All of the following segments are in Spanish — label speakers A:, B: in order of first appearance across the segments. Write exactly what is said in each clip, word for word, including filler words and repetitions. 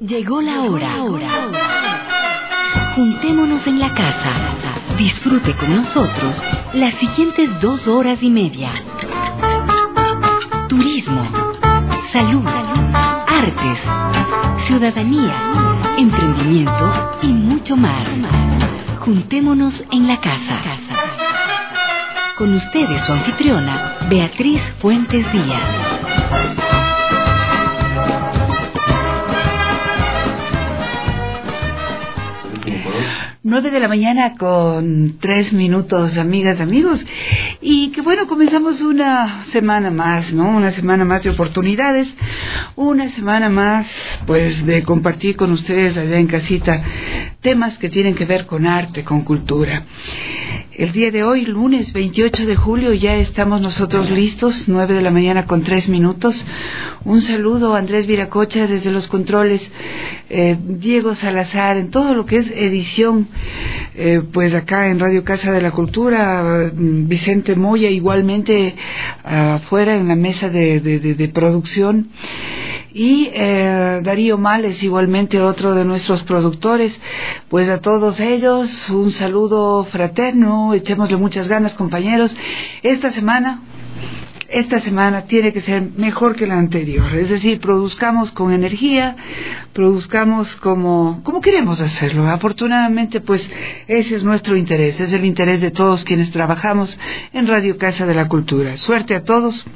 A: Llegó la hora. Juntémonos en la casa. Disfrute con nosotros las siguientes dos horas y media. Turismo, salud, artes, ciudadanía, emprendimiento y mucho más. Juntémonos en la casa. Con ustedes su anfitriona, Beatriz Fuentes Díaz.
B: Nueve de la mañana con tres minutos, amigas, amigos. Y que bueno, comenzamos una semana más, ¿no? Una semana más de oportunidades, una semana más, pues, de compartir con ustedes allá en casita temas que tienen que ver con arte, con cultura. El día de hoy, lunes veintiocho de julio, ya estamos nosotros listos, nueve de la mañana con tres minutos. Un saludo a Andrés Viracocha desde los controles, eh, Diego Salazar, en todo lo que es edición, eh, pues acá en Radio Casa de la Cultura, Vicente Moya igualmente afuera en la mesa de, de, de, de producción. Y eh, Darío Males, igualmente otro de nuestros productores. Pues a todos ellos un saludo fraterno, echémosle muchas ganas, compañeros. Esta semana, esta semana tiene que ser mejor que la anterior, es decir, produzcamos con energía, produzcamos como, como queremos hacerlo. Afortunadamente, pues ese es nuestro interés, es el interés de todos quienes trabajamos en Radio Casa de la Cultura. Suerte a todos.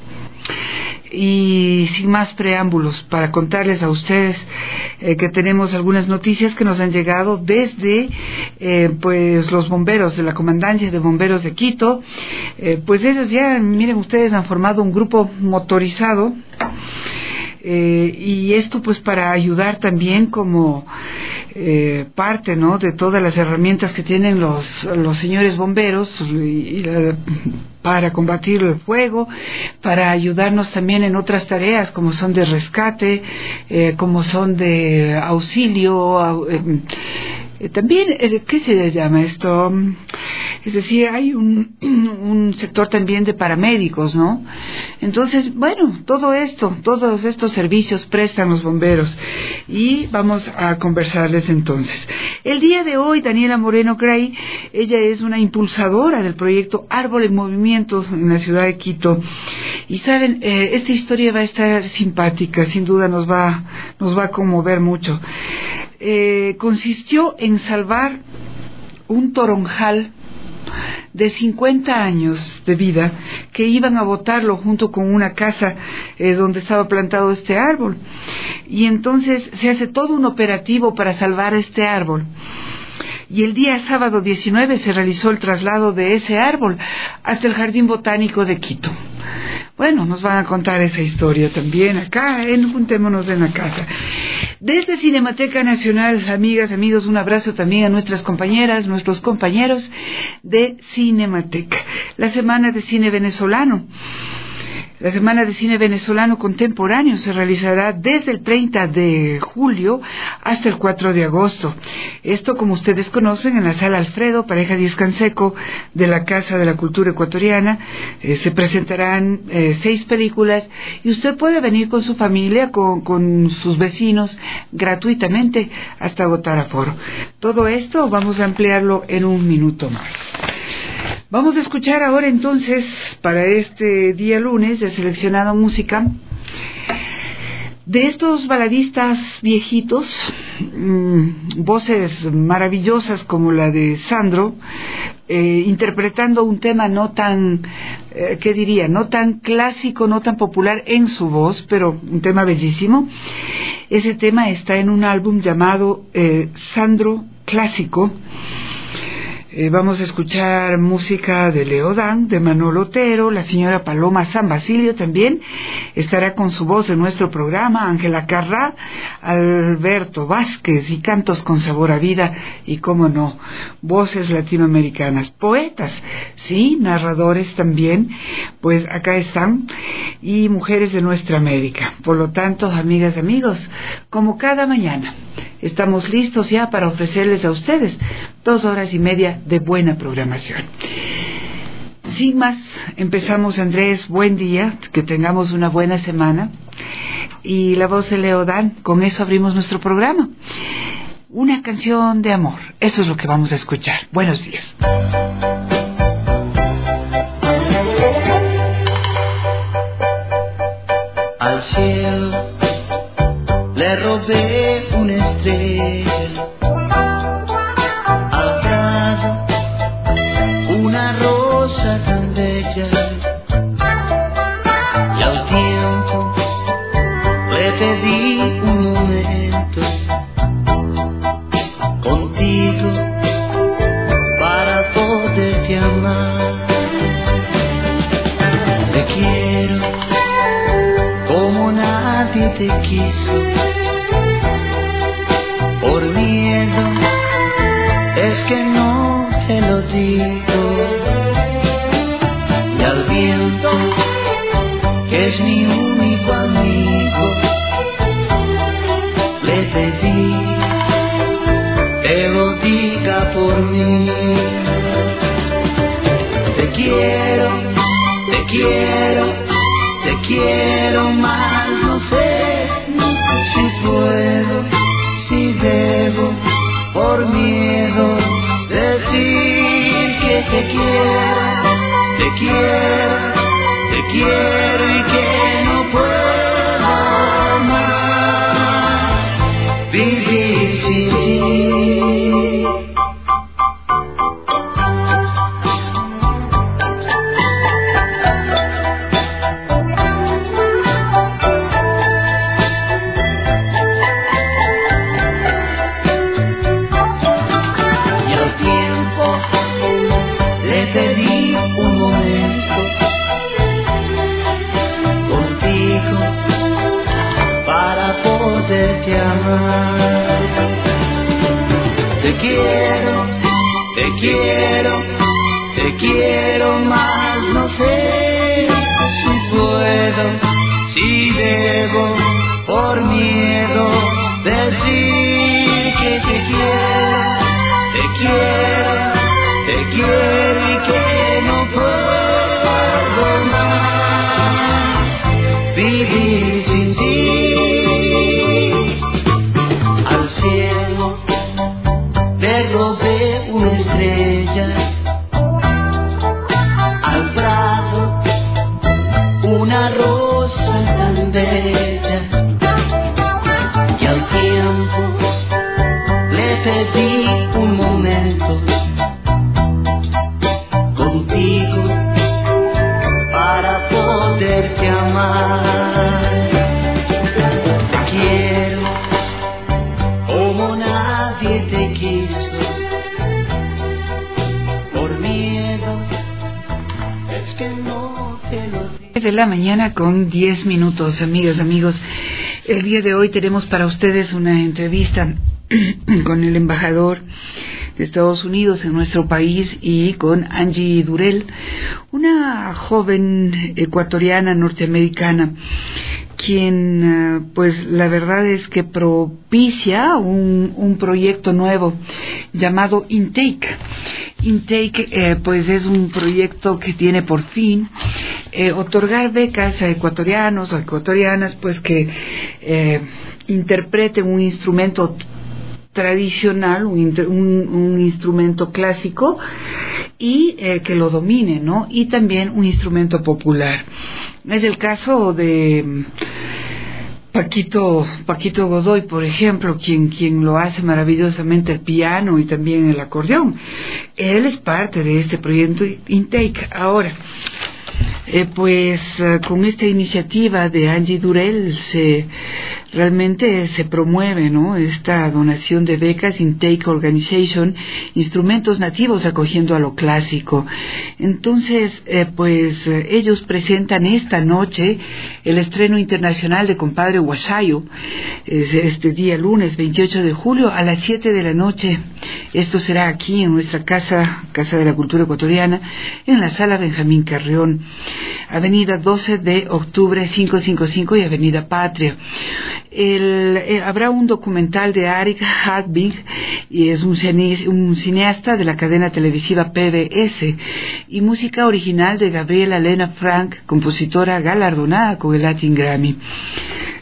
B: Y sin más preámbulos, para contarles a ustedes eh, que tenemos algunas noticias que nos han llegado desde eh, pues los bomberos de la Comandancia de Bomberos de Quito. Eh, pues ellos ya, miren ustedes, han formado un grupo motorizado. Eh, y esto pues para ayudar también como eh, parte, ¿no?, de todas las herramientas que tienen los, los señores bomberos y, y la, para combatir el fuego, para ayudarnos también en otras tareas como son de rescate, eh, como son de auxilio, eh, eh, también, eh, ¿qué se llama esto? Es decir, hay un, un sector también de paramédicos, ¿no? Entonces, bueno, todo esto, todos estos servicios prestan los bomberos y vamos a conversarles entonces. El día de hoy, Daniela Moreno Gray, ella es una impulsadora del proyecto Árbol en Movimiento en la ciudad de Quito. Y saben, eh, esta historia va a estar simpática, sin duda nos va, nos va a conmover mucho. Eh, consistió en salvar un toronjal de cincuenta años de vida que iban a botarlo junto con una casa eh, donde estaba plantado este árbol, y entonces se hace todo un operativo para salvar este árbol. Y el día sábado diecinueve se realizó el traslado de ese árbol hasta el Jardín Botánico de Quito. Bueno, nos van a contar esa historia también acá en Juntémonos en la Casa. Desde Cinemateca Nacional, amigas, amigos, un abrazo también a nuestras compañeras, nuestros compañeros de Cinemateca. La Semana de Cine Venezolano. La Semana de Cine Venezolano Contemporáneo se realizará desde el treinta de julio hasta el cuatro de agosto. Esto, como ustedes conocen, en la Sala Alfredo Pareja Díaz Canseco de la Casa de la Cultura Ecuatoriana. Eh, se presentarán eh, seis películas y usted puede venir con su familia, con, con sus vecinos, gratuitamente hasta agotar aforo. Todo esto vamos a ampliarlo en un minuto más. Vamos a escuchar ahora entonces, para este día lunes, de seleccionada música de estos baladistas viejitos, mmm, voces maravillosas como la de Sandro, eh, interpretando un tema no tan, eh, ¿qué diría?, no tan clásico, no tan popular en su voz, pero un tema bellísimo. Ese tema está en un álbum llamado eh, Sandro Clásico. Eh, vamos a escuchar música de Leodán, de Manolo Otero, la señora Paloma San Basilio también estará con su voz en nuestro programa, Ángela Carrá, Alberto Vázquez y cantos con sabor a vida y, cómo no, voces latinoamericanas, poetas, sí, narradores también, pues acá están, y mujeres de nuestra América. Por lo tanto, amigas, amigos, como cada mañana, estamos listos ya para ofrecerles a ustedes dos horas y media de buena programación. Sin más, empezamos, Andrés, buen día, que tengamos una buena semana. y la voz de Leo Dan. Con eso abrimos nuestro programa. Una canción de amor, eso es lo que vamos a escuchar. Buenos días.
C: Al cielo le robé una estrella, al prado una rosa tan bella, y al tiempo le pedí un momento contigo para poderte amar. Te quiero como nadie te quiso, por miedo es que no te lo digo, y al viento que es mi único amigo le pedí te lo diga por mí. Te quiero, te quiero, te quiero más, no sé si puedo, si debo, por miedo decir que te quiero, te quiero, te quiero y que no puedo más vivir sin ti. Te quiero, te quiero, te quiero más, no sé si puedo, si debo, por miedo decir que te quiero, te quiero, te quiero y que no puedo más vivir sin ti. Al cielo le robé una estrella, al prado una rosa tan bella, y al tiempo le pedí un momento contigo para poderte amar. Te quiero como nadie te quiso, por miedo es que no te lo digo.
B: De la mañana con diez minutos, amigas, amigos. El día de hoy tenemos para ustedes una entrevista con el embajador de Estados Unidos en nuestro país y con Angie Durell, una joven ecuatoriana norteamericana quien pues la verdad es que propicia un, un proyecto nuevo llamado Intake. Intake eh, pues es un proyecto que tiene por fin eh, otorgar becas a ecuatorianos o ecuatorianas pues que eh, interpreten un instrumento tradicional, un, un, un instrumento clásico y eh, que lo domine, ¿no? Y también un instrumento popular. Es el caso de Paquito, Paquito Godoy, por ejemplo, quien, quien lo hace maravillosamente el piano y también el acordeón. Él es parte de este proyecto Intake. Ahora, eh, pues uh, con esta iniciativa de Angie Durell se realmente se promueve, ¿no?, esta donación de becas Intake Organization, instrumentos nativos acogiendo a lo clásico. Entonces, eh, pues eh, ellos presentan esta noche el estreno internacional de Compadre Huasayo, es este día lunes veintiocho de julio a las siete de la noche. Esto será aquí en nuestra casa, Casa de la Cultura Ecuatoriana, en la Sala Benjamín Carrión, Avenida doce de octubre quinientos cincuenta y cinco y Avenida Patria. El, eh, habrá un documental de Arik Hadvig, y es un, cine, un cineasta de la cadena televisiva P B S, y música original de Gabriela Lena Frank, compositora galardonada con el Latin Grammy.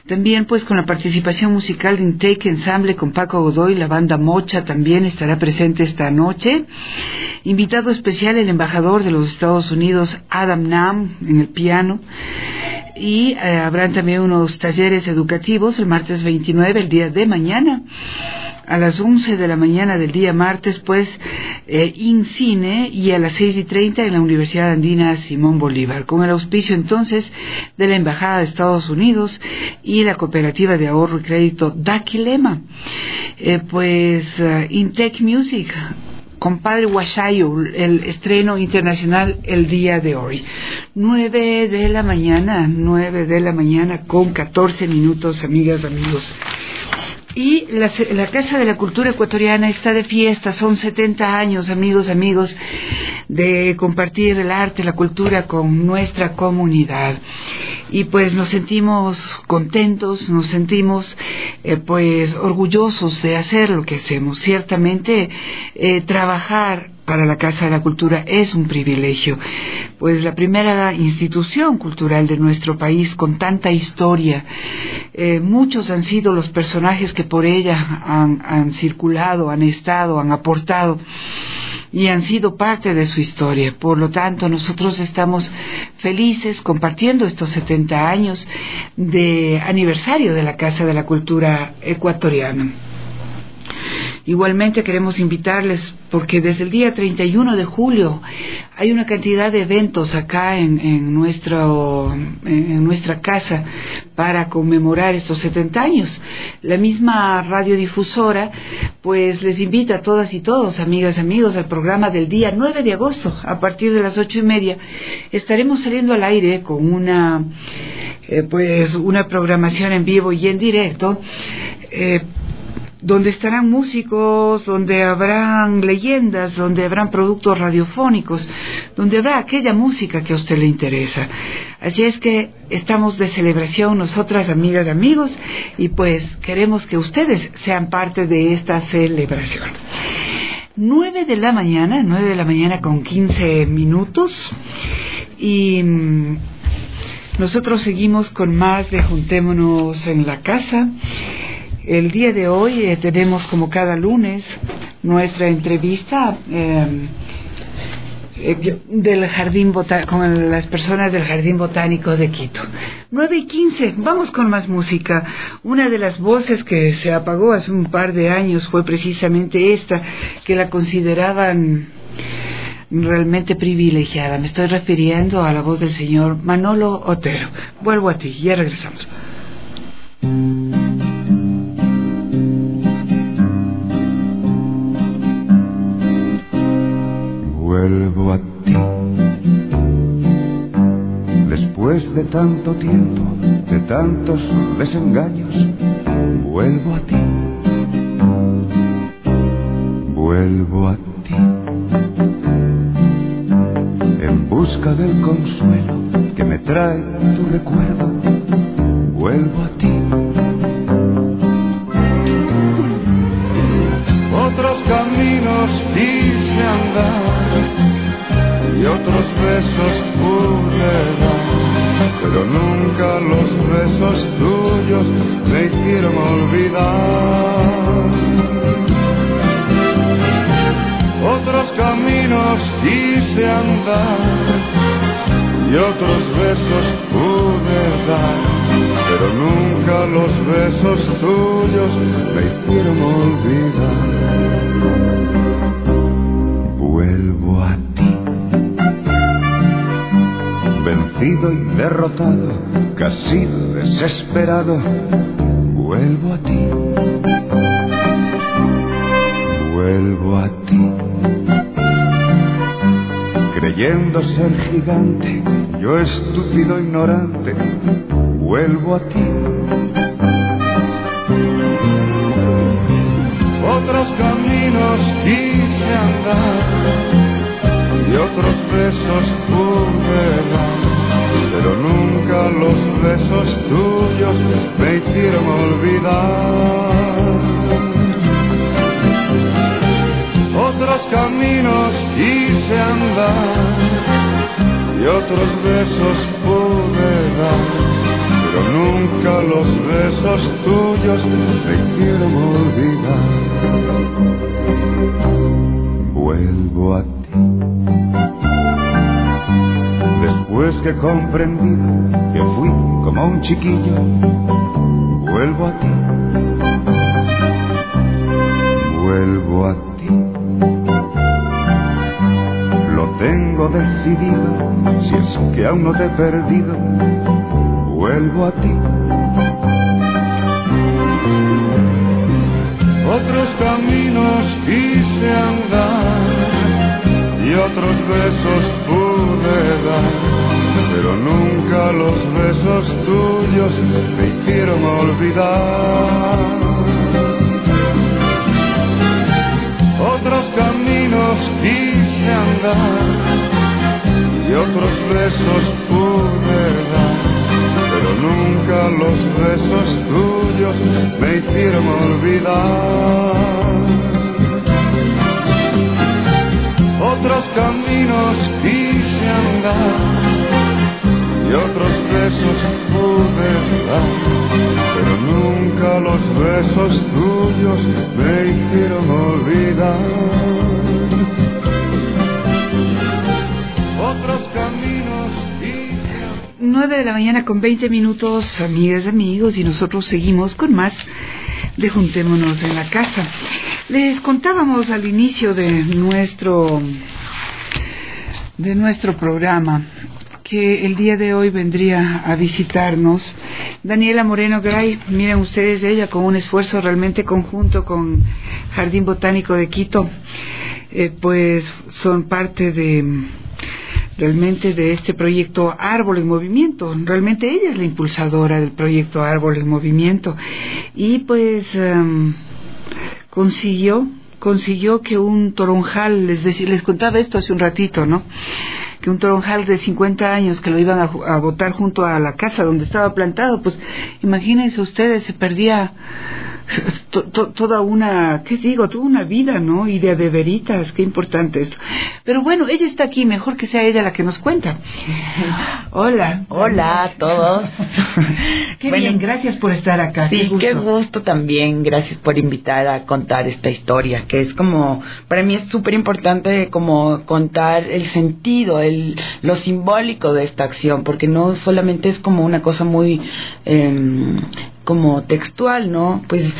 B: También pues con la participación musical de Intake Ensemble con Paco Godoy, la banda Mocha también estará presente esta noche. Invitado especial el embajador de los Estados Unidos, Adam Nam, en el piano. Y eh, habrán también unos talleres educativos el martes veintinueve, el día de mañana, a las once de la mañana del día martes, pues, eh, INCINE, y a las seis y treinta en la Universidad Andina Simón Bolívar, con el auspicio entonces de la Embajada de Estados Unidos y la Cooperativa de Ahorro y Crédito Daquilema. Eh, pues, uh, Intec Music, Compadre Huachayo, el estreno internacional el día de hoy. Nueve de la mañana, nueve de la mañana con catorce minutos, amigas, amigos. Y la, la Casa de la Cultura Ecuatoriana está de fiesta, son setenta años, amigos, amigos, de compartir el arte, la cultura con nuestra comunidad. Y pues nos sentimos contentos, nos sentimos eh, pues orgullosos de hacer lo que hacemos. Ciertamente eh, trabajar para la Casa de la Cultura es un privilegio, pues la primera institución cultural de nuestro país con tanta historia. Eh, muchos han sido los personajes que por ella han, han circulado, han estado, han aportado y han sido parte de su historia. Por lo tanto, nosotros estamos felices compartiendo estos setenta años de aniversario de la Casa de la Cultura Ecuatoriana. Igualmente queremos invitarles, porque desde el día treinta y uno de julio hay una cantidad de eventos acá en, en, nuestro, en nuestra casa para conmemorar estos setenta años. La misma radiodifusora pues les invita a todas y todos, amigas, amigos, al programa del día nueve de agosto, a partir de las ocho y media. Estaremos saliendo al aire con una, eh, pues una programación en vivo y en directo, eh, donde estarán músicos, donde habrán leyendas, donde habrán productos radiofónicos, donde habrá aquella música que a usted le interesa. Así es que estamos de celebración nosotras, amigas, amigos, y pues queremos que ustedes sean parte de esta celebración. Nueve de la mañana, nueve de la mañana con quince minutos, y mmm, nosotros seguimos con más de Juntémonos en la Casa. El día de hoy eh, tenemos, como cada lunes, nuestra entrevista eh, eh, del jardín botá- con las personas del Jardín Botánico de Quito. nueve y quince, vamos con más música. Una de las voces que se apagó hace un par de años fue precisamente esta, que la consideraban realmente privilegiada. Me estoy refiriendo a la voz del señor Manolo Otero. Vuelvo a ti, ya regresamos.
D: Vuelvo a ti, después de tanto tiempo, de tantos desengaños, vuelvo a ti, vuelvo a ti, en busca del consuelo que me trae tu recuerdo, vuelvo a ti. Otros caminos quise andar y otros besos pude dar, pero nunca los besos tuyos me hicieron olvidar. Otros caminos quise andar y otros besos pude dar, pero nunca los besos tuyos me hicieron olvidar. Vuelvo a ti, vencido y derrotado, casi desesperado, vuelvo a ti, vuelvo a ti, creyendo ser gigante, yo estúpido ignorante, vuelvo a ti. Otros caminos quise andar y otros besos pude dar, pero nunca los besos tuyos me hicieron olvidar. Otros caminos quise andar y otros besos pude dar, pero nunca nunca los besos tuyos me hicieron olvidar. Vuelvo a ti. Después que comprendí que fui como un chiquillo, vuelvo a ti. Vuelvo a ti. Lo tengo decidido, si es que aún no te he perdido, vuelvo a ti. Otros caminos quise andar y otros besos pude dar, pero nunca los besos tuyos me hicieron olvidar. Otros caminos quise andar y otros besos pude dar, pero nunca los besos tuyos me hicieron olvidar. Otros caminos quise andar y otros besos pude dar, pero nunca los besos tuyos me hicieron olvidar. Otros caminos quise andar.
B: nueve de la mañana con veinte minutos, amigas y amigos, y nosotros seguimos con más de Juntémonos en la Casa. Les contábamos al inicio de nuestro de nuestro programa que el día de hoy vendría a visitarnos Daniela Moreno Gray. Miren ustedes, ella con un esfuerzo realmente conjunto con Jardín Botánico de Quito, eh, pues son parte de realmente de este proyecto Árbol en Movimiento. Realmente ella es la impulsadora del proyecto Árbol en Movimiento y pues um, consiguió consiguió que un toronjal, les decía, les contaba esto hace un ratito, ¿no? Que un toronjal de cincuenta años que lo iban a, a botar junto a la casa donde estaba plantado, pues imagínense ustedes, se perdía to, to, toda una, ¿qué digo? Toda una vida, ¿no? Y de de veritas, qué importante esto. Pero bueno, ella está aquí, mejor que sea ella la que nos cuenta. Hola.
E: Hola a todos.
B: Qué
E: bueno,
B: bien, gracias por estar acá.
E: Sí,
B: qué gusto.
E: qué gusto también, gracias por invitar a contar esta historia, que es como, para mí es súper importante como contar el sentido, el, lo simbólico de esta acción, porque no solamente es como una cosa muy eh, como textual, ¿no? Pues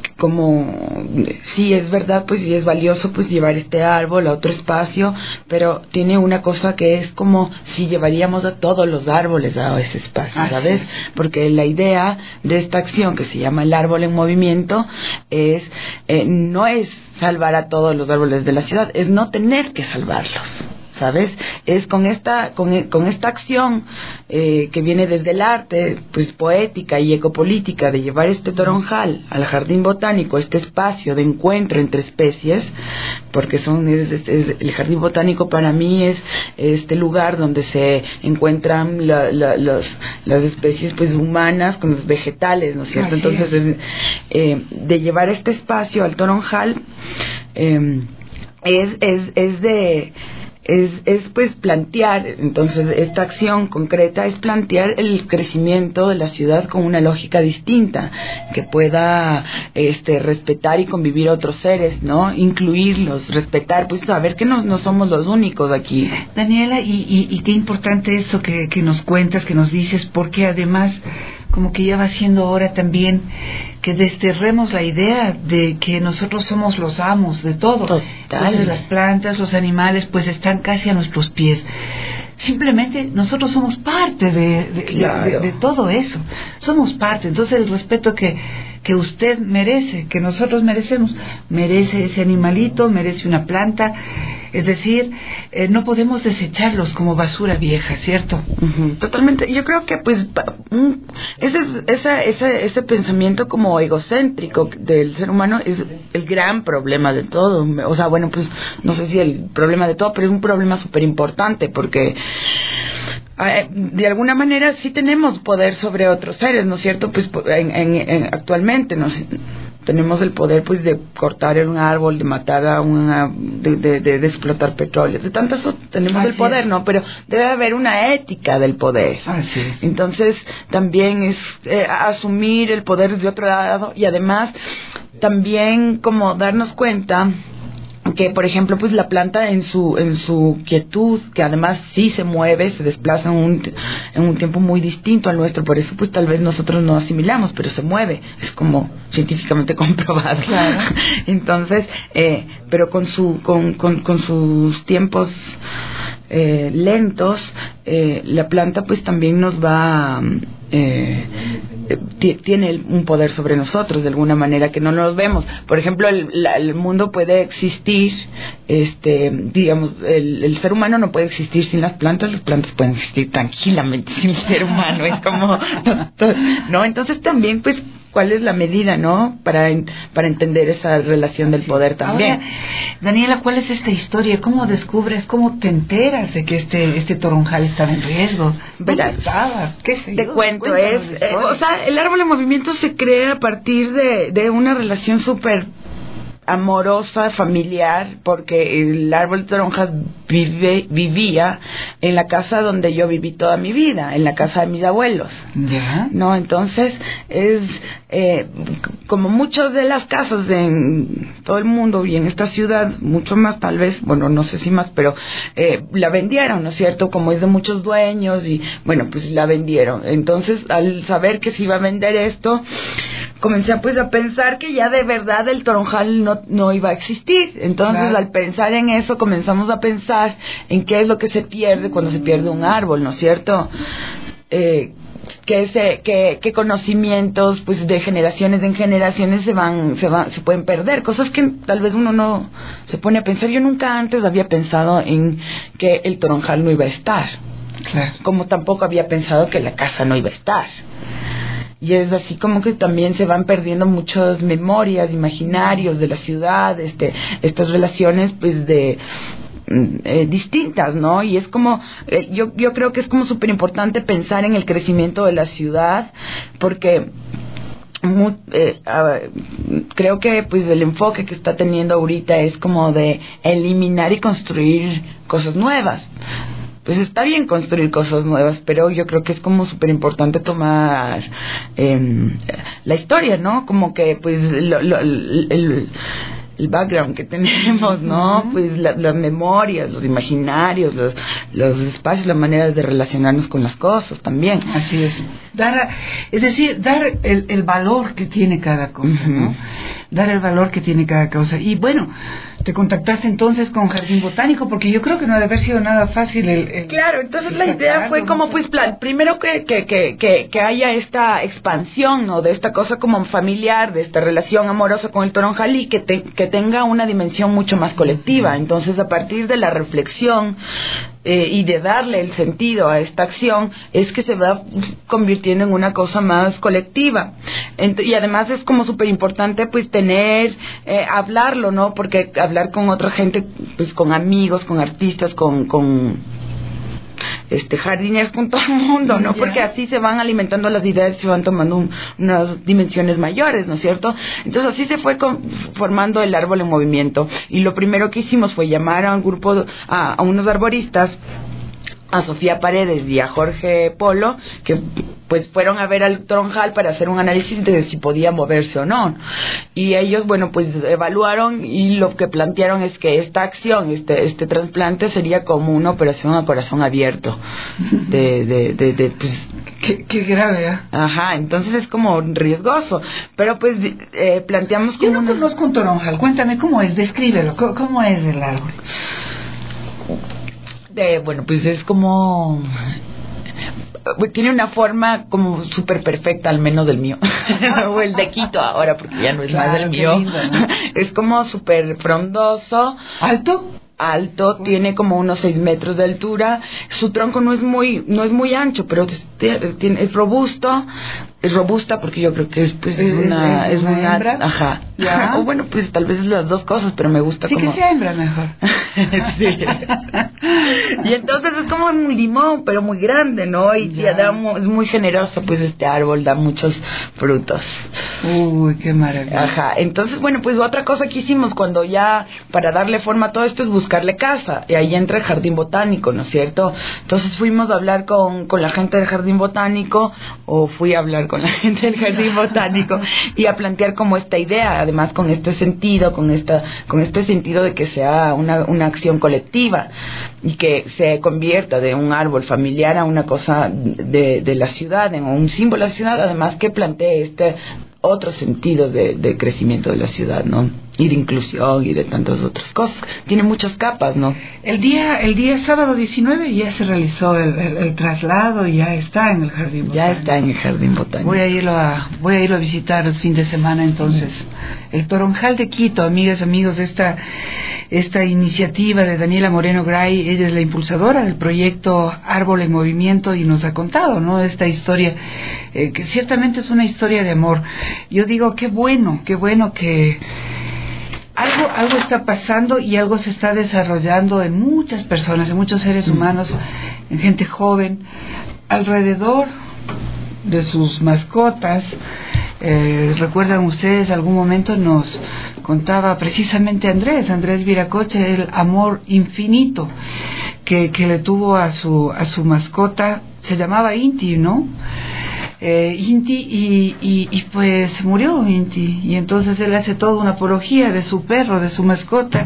E: como sí es verdad, pues sí es valioso pues llevar este árbol a otro espacio, pero tiene una cosa que es como si llevaríamos a todos los árboles a ese espacio, ¿sabes? Es. Porque la idea de esta acción que se llama el árbol en movimiento es eh, no es salvar a todos los árboles de la ciudad, es no tener que salvarlos, ¿sabes? Es con esta con, con esta acción eh, que viene desde el arte, pues poética y ecopolítica, de llevar este toronjal al jardín botánico, este espacio de encuentro entre especies, porque son es, es, es, el jardín botánico para mí es este lugar donde se encuentran la, la, los, las especies pues humanas con los vegetales, ¿no es cierto? Así Entonces es. Eh, de llevar este espacio al toronjal eh, es, es, es de Es, es pues plantear, entonces esta acción concreta es plantear el crecimiento de la ciudad con una lógica distinta, que pueda este respetar y convivir a otros seres, ¿no? Incluirlos, respetar, pues saber que no, no somos los únicos aquí.
B: Daniela, y, y, y qué importante esto que, que nos cuentas, que nos dices, porque además como que ya va siendo hora también que desterremos la idea de que nosotros somos los amos de todo. Total. Entonces las plantas, los animales, pues están casi a nuestros pies. Simplemente nosotros somos parte de, de, claro. de, de, de todo eso. Somos parte. Entonces el respeto que, que usted merece, que nosotros merecemos, merece ese animalito, merece una planta. Es decir, eh, no podemos desecharlos como basura vieja, ¿cierto?
E: Uh-huh. Totalmente. Yo creo que pues un, ese, ese, ese, ese pensamiento como egocéntrico del ser humano es el gran problema de todo. O sea, bueno, pues no sé si el problema de todo, pero es un problema súper importante porque de alguna manera sí tenemos poder sobre otros seres, ¿no es cierto? Pues en, en, en, actualmente nos tenemos el poder pues de cortar un árbol, de matar a una, de, de, de, de explotar petróleo, de tantas tenemos Así el poder, es. ¿no? Pero debe haber una ética del poder.
B: Así es.
E: Entonces también es eh, asumir el poder de otro lado y además también como darnos cuenta que por ejemplo pues la planta en su en su quietud, que además sí se mueve, se desplaza en un, en un tiempo muy distinto al nuestro, por eso pues tal vez nosotros no asimilamos, pero se mueve, es como científicamente comprobado.
B: Claro.
E: Entonces eh, pero con su con, con, con sus tiempos eh, lentos, eh, la planta pues también nos va eh, t- tiene un poder sobre nosotros de alguna manera que no nos vemos. Por ejemplo, el, la, el mundo puede existir, este, digamos, el, el ser humano no puede existir sin las plantas, las plantas pueden existir tranquilamente sin el ser humano, es como, ¿no? Entonces también, pues, ¿cuál es la medida, no? Para, para entender esa relación del poder también.
B: Ahora, Daniela, ¿cuál es esta historia? ¿Cómo descubres, cómo te enteras de que este este toronjal estaba en riesgo? ¿Dónde estabas? ¿Qué sé
E: Te
B: yo?
E: cuento, es, eh, o sea, el árbol en movimiento se crea a partir de, de una relación súper amorosa, familiar, porque el árbol de toronjas vive, vivía en la casa donde yo viví toda mi vida, en la casa de mis abuelos.
B: ¿Ya?
E: No, entonces es eh, como muchas de las casas en todo el mundo y en esta ciudad, mucho más tal vez, bueno, no sé si más, pero eh, la vendieron, ¿no es cierto? Como es de muchos dueños y bueno, pues la vendieron. Entonces, al saber que se iba a vender esto, comencé pues a pensar que ya de verdad el toronjal no, no iba a existir. Entonces, claro, al pensar en eso, comenzamos a pensar en qué es lo que se pierde cuando se pierde un árbol, ¿no es cierto? Eh, que ese que, que conocimientos pues de generaciones en generaciones se van se van se pueden perder, cosas que tal vez uno no se pone a pensar. Yo nunca antes había pensado en que el toronjal no iba a estar,
B: claro,
E: como tampoco había pensado que la casa no iba a estar. Y es así como que también se van perdiendo muchas memorias, imaginarios de la ciudad, este, estas relaciones pues de eh, distintas, ¿no? Y es como, eh, yo, yo creo que es como súper importante pensar en el crecimiento de la ciudad, porque muy, eh, uh, creo que pues el enfoque que está teniendo ahorita es como de eliminar y construir cosas nuevas. Pues está bien construir cosas nuevas, pero yo creo que es como súper importante tomar eh, la historia, ¿no? Como que, pues, lo, lo, el, el background que tenemos, ¿no? Uh-huh. Pues la, las memorias, los imaginarios, los, los espacios, las maneras de relacionarnos con las cosas también.
B: Así es. Dar, es decir, dar el, el valor que tiene cada cosa, uh-huh, ¿no? Dar el valor que tiene cada cosa. Y bueno, te contactaste entonces con Jardín Botánico, porque yo creo que no debe haber sido nada fácil el... el
E: claro, entonces la idea fue como, pues, plan, primero que, que, que, que, que haya esta expansión, ¿no? De esta cosa como familiar, de esta relación amorosa con el toronjalí, que, te, que tenga una dimensión mucho más colectiva. Entonces, a partir de la reflexión eh, y de darle el sentido a esta acción, es que se va convirtiendo en una cosa más colectiva. Ent- y además es como súper importante, pues, tener, eh, hablarlo, ¿no? Porque hablar con otra gente, pues, con amigos, con artistas, con... con este jardineros, con todo el mundo, ¿no? Yeah. Porque así se van alimentando las ideas y se van tomando un, unas dimensiones mayores, ¿no es cierto? Entonces así se fue con, formando el árbol en movimiento. Y lo primero que hicimos fue llamar a un grupo, a, a unos arboristas, a Sofía Paredes y a Jorge Polo, que pues fueron a ver al toronjal para hacer un análisis de si podía moverse o no. Y ellos, bueno, pues evaluaron y lo que plantearon es que esta acción, este este trasplante sería como una operación a corazón abierto. De, de, de, de pues...
B: Qué, qué grave, ¿eh?
E: Ajá, entonces es como riesgoso. Pero pues eh, planteamos como...
B: Yo no una... conozco un toronjal, cuéntame cómo es, descríbelo, ¿cómo, cómo es el árbol?
E: De, bueno, pues es como... tiene una forma como súper perfecta, al menos del mío. O el de Quito ahora, porque ya no es claro, más del mío. Lindo, ¿no? Es como súper frondoso.
B: ¿Alto?
E: Alto, tiene como unos seis metros de altura. Su tronco no es muy no es muy ancho, pero es, es robusto. es robusta porque yo creo que es pues es, una es, es una, una hembra, ajá, ¿ya? O bueno, pues tal vez es las dos cosas, pero me gusta
B: sí,
E: como
B: que sea hembra mejor.
E: Sí. Y entonces es como un limón, pero muy grande, ¿no? Y ya da, es muy generoso, pues este árbol da muchos frutos.
B: Uy, qué maravilla.
E: Ajá, entonces bueno, pues otra cosa que hicimos cuando ya para darle forma a todo esto es buscarle casa, y ahí entra el jardín botánico, ¿no es cierto? Entonces fuimos a hablar con, con la gente del jardín botánico, o fui a hablar con la gente del jardín botánico y a plantear como esta idea, además con este sentido, con esta, con este sentido de que sea una, una acción colectiva y que se convierta de un árbol familiar a una cosa de, de la ciudad, en un símbolo de la ciudad, además que plantee este otro sentido de, de crecimiento de la ciudad, ¿no? Y de inclusión y de tantas otras cosas. Tiene muchas capas, ¿no?
B: El día el día sábado diecinueve ya se realizó el, el, el traslado y ya está en el jardín botánico.
E: Ya está en el jardín botánico.
B: Voy a irlo a voy a irlo a visitar el fin de semana entonces. El Toronjal de Quito, amigas, amigos, esta esta iniciativa de Daniela Moreno Gray, ella es la impulsadora del proyecto Árbol en Movimiento y nos ha contado, ¿no? Esta historia eh, que ciertamente es una historia de amor. Yo digo, qué bueno, qué bueno que algo algo está pasando y algo se está desarrollando en muchas personas, en muchos seres humanos, en gente joven, alrededor de sus mascotas. Eh, recuerdan ustedes, algún momento nos contaba precisamente Andrés, Andrés Viracocha, el amor infinito que, que le tuvo a su a su mascota, se llamaba Inti, ¿no? Eh, Inti y, y, y pues murió Inti, y entonces él hace toda una apología de su perro, de su mascota,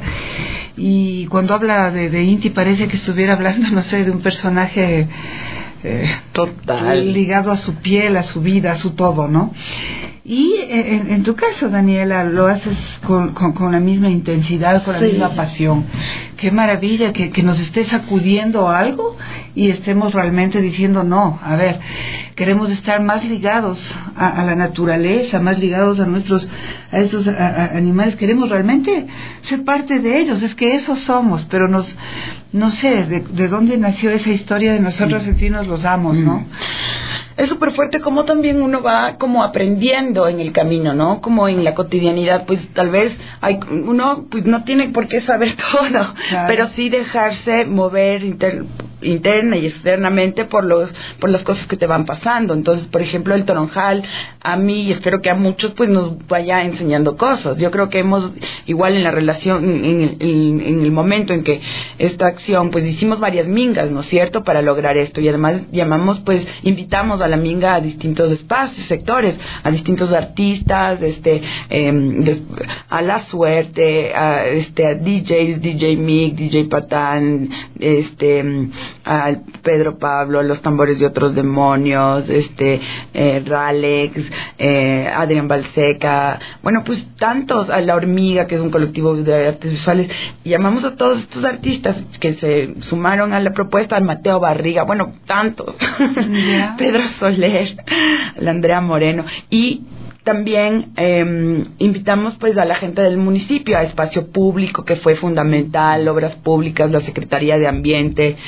B: y cuando habla de, de Inti parece que estuviera hablando, no sé, de un personaje eh, total, ligado a su piel, a su vida, a su todo, ¿no? Y en, en tu caso, Daniela, lo haces con, con, con la misma intensidad, con la sí. misma pasión. Qué maravilla que, que nos esté sacudiendo algo y estemos realmente diciendo, no, a ver, queremos estar más ligados a, a la naturaleza, más ligados a nuestros, a estos a, a animales, queremos realmente ser parte de ellos, es que eso somos, pero nos, no sé, de, de dónde nació esa historia de nosotros sí. sentirnos los amos, ¿no? Mm.
E: Es súper fuerte como también uno va como aprendiendo en el camino, ¿no? Como en la cotidianidad, pues tal vez hay, uno pues no tiene por qué saber todo, claro. pero sí dejarse mover inter, interna y externamente por los por las cosas que te van pasando. Entonces, por ejemplo, el Toronjal, a mí y espero que a muchos pues nos vaya enseñando cosas. Yo creo que hemos, igual en la relación, en el, en, en el momento en que esta acción, pues hicimos varias mingas, ¿no es cierto?, para lograr esto, y además llamamos, pues invitamos a la minga a distintos espacios, sectores, a distintos artistas, este, eh, a La Suerte, a, este, a D Js, D J Mick, D J Patán, este, al Pedro Pablo, Los Tambores de Otros Demonios, este, eh, Ralex, eh, Adrián Balseca, bueno, pues tantos, a La Hormiga, que es un colectivo de artes visuales, y llamamos a todos estos artistas que se sumaron a la propuesta, al Mateo Barriga, bueno, tantos, yeah. Pedro Soler, la Andrea Moreno, y también eh, invitamos pues a la gente del municipio, a espacio público, que fue fundamental, obras públicas, la Secretaría de Ambiente,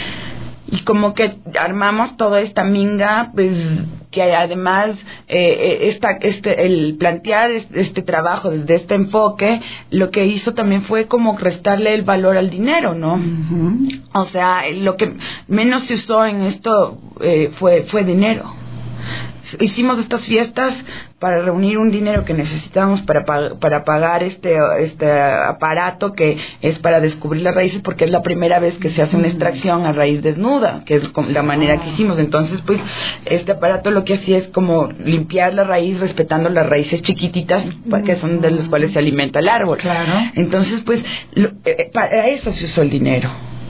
E: y como que armamos toda esta minga, pues que además eh, esta, este, el plantear este trabajo desde este enfoque, lo que hizo también fue como restarle el valor al dinero, ¿no? Uh-huh. O sea, lo que menos se usó en esto eh, fue fue dinero. Hicimos estas fiestas para reunir un dinero que necesitábamos para para pagar este este aparato que es para descubrir las raíces, porque es la primera vez que se hace una extracción a raíz desnuda, que es la manera que hicimos. Entonces, pues, este aparato lo que hacía es como limpiar la raíz respetando las raíces chiquititas, que son de las cuales se alimenta el árbol.
B: Claro.
E: Entonces, pues, lo, eh, para eso se usó el dinero.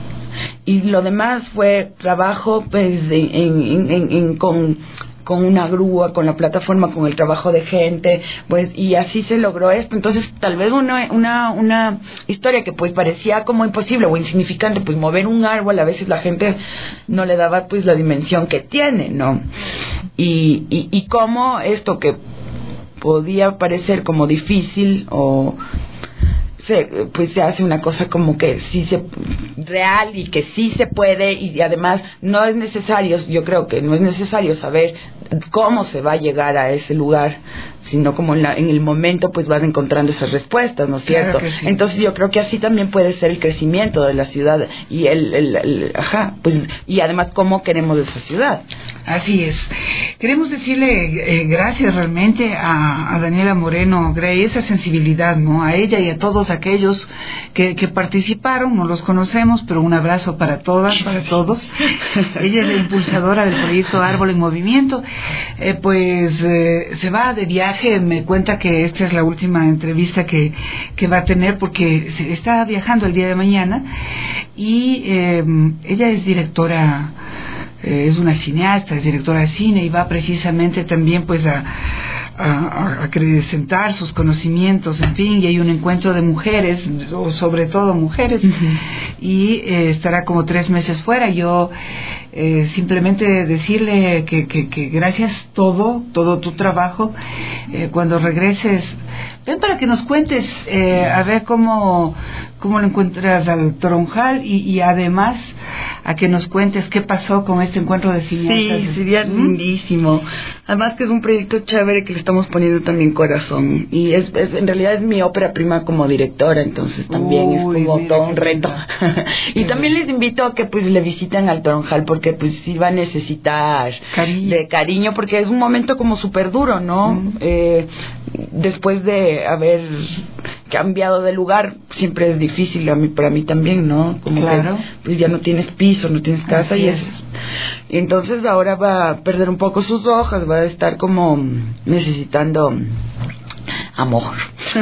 E: Y lo demás fue trabajo, pues, en, en, en, en con con una grúa, con la plataforma, con el trabajo de gente, pues, y así se logró esto. Entonces, tal vez una una una historia que pues parecía como imposible o insignificante, pues mover un árbol, a veces la gente no le daba pues la dimensión que tiene, ¿no? Y y, y cómo esto que podía parecer como difícil o se, pues se hace una cosa como que sí se real y que sí se puede, y además no es necesario, yo creo que no es necesario saber cómo se va a llegar a ese lugar, sino como en, la, en el momento pues vas encontrando esas respuestas, ¿no es cierto?
B: Claro que sí.
E: Entonces yo creo que así también puede ser el crecimiento de la ciudad y el, el, el ajá, pues y además cómo queremos esa ciudad.
B: Así es. Queremos decirle eh, gracias realmente a, a Daniela Moreno Grey, esa sensibilidad, ¿no? A ella y a todos aquellos que, que participaron, no los conocemos, pero un abrazo para todas, para todos. Ella es la impulsadora del proyecto Árbol en Movimiento. Eh, pues eh, se va de viaje, me cuenta que esta es la última entrevista que, que va a tener porque se está viajando el día de mañana y eh, ella es directora, eh, es una cineasta, es directora de cine y va precisamente también pues a a acrecentar sus conocimientos, en fin, y hay un encuentro de mujeres, o sobre todo mujeres, uh-huh. y eh, estará como tres meses fuera. Yo eh, simplemente decirle que, que, que gracias todo, todo tu trabajo, eh, cuando regreses, ven para que nos cuentes, eh, a ver cómo, cómo lo encuentras al Toronjal y, y además a que nos cuentes qué pasó con este encuentro de cineastas.
E: Sí, sería ¿Mm? lindísimo. Además que es un proyecto chévere que le estamos poniendo también corazón y es, es en realidad es mi ópera prima como directora, entonces también Uy, es como mira, todo un reto. Y también les invito a que pues le visiten al Toronjal porque pues sí va a necesitar cariño, de cariño porque es un momento como súper duro, ¿no? Mm. Eh, después de haber cambiado de lugar siempre es difícil, a mí, para mí también, ¿no? Como
B: claro.
E: que pues ya no tienes piso, no tienes casa. Así y es, es entonces ahora va a perder un poco sus hojas, va a estar como necesitando amor.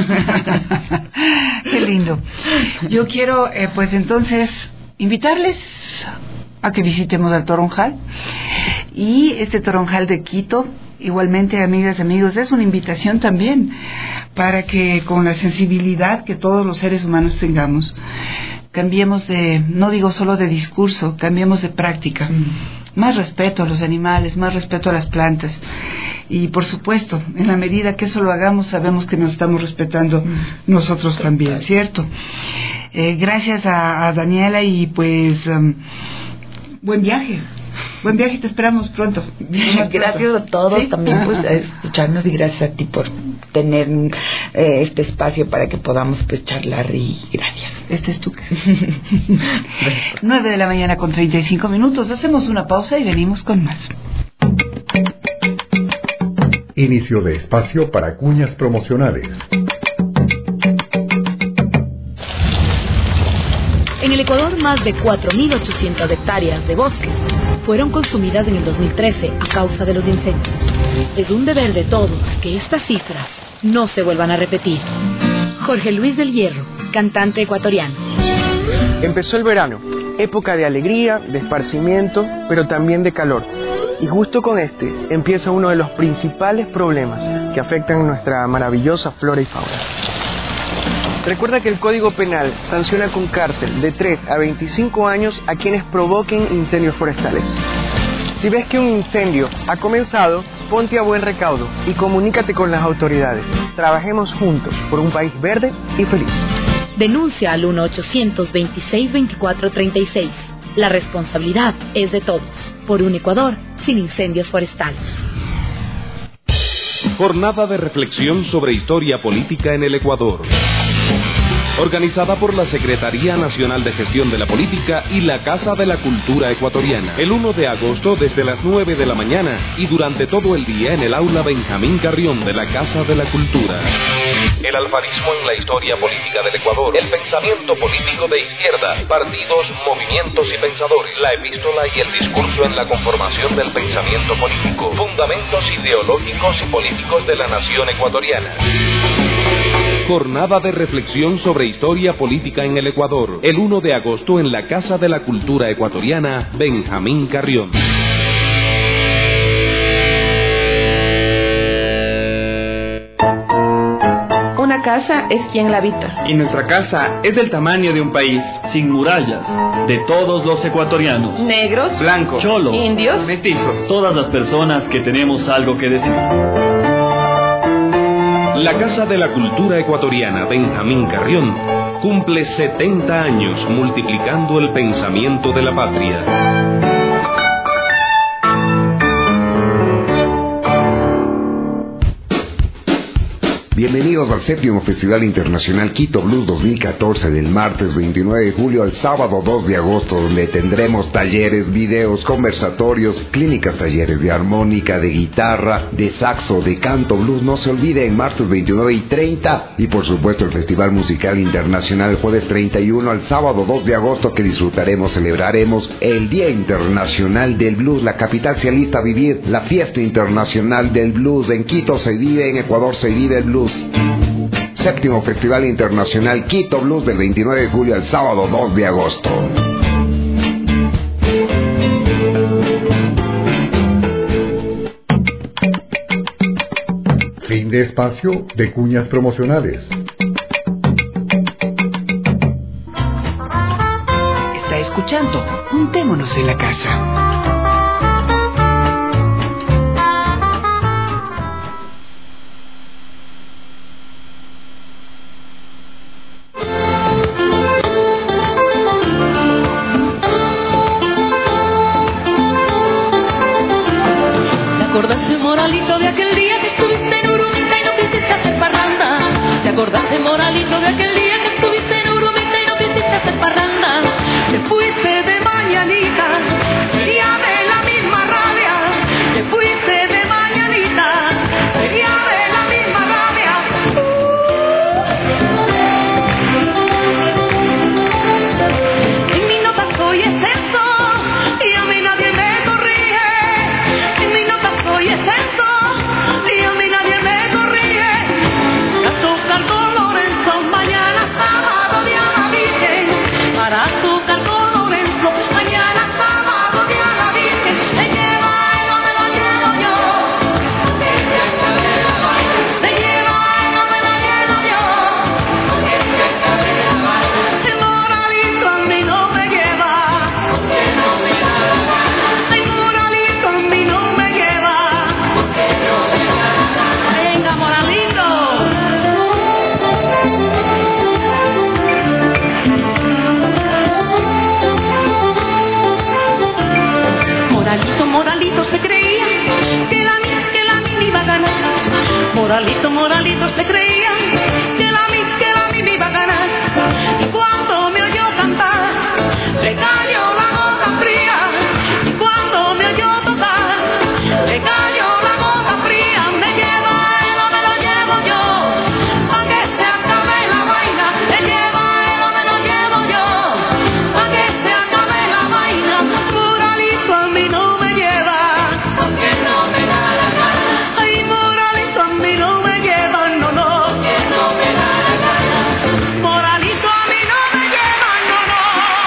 B: Qué lindo. Yo quiero eh, pues entonces invitarles a que visitemos al Toronjal y este Toronjal de Quito. Igualmente, amigas y amigos, es una invitación también para que con la sensibilidad que todos los seres humanos tengamos, cambiemos de, no digo solo de discurso, cambiemos de práctica. Mm. Más respeto a los animales, más respeto a las plantas. Y por supuesto, en la medida que eso lo hagamos, sabemos que nos estamos respetando mm. nosotros también, ¿cierto? Eh, gracias a, a Daniela y pues um, buen viaje. Buen viaje, te esperamos pronto.
E: Gracias a todos ¿Sí? también pues a escucharnos y gracias a ti por tener eh, este espacio para que podamos pues charlar y gracias.
B: Este es tu nueve de la mañana con treinta y cinco minutos. Hacemos una pausa y venimos con más.
F: Inicio de espacio para cuñas promocionales.
A: En el Ecuador, más de cuatro mil ochocientas hectáreas de bosques fueron consumidas en el dos mil trece a causa de los incendios. Es un deber de todos que estas cifras no se vuelvan a repetir. Jorge Luis del Hierro, cantante ecuatoriano.
G: Empezó el verano, época de alegría, de esparcimiento, pero también de calor. Y justo con este empieza uno de los principales problemas que afectan nuestra maravillosa flora y fauna. Recuerda que el Código Penal sanciona con cárcel de tres a veinticinco años a quienes provoquen incendios forestales. Si ves que un incendio ha comenzado, ponte a buen recaudo y comunícate con las autoridades. Trabajemos juntos por un país verde y feliz.
A: Denuncia al uno ochocientos veintiséis veinticuatro treinta y seis. La responsabilidad es de todos. Por un Ecuador sin incendios forestales.
H: Jornada de reflexión sobre historia política en el Ecuador. Organizada por la Secretaría Nacional de Gestión de la Política y la Casa de la Cultura Ecuatoriana. El uno de agosto desde las nueve de la mañana y durante todo el día en el aula Benjamín Carrión de la Casa de la Cultura. El alfarismo en la historia política del Ecuador. El pensamiento político de izquierda. Partidos, movimientos y pensadores. La epístola y el discurso en la conformación del pensamiento político. Fundamentos ideológicos y políticos de la nación ecuatoriana. Jornada de reflexión sobre historia política en el Ecuador. El uno de agosto en la Casa de la Cultura Ecuatoriana, Benjamín Carrión.
I: Una casa es quien la habita.
J: Y nuestra casa es del tamaño de un país, sin murallas, de todos los ecuatorianos.
I: Negros,
J: blancos, cholos,
I: indios,
J: mestizos. Todas las personas que tenemos algo que decir.
H: La Casa de la Cultura Ecuatoriana Benjamín Carrión cumple setenta años multiplicando el pensamiento de la patria.
K: Bienvenidos al séptimo Festival Internacional Quito Blues dos mil catorce, del martes veintinueve de julio al sábado dos de agosto, donde tendremos talleres, videos, conversatorios, clínicas, talleres de armónica, de guitarra, de saxo, de canto blues. No se olviden, martes veintinueve y treinta, y por supuesto el Festival Musical Internacional jueves treinta y uno al sábado dos de agosto, que disfrutaremos, celebraremos el Día Internacional del Blues. La capital se alista a vivir la fiesta internacional del blues. En Quito se vive, en Ecuador se vive el blues. Séptimo Festival Internacional Quito Blues, del veintinueve de julio al sábado dos de agosto.
F: Fin de espacio de cuñas promocionales.
B: Está escuchando Juntémonos en la Casa.
L: ¿Te acordaste, Moralito, de aquel día que estuviste en Urumita y no quisiste hacer parranda? ¿Te acordaste, Moralito, de aquel día que estuviste en Urumita y no quisiste hacer parranda? Te fuiste de mañanita, sería de la misma rabia. Te fuiste de mañanita, sería de la misma rabia. Uh. En mi nota soy exceso y a mí nadie me corrige. En mi nota soy exceso y a mí nadie me corrige. Para tocar con Lorenzo mañana sábado día la Virgen. Para tocar con Lorenzo mañana sábado día la Virgen. Te lleva y no me lo llevo yo. Que se acabe la vaina. Te lleva y no me lo llevo yo. Que se acabe la vaina. El Moralito a mí no me lleva. Que no me da la gana. El Moralito a mí no me lleva. Que no me da la gana. Venga, Moralito. Moralito, Moralito se creía que la mi, que la mi me iba a ganar. Moralito, Moralito se creía que la mi, que la mi me iba a ganar. Y cuando me oyó cantar, le cayó la gota fría. Y cuando me oyó tocar, le cayó la gota fría. Me lleva él o me lo llevo yo, pa' que se acabe la vaina. Me lleva él o me lo llevo yo, pa' que se acabe la vaina. Moralito a mí no me lleva, porque no me da la gana. Ay, Moralito a mí no me lleva, no, no, que no me da la gana. Moralito a mí no me lleva, no, no.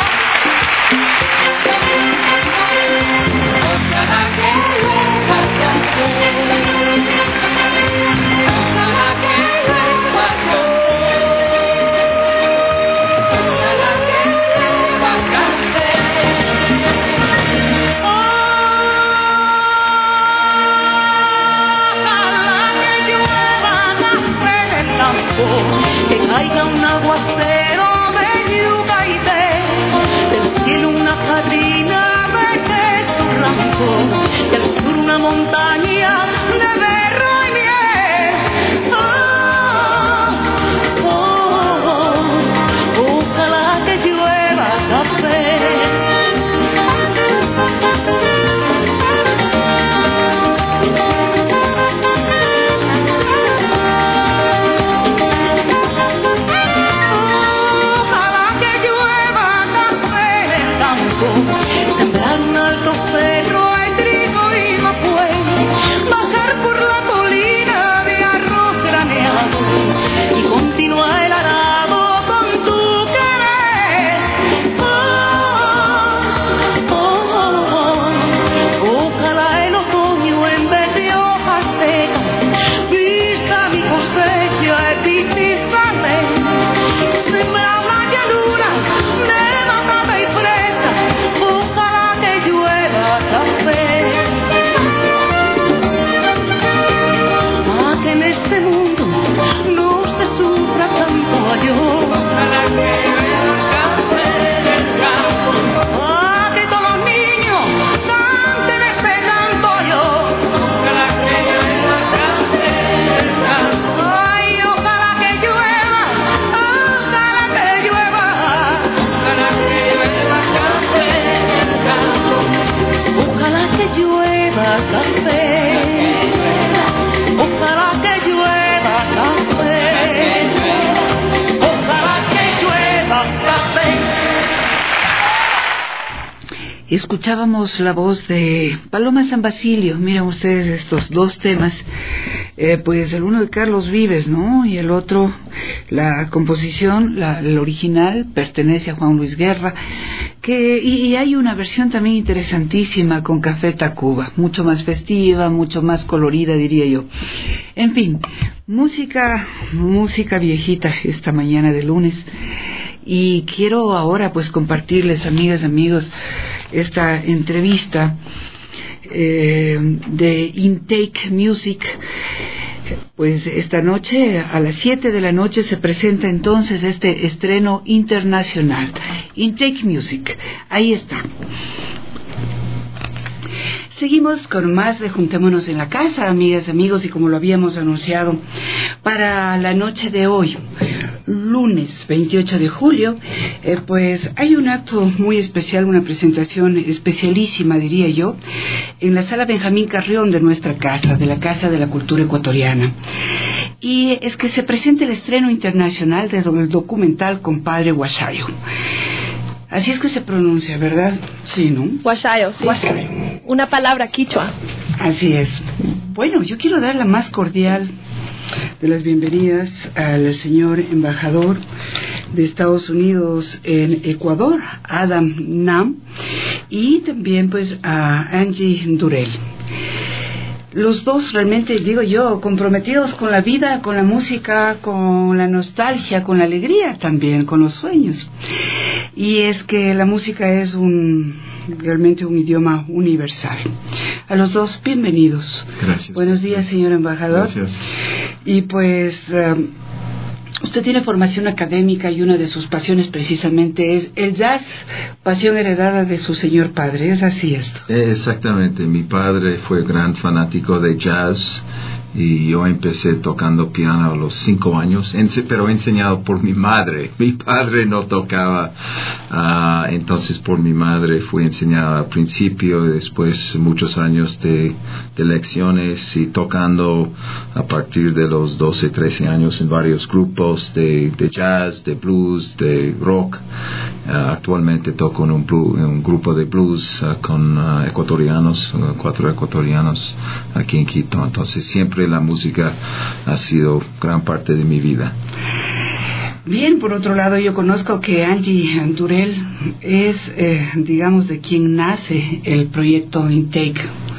L: Ojalá que vuelva a caer. Ojalá que vuelva a caer. Ojalá que vuelva a caer. Ojalá que llueva la fe del campo, que caiga un aguacero de yuca y té, del cielo una jarina de queso blanco, y al sur una montaña de berro y miel. Oh, oh, oh, ojalá que llueva café.
B: escuchábamos la voz de Paloma San Basilio. Miren ustedes estos dos temas, eh, pues el uno de Carlos Vives, ¿no? Y el otro, la composición, la, el original, pertenece a Juan Luis Guerra, que y, y hay una versión también interesantísima con Café Tacuba, mucho más festiva, mucho más colorida, diría yo. En fin, música, música viejita esta mañana de lunes. Y quiero ahora pues compartirles, amigas, amigos, esta entrevista eh, de Intake Music. Pues esta noche a las siete de la noche se presenta entonces este estreno internacional, Intake Music. Ahí está. Seguimos con más de Juntémonos en la Casa, amigas, amigos, y como lo habíamos anunciado, para la noche de hoy, lunes veintiocho de julio, eh, pues hay un acto muy especial, una presentación especialísima, diría yo, en la sala Benjamín Carrión de nuestra casa, de la Casa de la Cultura Ecuatoriana. Y es que se presenta el estreno internacional del documental Compadre Huasayo. Así es que se pronuncia, ¿verdad? Sí, ¿no?
I: Huasayo, sí.
B: Huasayo.
I: Una palabra quichua.
B: Así es. Bueno, yo quiero dar la más cordial de las bienvenidas al señor embajador de Estados Unidos en Ecuador, Adam Nam, y también pues a Angie Durel. Los dos realmente, digo yo, comprometidos con la vida, con la música, con la nostalgia, con la alegría también, con los sueños. Y es que la música es un realmente un idioma universal. A los dos, bienvenidos.
M: Gracias.
B: Buenos días, señor embajador.
M: Gracias.
B: Y pues... Um, usted tiene formación académica y una de sus pasiones precisamente es el jazz, pasión heredada de su señor padre. ¿Es así esto?
M: Exactamente. Mi padre fue gran fanático de jazz y yo empecé tocando piano a los cinco años, pero enseñado por mi madre. Mi padre no tocaba, uh, entonces por mi madre fui enseñado al principio y después muchos años de, de lecciones y tocando a partir de los doce, trece años en varios grupos de, de jazz, de blues, de rock. Uh, actualmente toco en un, blues, en un grupo de blues uh, con uh, ecuatorianos, uh, cuatro ecuatorianos aquí en Quito. Entonces siempre la música ha sido gran parte de mi vida.
B: Bien, por otro lado, yo conozco que Angie Durel es, eh, digamos, de quien nace el proyecto Intake.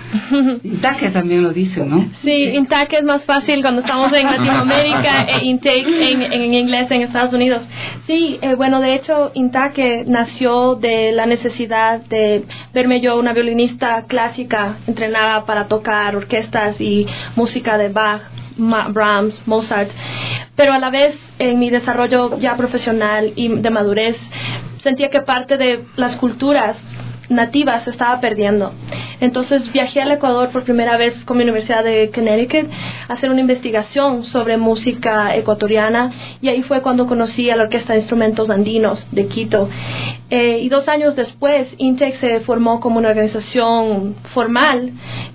B: Intake también lo dicen, ¿no?
I: Sí, Intake es más fácil cuando estamos en Latinoamérica e Intake en, en inglés en Estados Unidos. Sí, eh, bueno, de hecho, Intake nació de la necesidad de verme yo una violinista clásica entrenada para tocar orquestas y música de Bach, Brahms, Mozart, pero a la vez en mi desarrollo ya profesional y de madurez sentía que parte de las culturas nativas se estaba perdiendo. Entonces viajé al Ecuador por primera vez con mi Universidad de Connecticut a hacer una investigación sobre música ecuatoriana, y ahí fue cuando conocí a la Orquesta de Instrumentos Andinos de Quito. Eh, y dos años después, Intake se formó como una organización formal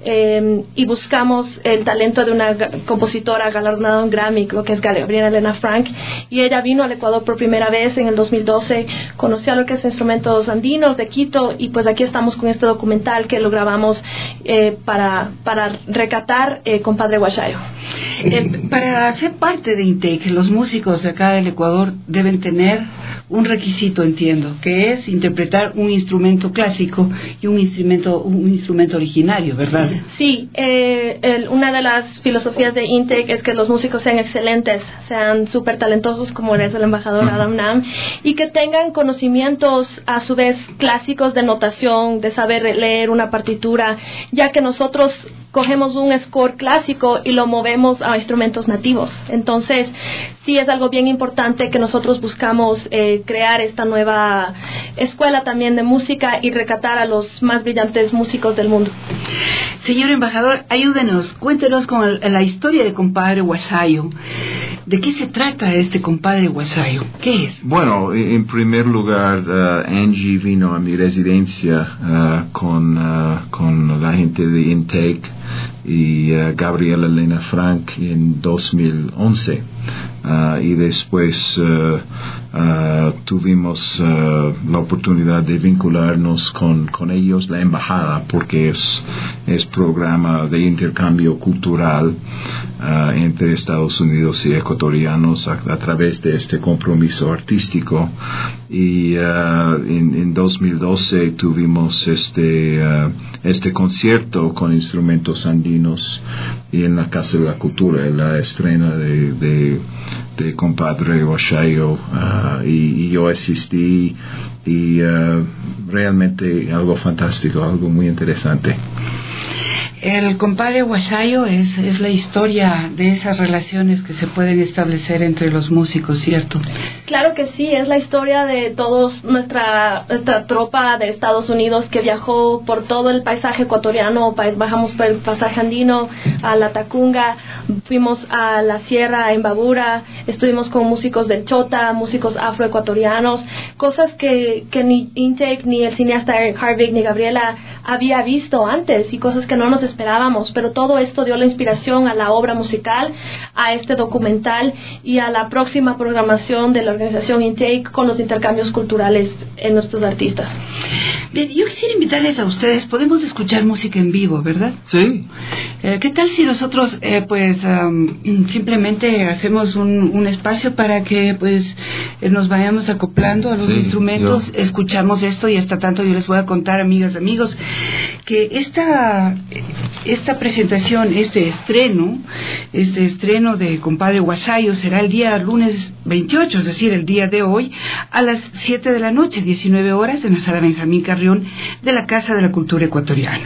I: eh, y buscamos el talento de una compositora galardonada en Grammy, creo que es Gabriela Elena Frank, y ella vino al Ecuador por primera vez en el dos mil doce, conocí a la Orquesta de Instrumentos Andinos de Quito, y pues aquí estamos con este documental que lo grabamos eh, para, para recatar eh, Compadre Huasayo.
B: Eh, para ser parte de Intake, los músicos de acá del Ecuador deben tener un requisito, entiendo, que es interpretar un instrumento clásico y un instrumento un instrumento originario, ¿verdad?
I: Sí, eh, el, una de las filosofías de Intake es que los músicos sean excelentes, sean súper talentosos como es el embajador Adam Nam, y que tengan conocimientos a su vez clásicos de notación, de saber leer una partitura, ya que nosotros cogemos un score clásico y lo movemos a instrumentos nativos. Entonces, sí es algo bien importante que nosotros buscamos eh, crear esta nueva escuela también de música y recatar a los más brillantes músicos del mundo.
B: Señor embajador, ayúdenos, cuéntenos con el, la historia de Compadre Huasayo. ¿De qué se trata este Compadre Huasayo? ¿Qué es?
M: Bueno, en primer lugar, uh, Angie vino a mi residencia uh, con, uh, con la gente de Intake y uh, Gabriela Elena Frank en dos mil once. uh, y después uh, uh, tuvimos uh, la oportunidad de vincularnos con, con ellos, la embajada, porque es, es programa de intercambio cultural uh, entre Estados Unidos y ecuatorianos a, a través de este compromiso artístico. Y uh, en, en dos mil doce tuvimos este uh, este concierto con instrumentos andinos y en la Casa de la Cultura, en la estrena de, de, de compadre Huachayo, uh, y, y yo asistí y uh, realmente algo fantástico, algo muy interesante.
B: El compadre Huachayo es, es la historia de esas relaciones que se pueden establecer entre los músicos, ¿cierto?
I: Claro que sí, es la historia de todos, nuestra nuestra tropa de Estados Unidos que viajó por todo el paisaje ecuatoriano, bajamos por el paisaje andino, a la Tacunga, fuimos a la sierra, a Imbabura, estuvimos con músicos del Chota, músicos afroecuatorianos, cosas que, que ni Intake, ni el cineasta Eric Harvig, ni Gabriela había visto antes, y cosas que no nos esperábamos, pero todo esto dio la inspiración a la obra musical, a este documental y a la próxima programación de la organización Intake con los intercambios culturales en nuestros artistas.
B: Bien, yo quisiera invitarles a ustedes, podemos escuchar música en vivo, ¿verdad?
M: Sí.
B: Eh, ¿Qué tal si nosotros eh, pues um, simplemente hacemos un, un espacio para que pues eh, nos vayamos acoplando a los sí, instrumentos, yo... escuchamos esto y hasta tanto yo les voy a contar, amigas, amigos, que esta esta presentación, este estreno, este estreno de compadre Huachayo será el día lunes veintiocho, es decir, el día de hoy, a las siete de la noche, diecinueve horas, en la sala Benjamín Carrión de la Casa de la Cultura Ecuatoriana.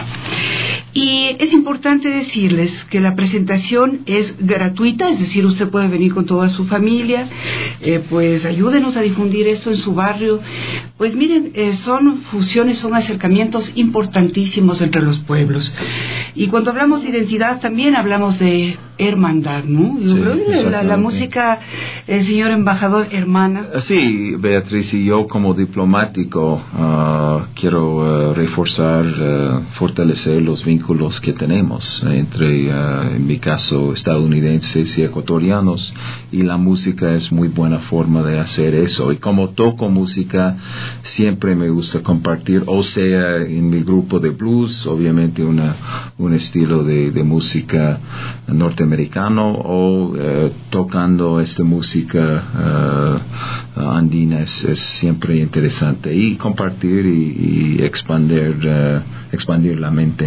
B: Y es importante decirles que la presentación es gratuita, es decir, usted puede venir con toda su familia, eh, pues ayúdenos a difundir esto en su barrio. Pues miren, eh, son fusiones, son acercamientos importantísimos entre los pueblos. Y cuando hablamos de identidad también hablamos de hermandad, ¿no?
M: Sí,
B: la, la música, el señor embajador, hermana.
M: Sí, Beatriz, y yo como diplomático uh, quiero uh, reforzar, uh, fortalecer los vínculos que tenemos entre, uh, en mi caso, estadounidenses y ecuatorianos, y la música es muy buena forma de hacer eso. Y como toco música, siempre me gusta compartir, o sea, en mi grupo de blues, obviamente una, un estilo de, de música norteamericano, o uh, tocando esta música uh, andina es, es siempre interesante, y compartir y, y expandir, uh, expandir la mente.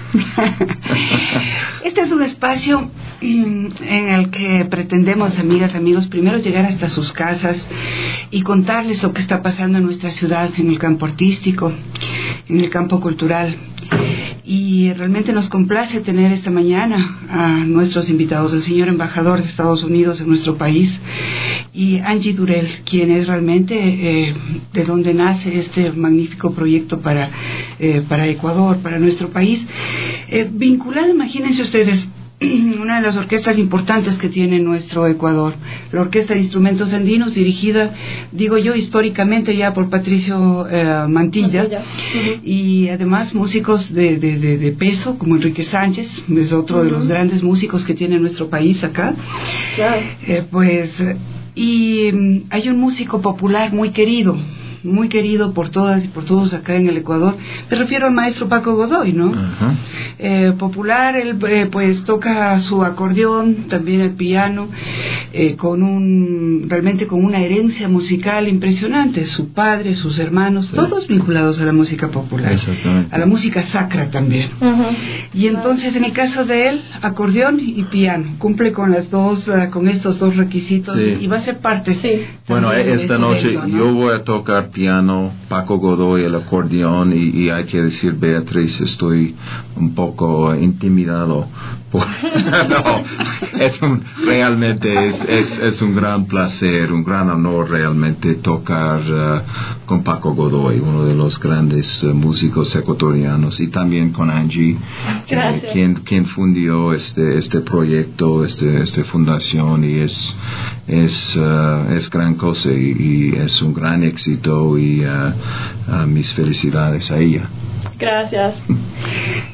B: Este es un espacio en el que pretendemos, amigas, amigos, primero llegar hasta sus casas y contarles lo que está pasando en nuestra ciudad, en el campo artístico, en el campo cultural. Y realmente nos complace tener esta mañana a nuestros invitados, el señor embajador de Estados Unidos en nuestro país, y Angie Durell, quien es realmente eh, de donde nace este magnífico proyecto para, eh, para Ecuador, para nuestro país, eh, vinculado, imagínense ustedes, una de las orquestas importantes que tiene nuestro Ecuador, la Orquesta de Instrumentos Andinos, dirigida, digo yo, históricamente ya por Patricio eh, Mantilla, Mantilla. Uh-huh. Y además músicos de, de, de, de peso, como Enrique Sánchez, es otro uh-huh. de los grandes músicos que tiene nuestro país acá.
I: Claro.
B: Eh, pues, y um, hay un músico popular muy querido, muy querido por todas y por todos acá en el Ecuador. Me refiero al maestro Paco Godoy, ¿no? Uh-huh. Eh, popular, él eh, pues toca su acordeón, también el piano, eh, con un, realmente con una herencia musical impresionante. Su padre, sus hermanos, sí. todos vinculados a la música popular, a la música sacra también. Uh-huh. Y entonces, en el caso de él, acordeón y piano, cumple con las dos, uh, con estos dos requisitos, sí. y va a ser parte. Sí.
M: Bueno, esta este noche evento, ¿no? Yo voy a tocar piano, Paco Godoy el acordeón, y, y hay que decir, Beatriz, estoy un poco intimidado por, no, es un, realmente es, es, es un gran placer, un gran honor realmente tocar uh, con Paco Godoy, uno de los grandes uh, músicos ecuatorianos, y también con Angie, eh, quien, quien fundió este, este proyecto, este, esta fundación, y es, es, uh, es gran cosa, y, y es un gran éxito, y uh, uh, mis felicidades a ella.
I: Gracias.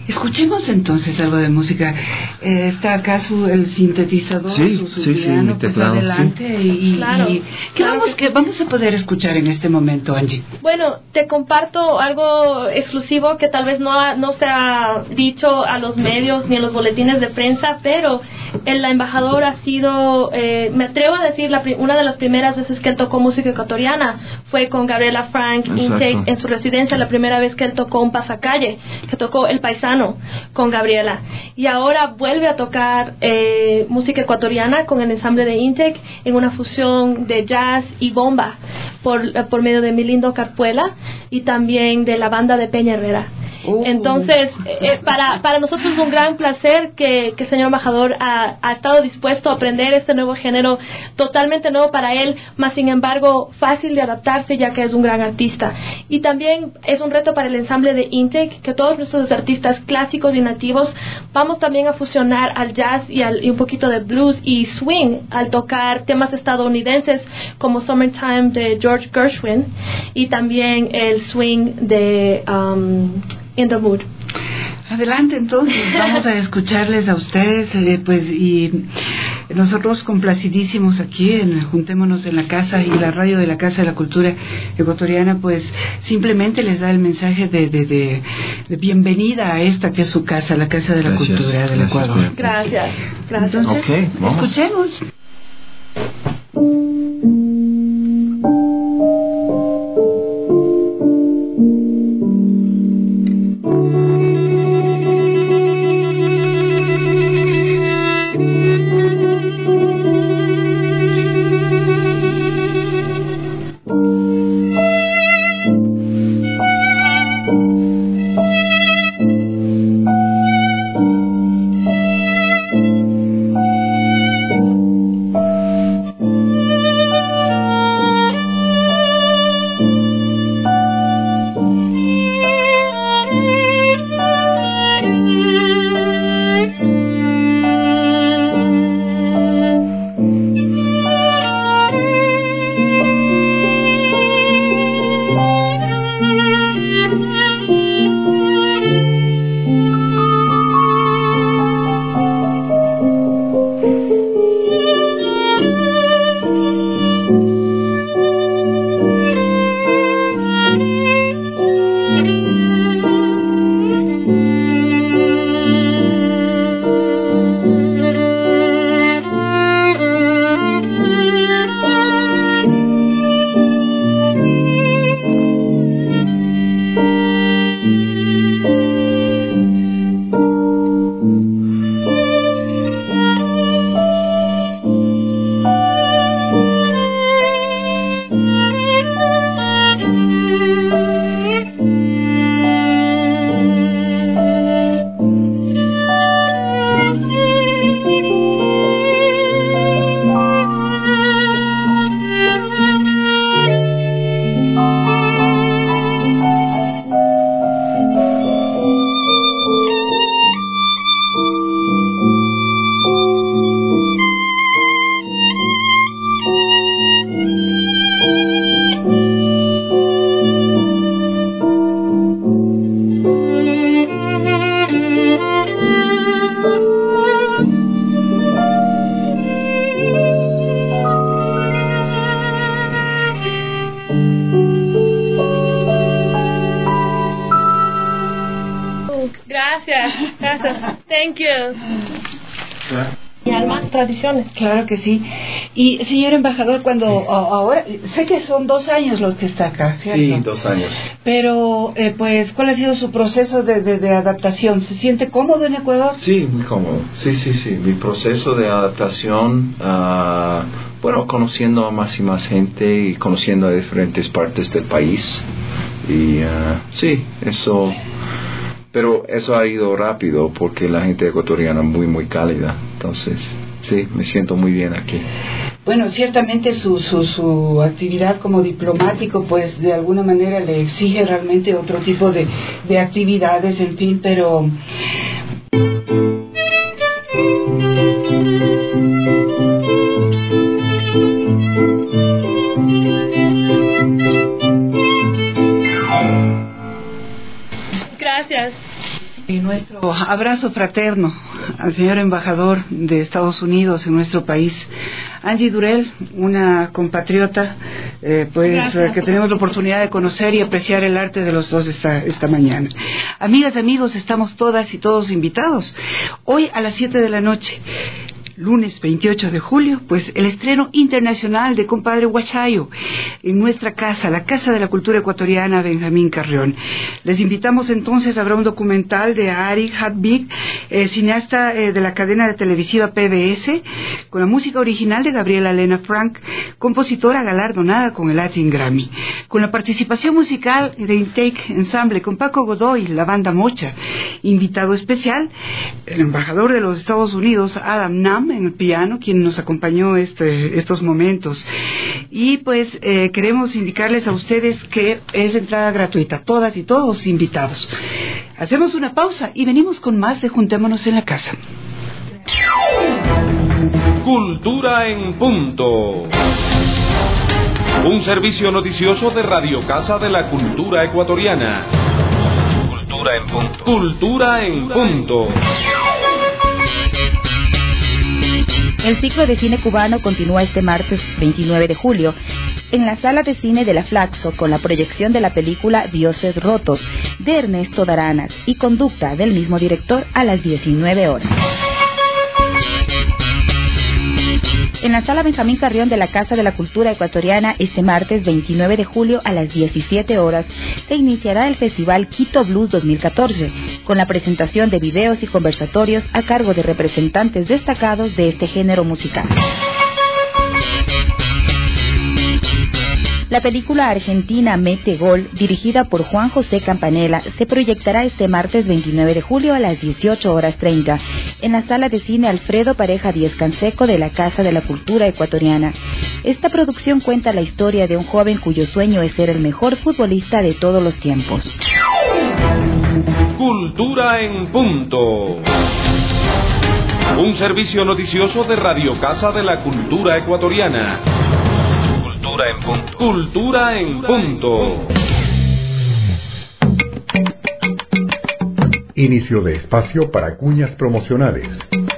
B: Escuchemos entonces algo de música. Eh, ¿Está acaso el sintetizador?
M: Sí,
B: su, su
M: sí, sí,
B: piano,
M: mi
B: pues
M: teclado,
B: adelante.
M: sí.
B: Y,
I: Claro,
B: y, ¿qué,
I: claro
B: vamos,
I: que
B: ¿Qué vamos a poder escuchar en este momento, Angie?
I: Bueno, te comparto algo exclusivo que tal vez no, ha, no se ha dicho a los medios ni en los boletines de prensa, pero el embajador ha sido, eh, me atrevo a decir, la, una de las primeras veces que él tocó música ecuatoriana fue con Gabriela Frank Intake en su residencia, la primera vez que él tocó un pasacalle, que tocó El Paisano con Gabriela. Y ahora vuelve a tocar eh, música ecuatoriana con el ensamble de Intake en una fusión de jazz y bomba por, por medio de Milindo Carpuela y también de la banda de Peña Herrera. Uh. Entonces, eh, para, para nosotros es un gran placer que, que el señor embajador ha, ha estado dispuesto a aprender este nuevo género totalmente nuevo para él, mas sin embargo fácil de adaptarse ya que es un gran artista. Y también es un reto para el ensamble de Intake que todos nuestros artistas clásicos y nativos vamos también a fusionar al jazz y, al, y un poquito de blues y swing al tocar temas estadounidenses como Summertime de George Gershwin y también el swing de um, In the Mood.
B: Adelante, entonces, vamos a escucharles a ustedes, eh, pues, y nosotros complacidísimos aquí en Juntémonos en la Casa y la radio de la Casa de la Cultura Ecuatoriana, pues, simplemente les da el mensaje de, de, de, de bienvenida a esta que es su casa, la Casa de la
M: Gracias,
B: Cultura del
M: gracias,
B: Ecuador.
I: Gracias, gracias.
B: Entonces,
M: okay,
B: escuchemos.
I: Gracias, gracias. Thank you. Y además tradiciones.
B: Claro que sí. Y señor embajador, cuando sí. a, ahora, sé que son dos años los que está acá, ¿cierto?
M: Sí, dos años.
B: Pero, eh, pues, ¿cuál ha sido su proceso de, de, de adaptación? ¿Se siente cómodo en Ecuador?
M: Sí, muy cómodo. Sí, sí, sí. Mi proceso de adaptación, uh, bueno, conociendo a más y más gente y conociendo a diferentes partes del país. Y, uh, sí, eso... Pero eso ha ido rápido porque la gente ecuatoriana es muy, muy cálida. Entonces, sí, me siento muy bien aquí.
B: Bueno, ciertamente su, su, su actividad como diplomático, pues de alguna manera le exige realmente otro tipo de, de actividades, en fin, pero...
I: Gracias.
B: Y nuestro Abrazo fraterno al señor embajador de Estados Unidos en nuestro país, Angie Durrell, una compatriota, eh, pues eh, que tenemos la oportunidad de conocer y apreciar el arte de los dos esta, esta mañana. Amigas, amigos, estamos todas y todos invitados hoy a las siete de la noche. Lunes veintiocho de julio, pues el estreno internacional de Compadre Huachayo en nuestra casa, la Casa de la Cultura Ecuatoriana Benjamín Carrión. Les invitamos entonces, habrá un documental de Ari Hadbig, eh, cineasta eh, de la cadena de televisiva P B S, con la música original de Gabriela Elena Frank, compositora galardonada con el Latin Grammy, con la participación musical de Intake Ensemble, con Paco Godoy, la banda Mocha, invitado especial, el embajador de los Estados Unidos, Adam Nam, en el piano, quien nos acompañó este, estos momentos. Y pues eh, queremos indicarles a ustedes que es entrada gratuita, todas y todos invitados. Hacemos una pausa y venimos con más de Juntémonos en la Casa.
H: Cultura en punto. Un servicio noticioso de Radio Casa de la Cultura Ecuatoriana. Cultura en punto. Cultura en punto.
N: El ciclo de cine cubano continúa este martes veintinueve de julio en la sala de cine de la Flaxo con la proyección de la película Dioses Rotos de Ernesto Daranas y Conducta del mismo director a las diecinueve horas. En la sala Benjamín Carrión de la Casa de la Cultura Ecuatoriana, este martes veintinueve de julio a las diecisiete horas, se iniciará el Festival Quito Blues dos mil catorce, con la presentación de videos y conversatorios a cargo de representantes destacados de este género musical. La película argentina Mete Gol, dirigida por Juan José Campanella, se proyectará este martes veintinueve de julio a las dieciocho horas treinta en la sala de cine Alfredo Pareja Díez Canseco de la Casa de la Cultura Ecuatoriana. Esta producción cuenta la historia de un joven cuyo sueño es ser el mejor futbolista de todos los tiempos.
H: Cultura en punto. Un servicio noticioso de Radio Casa de la Cultura Ecuatoriana. Cultura en punto. Cultura en punto.
F: Inicio de espacio para cuñas promocionales.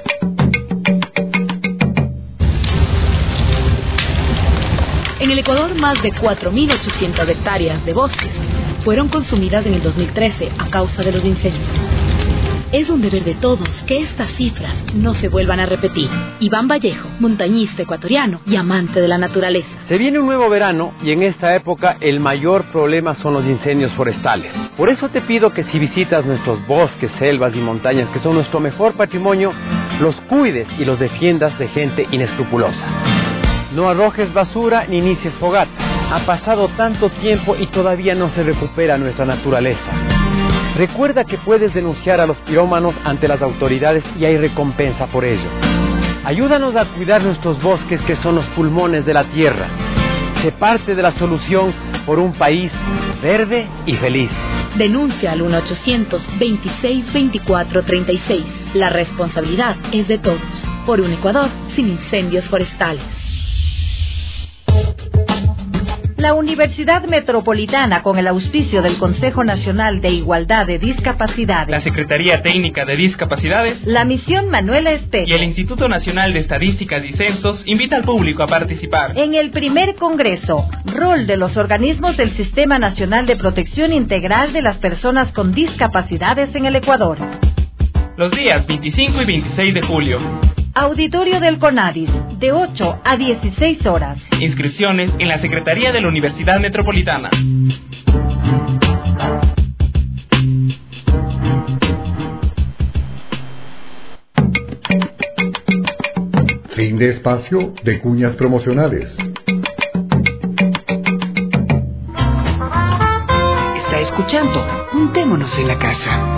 A: En el Ecuador, más de cuatro mil ochocientas hectáreas de bosques fueron consumidas en el dos mil trece a causa de los incendios. Es un deber de todos que estas cifras no se vuelvan a repetir. Iván Vallejo, montañista ecuatoriano y amante de la naturaleza.
O: Se viene un nuevo verano y en esta época el mayor problema son los incendios forestales. Por eso te pido que si visitas nuestros bosques, selvas y montañas, que son nuestro mejor patrimonio, los cuides y los defiendas de gente inescrupulosa. No arrojes basura ni inicies fogata. Ha pasado tanto tiempo y todavía no se recupera nuestra naturaleza. Recuerda que puedes denunciar a los pirómanos ante las autoridades y hay recompensa por ello. Ayúdanos a cuidar nuestros bosques, que son los pulmones de la tierra. Sé parte de la solución por un país verde y feliz.
A: Denuncia al uno ochocientos veintiséis veinticuatro treinta y seis. La responsabilidad es de todos. Por un Ecuador sin incendios forestales.
P: La Universidad Metropolitana, con el auspicio del Consejo Nacional de Igualdad de Discapacidades,
Q: la Secretaría Técnica de Discapacidades,
P: la Misión Manuela Espejo
Q: y el Instituto Nacional de Estadísticas y Censos invita al público a participar
P: en el primer Congreso, Rol de los Organismos del Sistema Nacional de Protección Integral de las Personas con Discapacidades en el Ecuador.
Q: Los días veinticinco y veintiséis de julio.
P: Auditorio del CONADIS, de ocho a dieciséis horas.
Q: Inscripciones en la Secretaría de la Universidad Metropolitana.
F: Fin de espacio de cuñas promocionales.
B: Está escuchando Juntémonos en la Casa.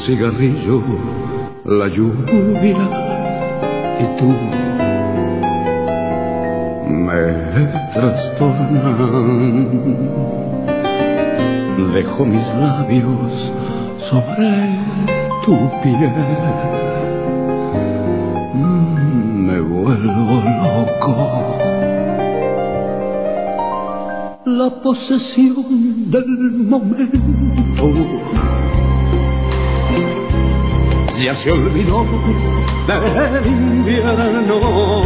D: cigarrillo, la lluvia y tú me trastornan. Dejo mis labios sobre tu piel, me vuelvo loco. La posesión del momento ya se olvidó del invierno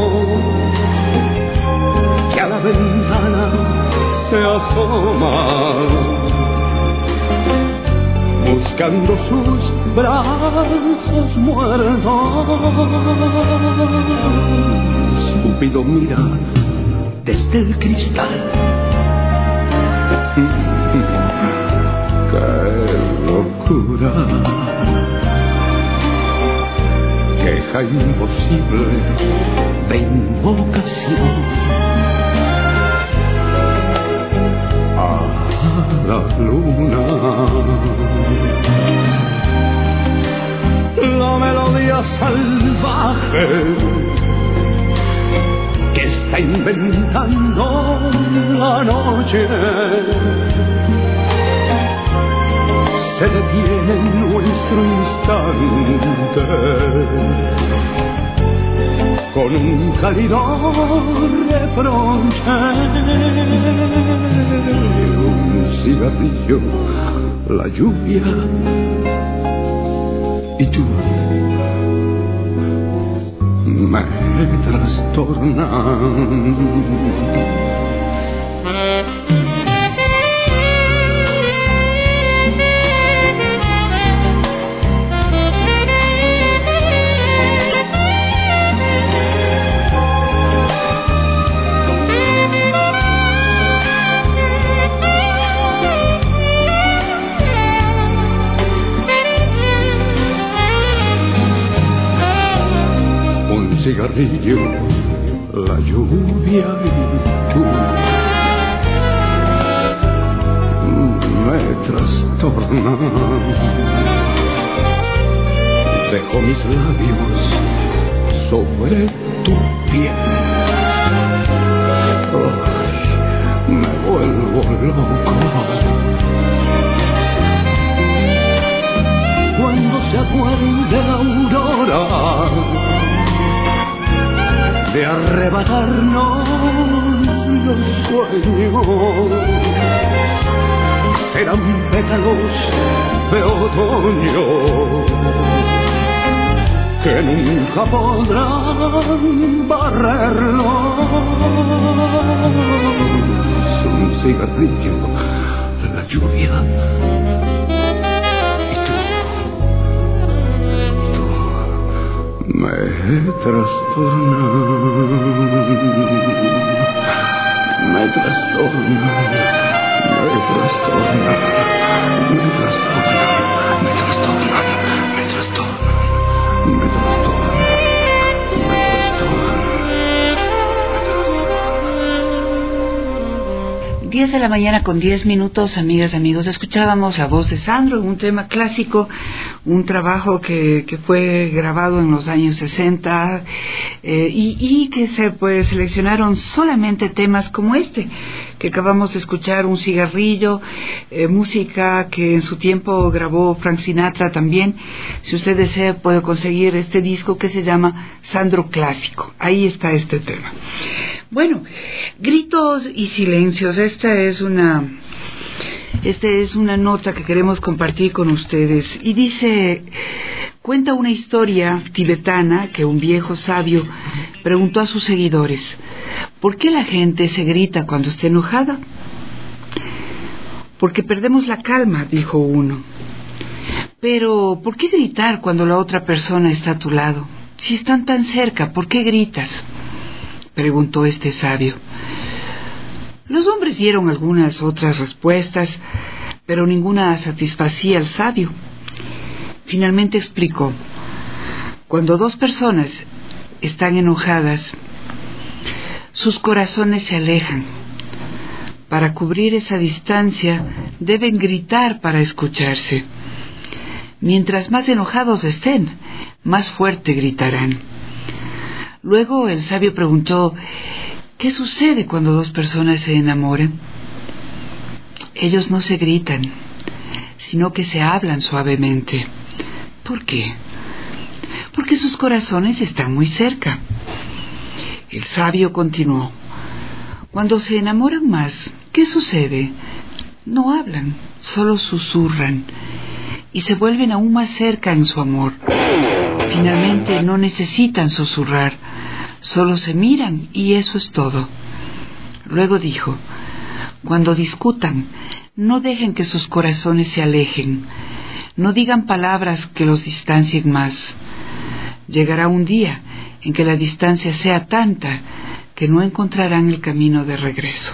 D: que a la ventana se asoma buscando sus brazos muertos. Estúpido, mira desde el cristal. ¡Qué locura! Queja imposible de invocación a la luna. La melodía salvaje que está inventando la noche se detiene en nuestro instante con un cálido reproche. Un cigarrillo, la lluvia y tú me trastornan. Cigarrillo, la lluvia y tú me trastornan. Dejo mis labios sobre tu piel. Oh, me vuelvo loco. Cuando se acuerde la aurora de arrebatarnos los sueños, serán pétalos de otoño que nunca podrán barrerlos. Un cigarrillo, la lluvia me trastorna, me trastorna, me trastorna, me trastorna, me trastorna, me trastorna, me trastorna, me trastorna.
B: diez de la mañana con diez minutos, amigas, amigos. Escuchábamos la voz de Sandro, un tema clásico, un trabajo que, que fue grabado en los años sesenta eh, y, y que se pues seleccionaron solamente temas como este que acabamos de escuchar, Un cigarrillo, eh, música que en su tiempo grabó Frank Sinatra también. Si usted desea puede conseguir este disco que se llama Sandro Clásico. Ahí está este tema. Bueno, gritos y silencios. Esta es una esta es una nota que queremos compartir con ustedes y dice, cuenta una historia tibetana que un viejo sabio preguntó a sus seguidores: ¿por qué la gente se grita cuando está enojada? Porque perdemos la calma, dijo uno. Pero ¿por qué gritar cuando la otra persona está a tu lado? Si están tan cerca, ¿por qué gritas?, preguntó este sabio. Los hombres dieron algunas otras respuestas, pero ninguna satisfacía al sabio. Finalmente explicó: cuando dos personas están enojadas, sus corazones se alejan. Para cubrir esa distancia, deben gritar para escucharse. Mientras más enojados estén, más fuerte gritarán. Luego el sabio preguntó, ¿qué sucede cuando dos personas se enamoran? Ellos no se gritan, sino que se hablan suavemente. ¿Por qué? Porque sus corazones están muy cerca. El sabio continuó, cuando se enamoran más, ¿qué sucede? No hablan, solo susurran y se vuelven aún más cerca en su amor. Finalmente no necesitan susurrar, solo se miran y eso es todo. Luego dijo, cuando discutan, no dejen que sus corazones se alejen, no digan palabras que los distancien más. Llegará un día en que la distancia sea tanta que no encontrarán el camino de regreso.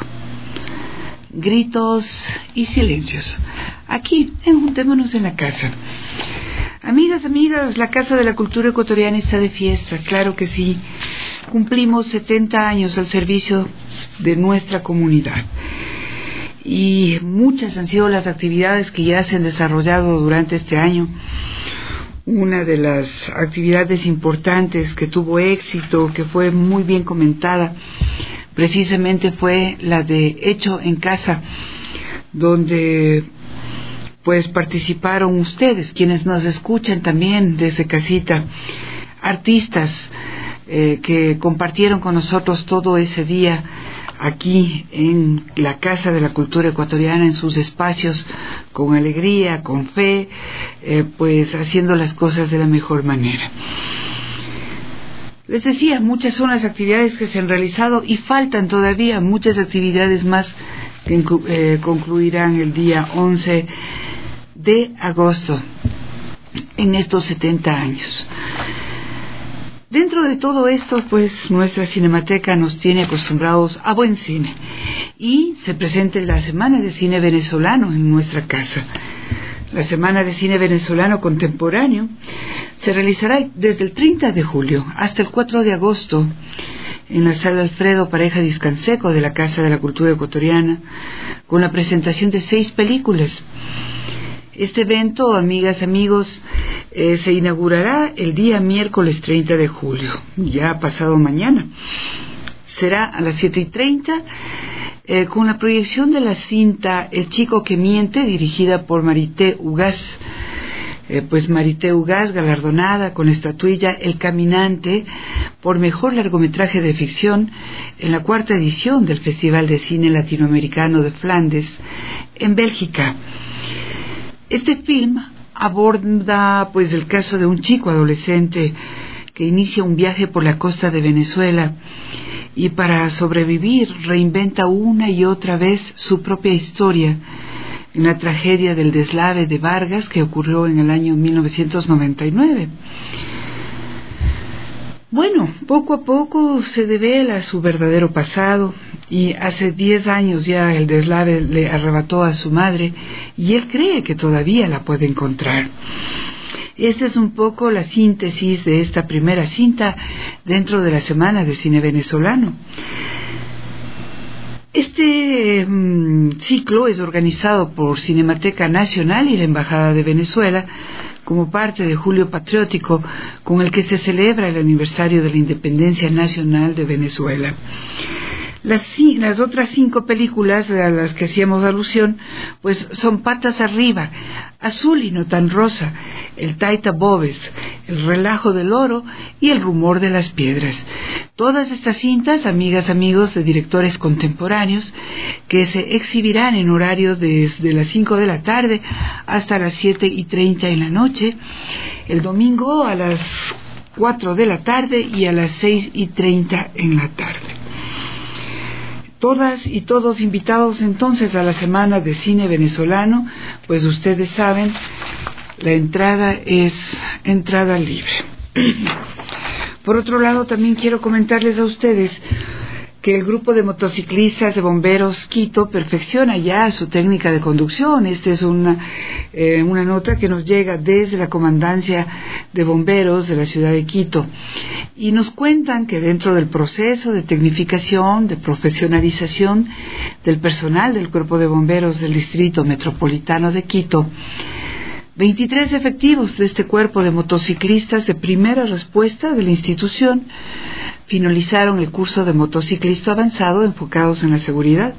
B: Gritos y silencios. Aquí, en Juntémonos en la Casa. Amigas, amigas, la Casa de la Cultura Ecuatoriana está de fiesta, claro que sí. Cumplimos setenta años al servicio de nuestra comunidad. Y muchas han sido las actividades que ya se han desarrollado durante este año. Una de las actividades importantes que tuvo éxito, que fue muy bien comentada, precisamente fue la de Hecho en Casa, donde pues participaron ustedes, quienes nos escuchan también desde casita, artistas eh, que compartieron con nosotros todo ese día aquí en la Casa de la Cultura Ecuatoriana, en sus espacios, con alegría, con fe, eh, pues haciendo las cosas de la mejor manera. Les decía, muchas son las actividades que se han realizado y faltan todavía muchas actividades más que eh, concluirán el día once de agosto en estos setenta años. Dentro de todo esto, pues nuestra Cinemateca nos tiene acostumbrados a buen cine y se presenta la Semana de Cine Venezolano en nuestra casa. La Semana de Cine Venezolano Contemporáneo se realizará desde el treinta de julio hasta el cuatro de agosto en la Sala Alfredo Pareja Discanseco de la Casa de la Cultura Ecuatoriana, con la presentación de seis películas. Este evento, amigas, amigos, eh, se inaugurará el día miércoles treinta de julio, ya pasado mañana. Será a las siete y treinta, eh, con la proyección de la cinta El Chico que Miente, dirigida por Marité Ugaz. Eh, pues Marité Ugaz, galardonada con la estatuilla El Caminante por mejor largometraje de ficción en la cuarta edición del Festival de Cine Latinoamericano de Flandes, en Bélgica. Este film aborda pues el caso de un chico adolescente que inicia un viaje por la costa de Venezuela y para sobrevivir reinventa una y otra vez su propia historia en la tragedia del deslave de Vargas que ocurrió en el año mil novecientos noventa y nueve. Bueno, poco a poco se devela su verdadero pasado y hace diez años ya el deslave le arrebató a su madre y él cree que todavía la puede encontrar. Esta es un poco la síntesis de esta primera cinta dentro de la Semana de Cine Venezolano. Este um, ciclo es organizado por Cinemateca Nacional y la Embajada de Venezuela como parte de Julio Patriótico, con el que se celebra el aniversario de la independencia nacional de Venezuela. Las, las otras cinco películas a las que hacíamos alusión, pues son Patas Arriba, Azul y no tan rosa, El Taita Bobes, El Relajo del Oro y El Rumor de las Piedras. Todas estas cintas, amigas, amigos, de directores contemporáneos, que se exhibirán en horario desde las cinco de la tarde hasta las siete y treinta en la noche, el domingo a las cuatro de la tarde y a las seis y treinta en la tarde. Todas y todos invitados entonces a la Semana de Cine Venezolano, pues ustedes saben, la entrada es entrada libre. Por otro lado, también quiero comentarles a ustedes que el grupo de motociclistas de bomberos Quito perfecciona ya su técnica de conducción. Esta es una, eh, una nota que nos llega desde la Comandancia de Bomberos de la ciudad de Quito. Y nos cuentan que dentro del proceso de tecnificación, de profesionalización del personal del Cuerpo de Bomberos del Distrito Metropolitano de Quito, veintitrés efectivos de este cuerpo de motociclistas de primera respuesta de la institución finalizaron el curso de motociclista avanzado enfocados en la seguridad.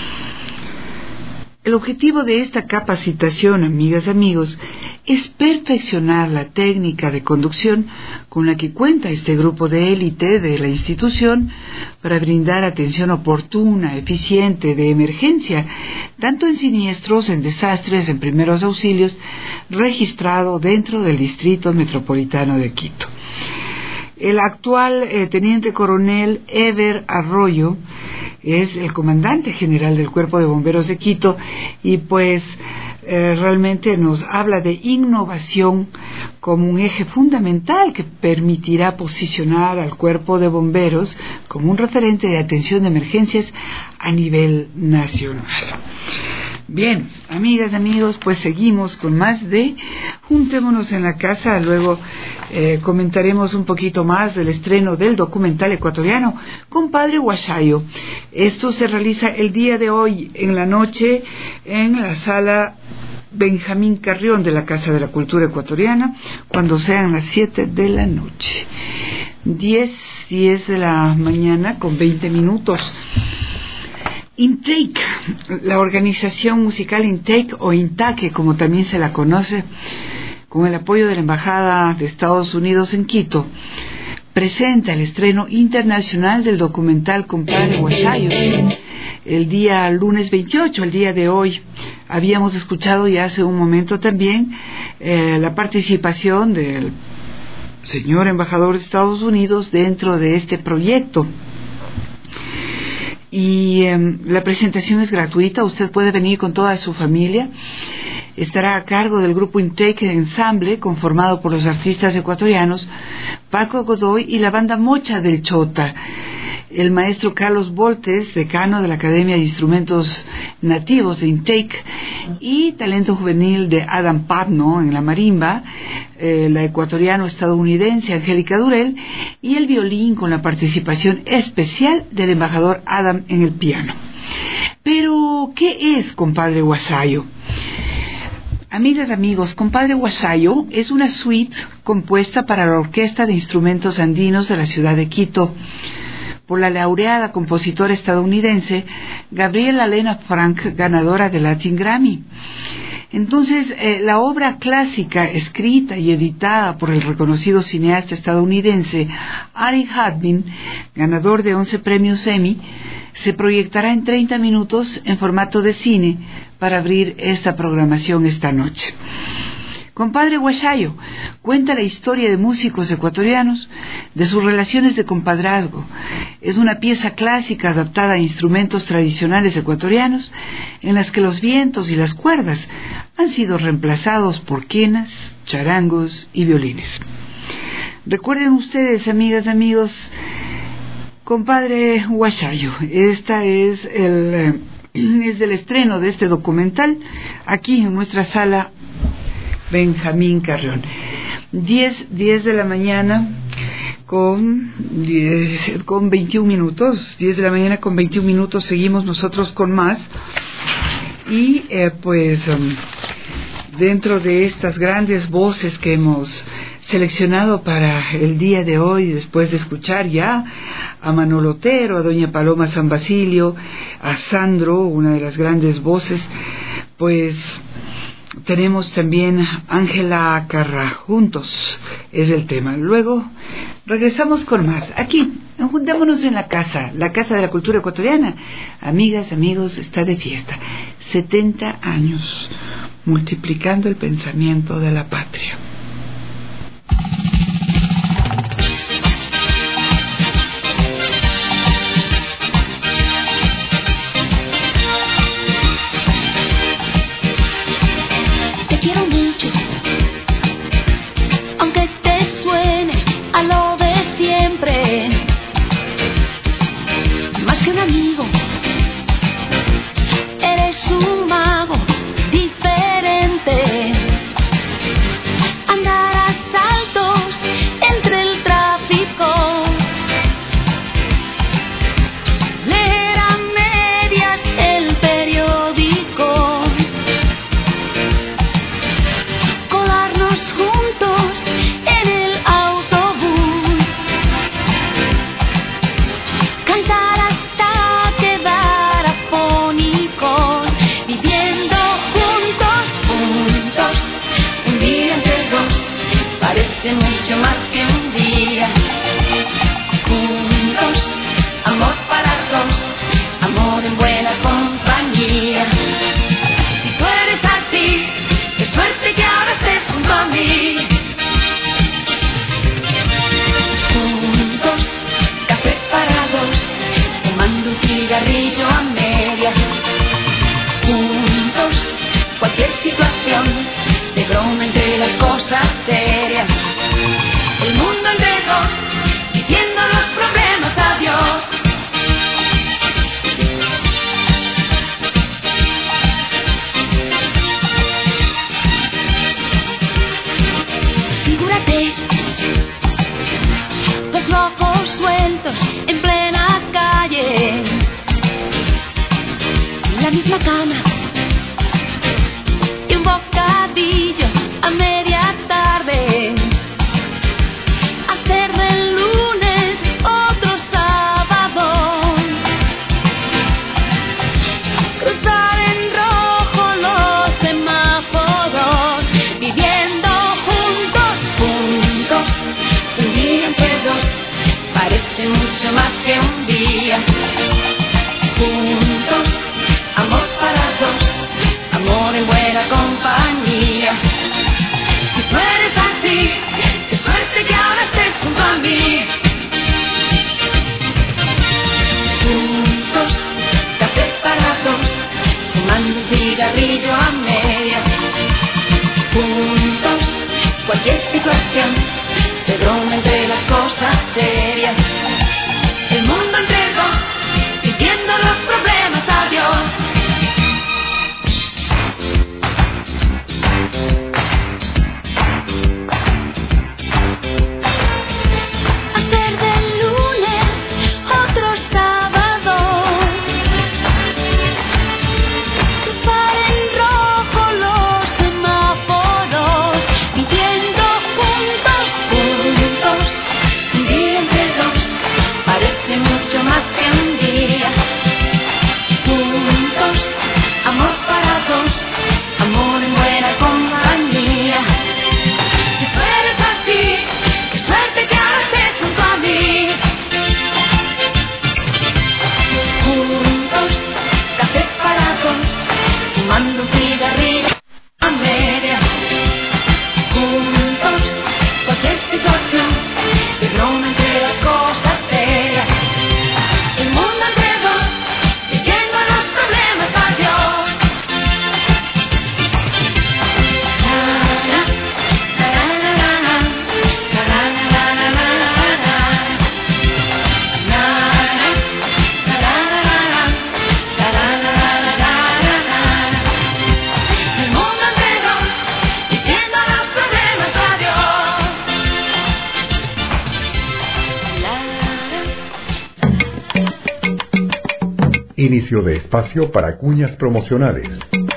B: El objetivo de esta capacitación, amigas y amigos, es perfeccionar la técnica de conducción con la que cuenta este grupo de élite de la institución para brindar atención oportuna, eficiente, de emergencia, tanto en siniestros, en desastres, en primeros auxilios, registrado dentro del Distrito Metropolitano de Quito. El actual eh, teniente coronel Ever Arroyo es el comandante general del Cuerpo de Bomberos de Quito y pues eh, realmente nos habla de innovación como un eje fundamental que permitirá posicionar al Cuerpo de Bomberos como un referente de atención de emergencias a nivel nacional. Bien, amigas, amigos, pues seguimos con más de Juntémonos en la Casa. Luego eh, comentaremos un poquito más del estreno del documental ecuatoriano Compadre Huachayo. Esto se realiza el día de hoy en la noche en la sala Benjamín Carrión de la Casa de la Cultura Ecuatoriana, cuando sean las siete de la noche. diez, diez de la mañana con veinte minutos. Intake, la organización musical Intake o Intaque, como también se la conoce, con el apoyo de la Embajada de Estados Unidos en Quito, presenta el estreno internacional del documental Compadre Huachayo el día lunes veintiocho, el día de hoy. Habíamos escuchado ya hace un momento también eh, la participación del señor embajador de Estados Unidos dentro de este proyecto. Y eh, la presentación es gratuita, usted puede venir con toda su familia. Estará a cargo del grupo Intake Ensamble, conformado por los artistas ecuatorianos Paco Godoy y la banda Mocha del Chota. El maestro Carlos Voltes, decano de la Academia de Instrumentos Nativos de Intake, y talento juvenil de Adam Patno en la marimba, eh, la ecuatoriano-estadounidense Angélica Durel, y el violín con la participación especial del embajador Adam en el piano. Pero, ¿qué es Compadre Huachayo? Amigas, amigos, Compadre Huachayo es una suite compuesta para la Orquesta de Instrumentos Andinos de la ciudad de Quito, por la laureada compositora estadounidense Gabriela Lena Frank, ganadora del Latin Grammy. Entonces, eh, la obra clásica, escrita y editada por el reconocido cineasta estadounidense Ari Hadmin, ganador de once premios Emmy, se proyectará en treinta minutos en formato de cine para abrir esta programación esta noche. Compadre Huachayo cuenta la historia de músicos ecuatorianos, de sus relaciones de compadrazgo. Es una pieza clásica adaptada a instrumentos tradicionales ecuatorianos, en las que los vientos y las cuerdas han sido reemplazados por quenas, charangos y violines. Recuerden ustedes, amigas y amigos, Compadre Huachayo, esta es el, es el estreno de este documental aquí en nuestra sala Benjamín Carrión. diez, diez de la mañana con, diez, con veintiún minutos, diez de la mañana con veintiún minutos, seguimos nosotros con más. Y eh, pues um, dentro de estas grandes voces que hemos seleccionado para el día de hoy, después de escuchar ya a Manolo Otero, a doña Paloma San Basilio, a Sandro, una de las grandes voces, pues tenemos también Ángela Carra, Juntos es el tema. Luego regresamos con más, aquí, en Juntémonos en la Casa, la Casa de la Cultura Ecuatoriana. Amigas, amigos, está de fiesta, setenta años, multiplicando el pensamiento de la patria.
L: Eres un mago diferente. vientos en plena calle. La misma cama y un bocadillo a media tarde. Hacer del lunes otro sábado. Cruzar en rojo los semáforos. Viviendo juntos, juntos. Un día entre dos parece mucho más que un día. Juntos, amor para dos, amor en buena compañía. Si tú eres así, qué suerte que ahora estés junto a mí. Juntos, café para dos, fumando un cigarrillo a medias. Juntos, cualquier situación, de broma entre las cosas serias. El mundo entre dos, viviendo los problemas a Dios. Hacer del lunes otro sábado. Cruzar en rojo los semáforos. Viviendo juntos, juntos. Un día entre dos parece mucho más que un día. Juntos, amor para dos, amor en buena compañía. Si tú eres así, qué suerte que ahora estés junto a mí. Juntos, café para dos, fumando un cigarrillo a media. Juntos, cualquier situación, de broma entre las cosas serias. El mundo entre dos, viviendo los problemas a Dios. El mundo entre dos, viviendo los problemas a Dios.
F: Inicio de espacio para cuñas promocionales.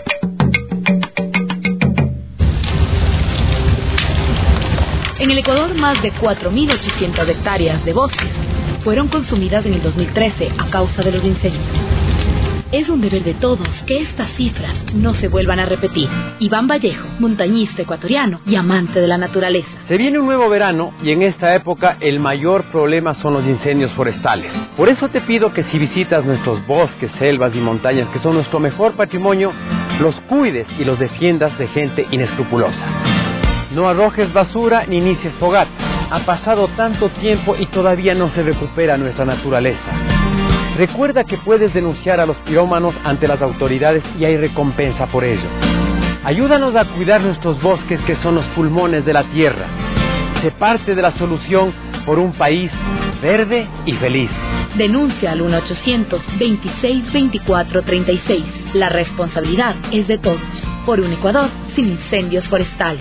A: En el Ecuador, más de cuatro mil ochocientas hectáreas de bosques fueron consumidas en el dos mil trece a causa de los incendios. Es un deber de todos que estas cifras no se vuelvan a repetir. Iván Vallejo, montañista ecuatoriano y amante de la naturaleza.
O: Se viene un nuevo verano y en esta época el mayor problema son los incendios forestales. Por eso te pido que si visitas nuestros bosques, selvas y montañas, que son nuestro mejor patrimonio, los cuides y los defiendas de gente inescrupulosa. No arrojes basura ni inicies fogata. Ha pasado tanto tiempo y todavía no se recupera nuestra naturaleza. Recuerda que puedes denunciar a los pirómanos ante las autoridades y hay recompensa por ello. Ayúdanos a cuidar nuestros bosques, que son los pulmones de la tierra. Sé parte de la solución por un país verde y feliz.
A: Denuncia al uno ochocientos veintiséis veinticuatro treinta y seis. La responsabilidad es de todos. Por un Ecuador sin incendios forestales.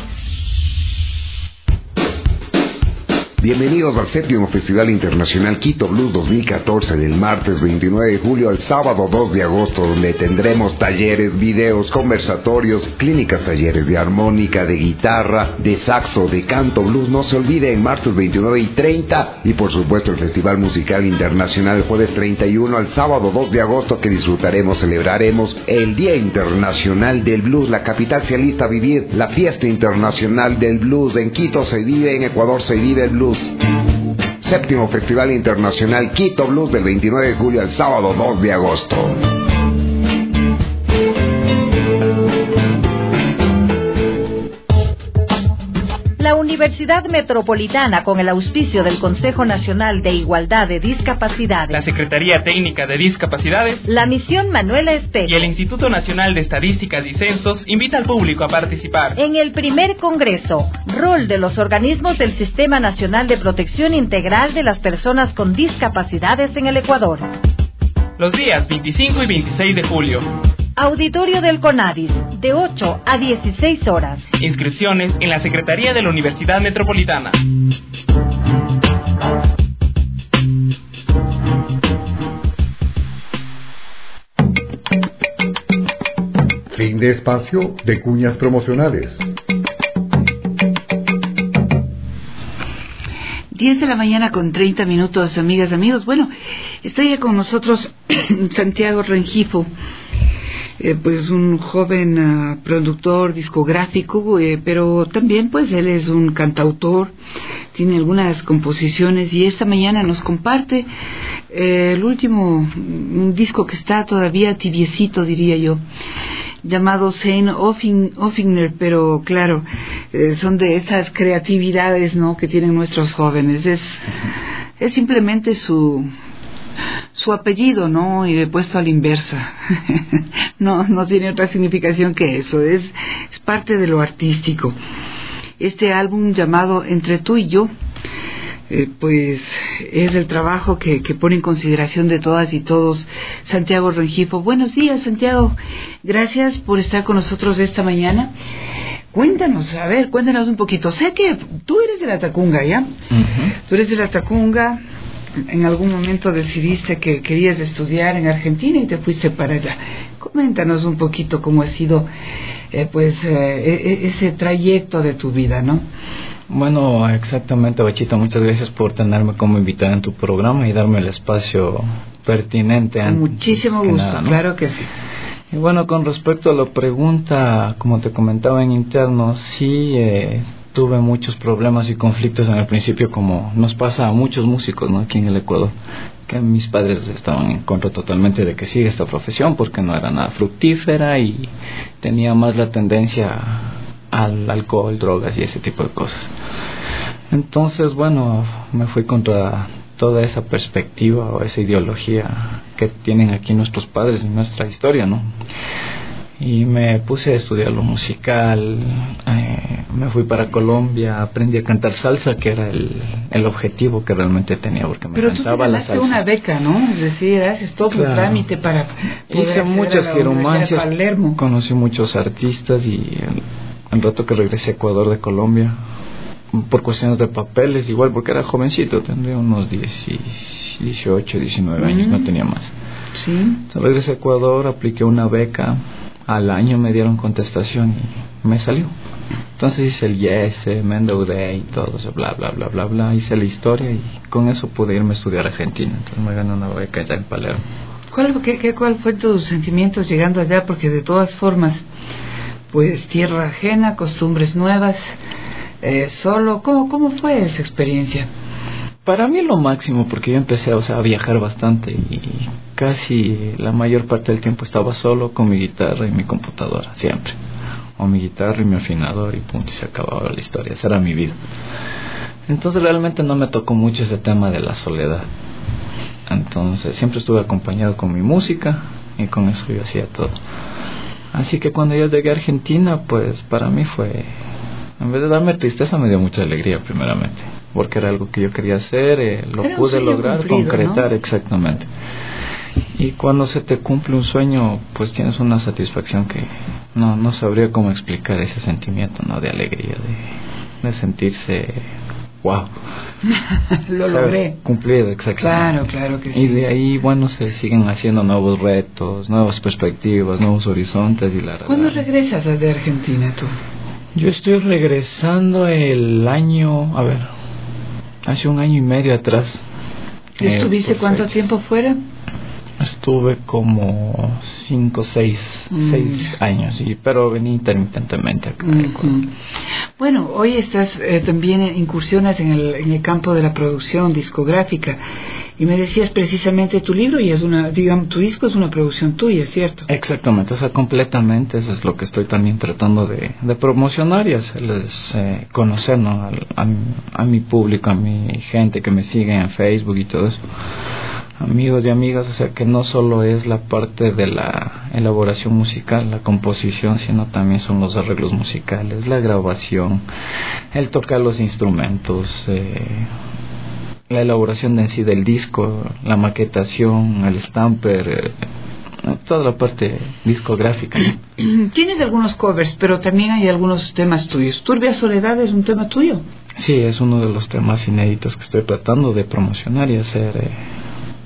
K: Bienvenidos al séptimo Festival Internacional Quito Blues dos mil catorce, del martes veintinueve de julio al sábado dos de agosto, donde tendremos talleres, videos, conversatorios, clínicas, talleres de armónica, de guitarra, de saxo, de canto blues. No se olviden, martes veintinueve y treinta, y por supuesto el Festival Musical Internacional, jueves treinta y uno al sábado dos de agosto, que disfrutaremos, celebraremos el Día Internacional del Blues. La capital se alista a vivir la fiesta internacional del blues. En Quito se vive, en Ecuador se vive el blues. Séptimo Festival Internacional Quito Blues, del veintinueve de julio al sábado dos de agosto.
P: La Universidad Metropolitana, con el auspicio del Consejo Nacional de Igualdad de Discapacidades,
Q: la Secretaría Técnica de Discapacidades,
P: la Misión Manuela Espejo
Q: y el Instituto Nacional de Estadísticas y Censos invita al público a participar
P: en el primer Congreso, Rol de los Organismos del Sistema Nacional de Protección Integral de las Personas con Discapacidades en el Ecuador.
Q: Los días veinticinco y veintiséis de julio.
P: Auditorio del CONADIS, de ocho a dieciséis horas.
Q: Inscripciones en la Secretaría de la Universidad Metropolitana.
F: Fin de espacio de cuñas promocionales.
B: diez de la mañana con treinta minutos, amigas, amigos. Bueno, estoy ya con nosotros Santiago Rengifo, eh, pues un joven uh, productor discográfico, eh, pero también pues él es un cantautor, tiene algunas composiciones y esta mañana nos comparte eh, el último, un disco que está todavía tibiecito, diría yo, llamado Saint Offingner, pero claro, eh, son de estas creatividades, ¿no?, que tienen nuestros jóvenes. Es, es simplemente su su apellido, ¿no?, y puesto a la inversa. no, no tiene otra significación que eso. Es, es parte de lo artístico. Este álbum llamado Entre tú y yo, Eh, pues es el trabajo que, que pone en consideración de todas y todos Santiago Rengifo. Buenos días, Santiago, gracias por estar con nosotros esta mañana. Cuéntanos, a ver, cuéntanos un poquito. Sé que tú eres de la Tacunga, ¿ya? Uh-huh. Tú eres de la Tacunga. En algún momento decidiste que querías estudiar en Argentina y te fuiste para allá. Coméntanos un poquito cómo ha sido eh, pues eh, ese trayecto de tu vida, ¿no?
R: Bueno, exactamente, Bachita, muchas gracias por tenerme como invitada en tu programa y darme el espacio pertinente.
B: Con muchísimo gusto, nada, ¿no? Claro que sí.
R: Y bueno, con respecto a la pregunta, como te comentaba en interno, sí eh, tuve muchos problemas y conflictos en el principio, como nos pasa a muchos músicos, ¿no?, aquí en el Ecuador, que mis padres estaban en contra totalmente de que siga esta profesión porque no era nada fructífera y tenía más la tendencia al alcohol, drogas y ese tipo de cosas. Entonces, bueno, me fui contra toda esa perspectiva o esa ideología que tienen aquí nuestros padres en nuestra historia, ¿no? Y me puse a estudiar lo musical, eh, me fui para Colombia, aprendí a cantar salsa, que era el, el objetivo que realmente tenía, porque me
B: Pero
R: encantaba la salsa.
B: Pero tú te ganaste una beca, ¿no? Es decir, haces todo claro. un trámite para poder
R: hice muchas quiromancias, conocí muchos artistas y el, el rato que regresé a Ecuador de Colombia, por cuestiones de papeles, igual porque era jovencito, tendría unos dieciocho, diecinueve años, mm. no tenía más.
B: Sí.
R: Entonces regresé a Ecuador, apliqué una beca, al año me dieron contestación y me salió. Entonces hice el yes, me endeudé y todo eso, bla, bla, bla, bla, bla, hice la historia y con eso pude irme a estudiar a Argentina. Entonces me gané una beca allá en Palermo.
B: ¿Cuál, qué, qué, ¿Cuál fue tus sentimientos llegando allá? Porque de todas formas, pues tierra ajena, costumbres nuevas, eh, solo, ¿cómo, ¿cómo fue esa experiencia?
R: Para mí lo máximo, porque yo empecé, o sea, a viajar bastante y casi la mayor parte del tiempo estaba solo con mi guitarra y mi computadora, siempre. O mi guitarra y mi afinador y punto, y se acababa la historia. Esa era mi vida. Entonces realmente no me tocó mucho ese tema de la soledad. Entonces siempre estuve acompañado con mi música y con eso yo hacía todo. Así que cuando yo llegué a Argentina, pues para mí fue, en vez de darme tristeza, me dio mucha alegría primeramente, porque era algo que yo quería hacer, eh, lo era pude lograr, cumplido, concretar, ¿no? Exactamente. Y cuando se te cumple un sueño, pues tienes una satisfacción que no no sabría cómo explicar ese sentimiento, ¿no?, de alegría, de, de sentirse wow.
B: Lo logré.
R: Cumplido, exactamente.
B: Claro, claro que sí.
R: Y de ahí, bueno, se siguen haciendo nuevos retos, nuevas perspectivas, nuevos horizontes y la
B: ¿Cuándo regresas de Argentina tú?
R: Yo estoy regresando el año, a ver, hace un año y medio atrás.
B: ¿Estuviste eh, cuánto fechas. tiempo fuera?
R: Estuve como cinco, seis, mm. seis años, y, pero venía intermitentemente acá.
B: Mm-hmm. Bueno, hoy estás eh, también incursionas en el, en el campo de la producción discográfica, y me decías precisamente tu libro y es una, digamos, tu disco es una producción tuya, ¿cierto?
R: Exactamente, o sea, completamente, eso es lo que estoy también tratando de, de promocionar y hacerles eh, conocer, ¿no?, a, a, a mi público, a mi gente que me sigue en Facebook y todo eso. Amigos y amigas, o sea, que no solo es la parte de la elaboración musical, la composición, sino también son los arreglos musicales, la grabación, el tocar los instrumentos, eh, la elaboración de en sí del disco, la maquetación, el stamper, eh, toda la parte discográfica, ¿no?
B: Tienes algunos covers, pero también hay algunos temas tuyos. Turbia Soledad es un tema tuyo.
R: Sí, es uno de los temas inéditos que estoy tratando de promocionar y hacer... Eh,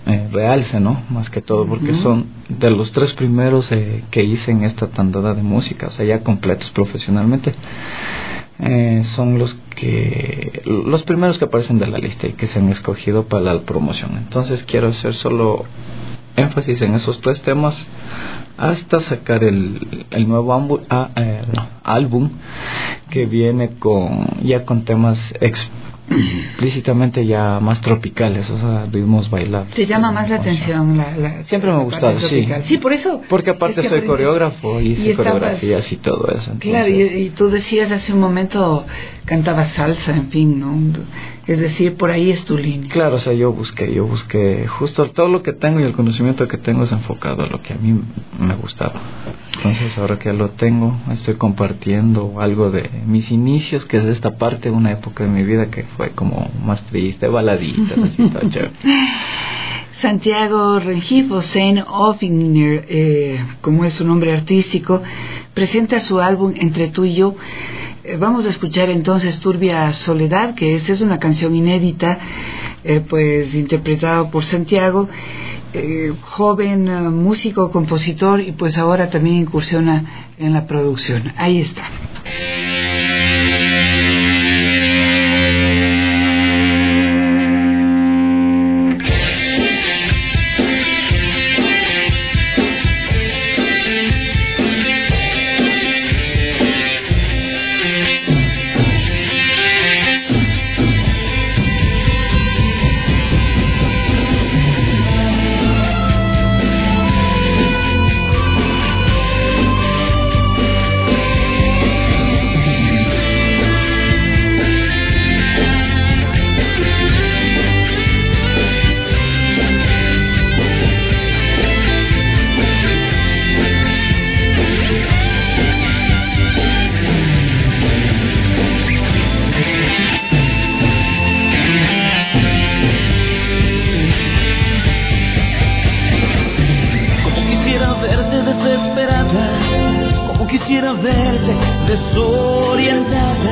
R: eh, realce, ¿no? Más que todo, porque uh-huh. son de los tres primeros eh, que hice en esta tandada de música, o sea, ya completos profesionalmente. Eh, son los que los primeros que aparecen de la lista y que se han escogido para la promoción. Entonces quiero hacer solo énfasis en esos tres temas hasta sacar el, el nuevo álbum, ah, eh, no, álbum que viene con ya con temas explícitamente ya más tropicales, o sea, ritmos bailables.
B: ¿Te llama más la atención? La, la,
R: Siempre me ha gustado, sí.
B: Sí, por eso.
R: Porque aparte es soy coreógrafo y hice coreografías y todo eso. Entonces...
B: Claro, y, y tú decías hace un momento, cantabas salsa, en fin, ¿no? Es decir, por ahí es tu línea.
R: Claro, o sea, yo busqué, yo busqué, justo todo lo que tengo y el conocimiento que tengo es enfocado a lo que a mí me gustaba. Entonces, ahora que lo tengo, estoy compartiendo algo de mis inicios, que es esta parte de una época de mi vida que fue como más triste, baladita, así todo chévere.
B: Santiago Rengifo, Sein Ofinger, eh, como es su nombre artístico, presenta su álbum Entre tú y yo. Eh, vamos a escuchar entonces Turbia Soledad, que esta es una canción inédita, eh, pues interpretado por Santiago, eh, joven uh, músico, compositor, y pues ahora también incursiona en la producción. Ahí está.
C: Quisiera verte desorientada,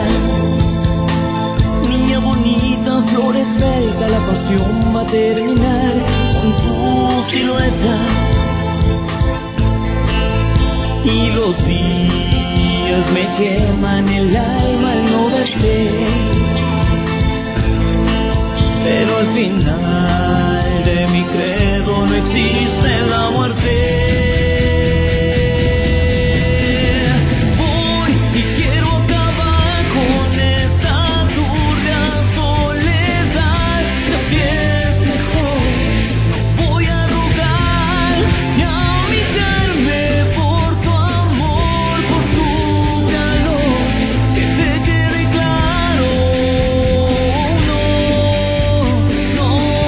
C: niña bonita, flor esbelta, la pasión va a terminar con tu silueta. Y los días me queman el alma al no verte, pero al final de mi credo no existe la muerte.
S: No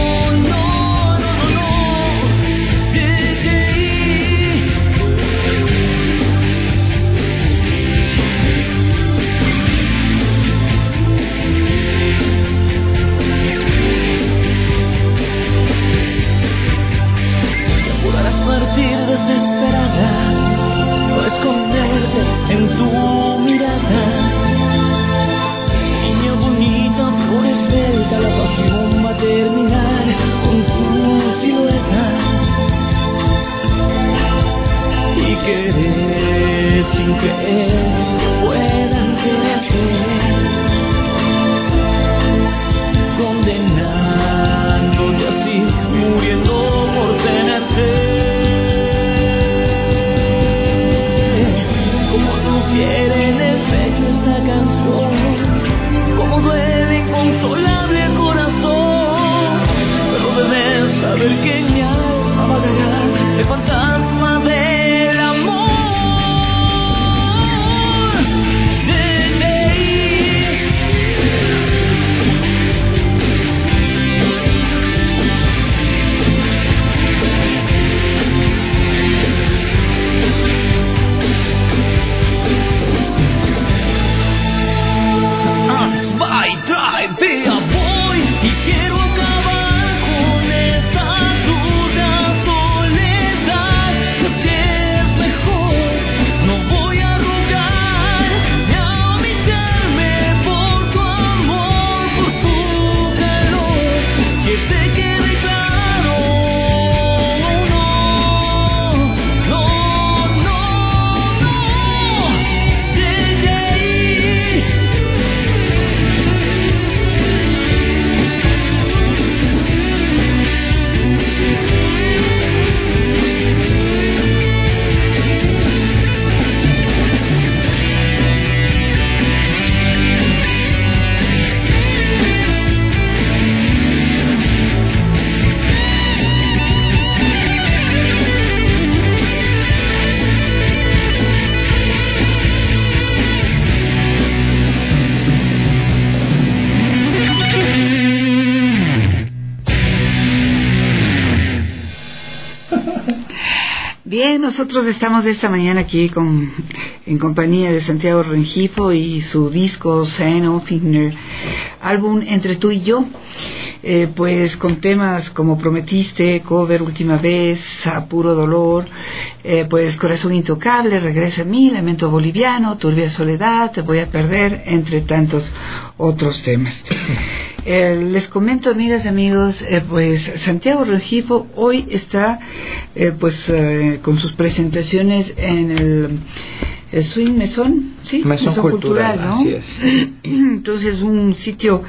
B: Bien, nosotros estamos esta mañana aquí con, en compañía de Santiago Rengifo y su disco Sein-O-Finger, álbum Entre tú y yo, eh, pues con temas como Prometiste, Cover, Última vez, A Puro Dolor, eh, pues Corazón Intocable, Regresa a mí, Lamento Boliviano, Turbia Soledad, Te voy a perder, entre tantos otros temas. Eh, les comento, amigas y amigos, eh, pues Santiago Rengifo hoy está eh, pues eh, con sus presentaciones en el, el Swing Mesón, ¿sí?
R: Mesón, Mesón Cultural, Cultural, ¿no? Así es.
B: Entonces un sitio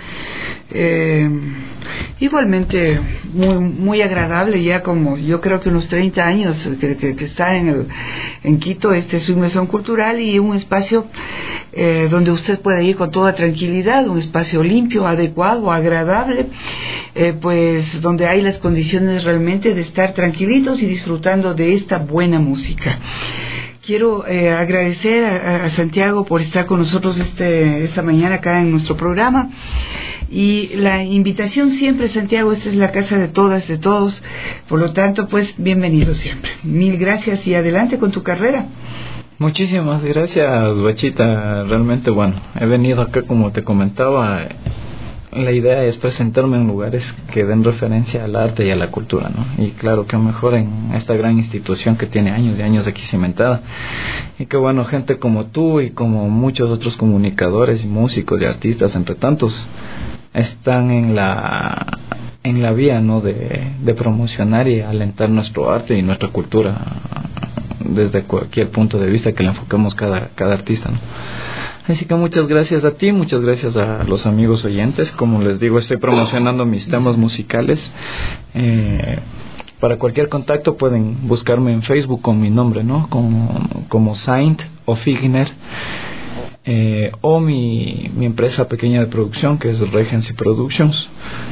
B: eh, igualmente muy muy agradable, ya como yo creo que unos treinta años que, que, que está en el, en Quito, este Swing Mesón Cultural, y un espacio eh, donde usted puede ir con toda tranquilidad, un espacio limpio, adecuado, agradable, eh, pues donde hay las condiciones realmente de estar tranquilitos y disfrutando de esta buena música. Quiero eh, agradecer a, a Santiago por estar con nosotros este, esta mañana acá en nuestro programa, y la invitación siempre, Santiago, esta es la casa de todas, de todos, por lo tanto, pues bienvenido siempre. Mil gracias y adelante con tu carrera.
R: Muchísimas gracias, Bachita. Realmente, bueno, he venido acá, como te comentaba. La idea es presentarme en lugares que den referencia al arte y a la cultura, ¿no? Y claro, que mejor en esta gran institución que tiene años y años aquí cimentada. Y que bueno, gente como tú y como muchos otros comunicadores y músicos y artistas, entre tantos, están en la en la vía, ¿no? De, de promocionar y alentar nuestro arte y nuestra cultura desde cualquier punto de vista que le enfoquemos cada, cada artista, ¿no? Así que muchas gracias a ti, muchas gracias a los amigos oyentes. Como les digo, estoy promocionando mis temas musicales. Eh, para cualquier contacto pueden buscarme en Facebook con mi nombre, ¿no? Como, como Sein-O-Finger. Eh, o mi, mi empresa pequeña de producción, que es Regency Productions.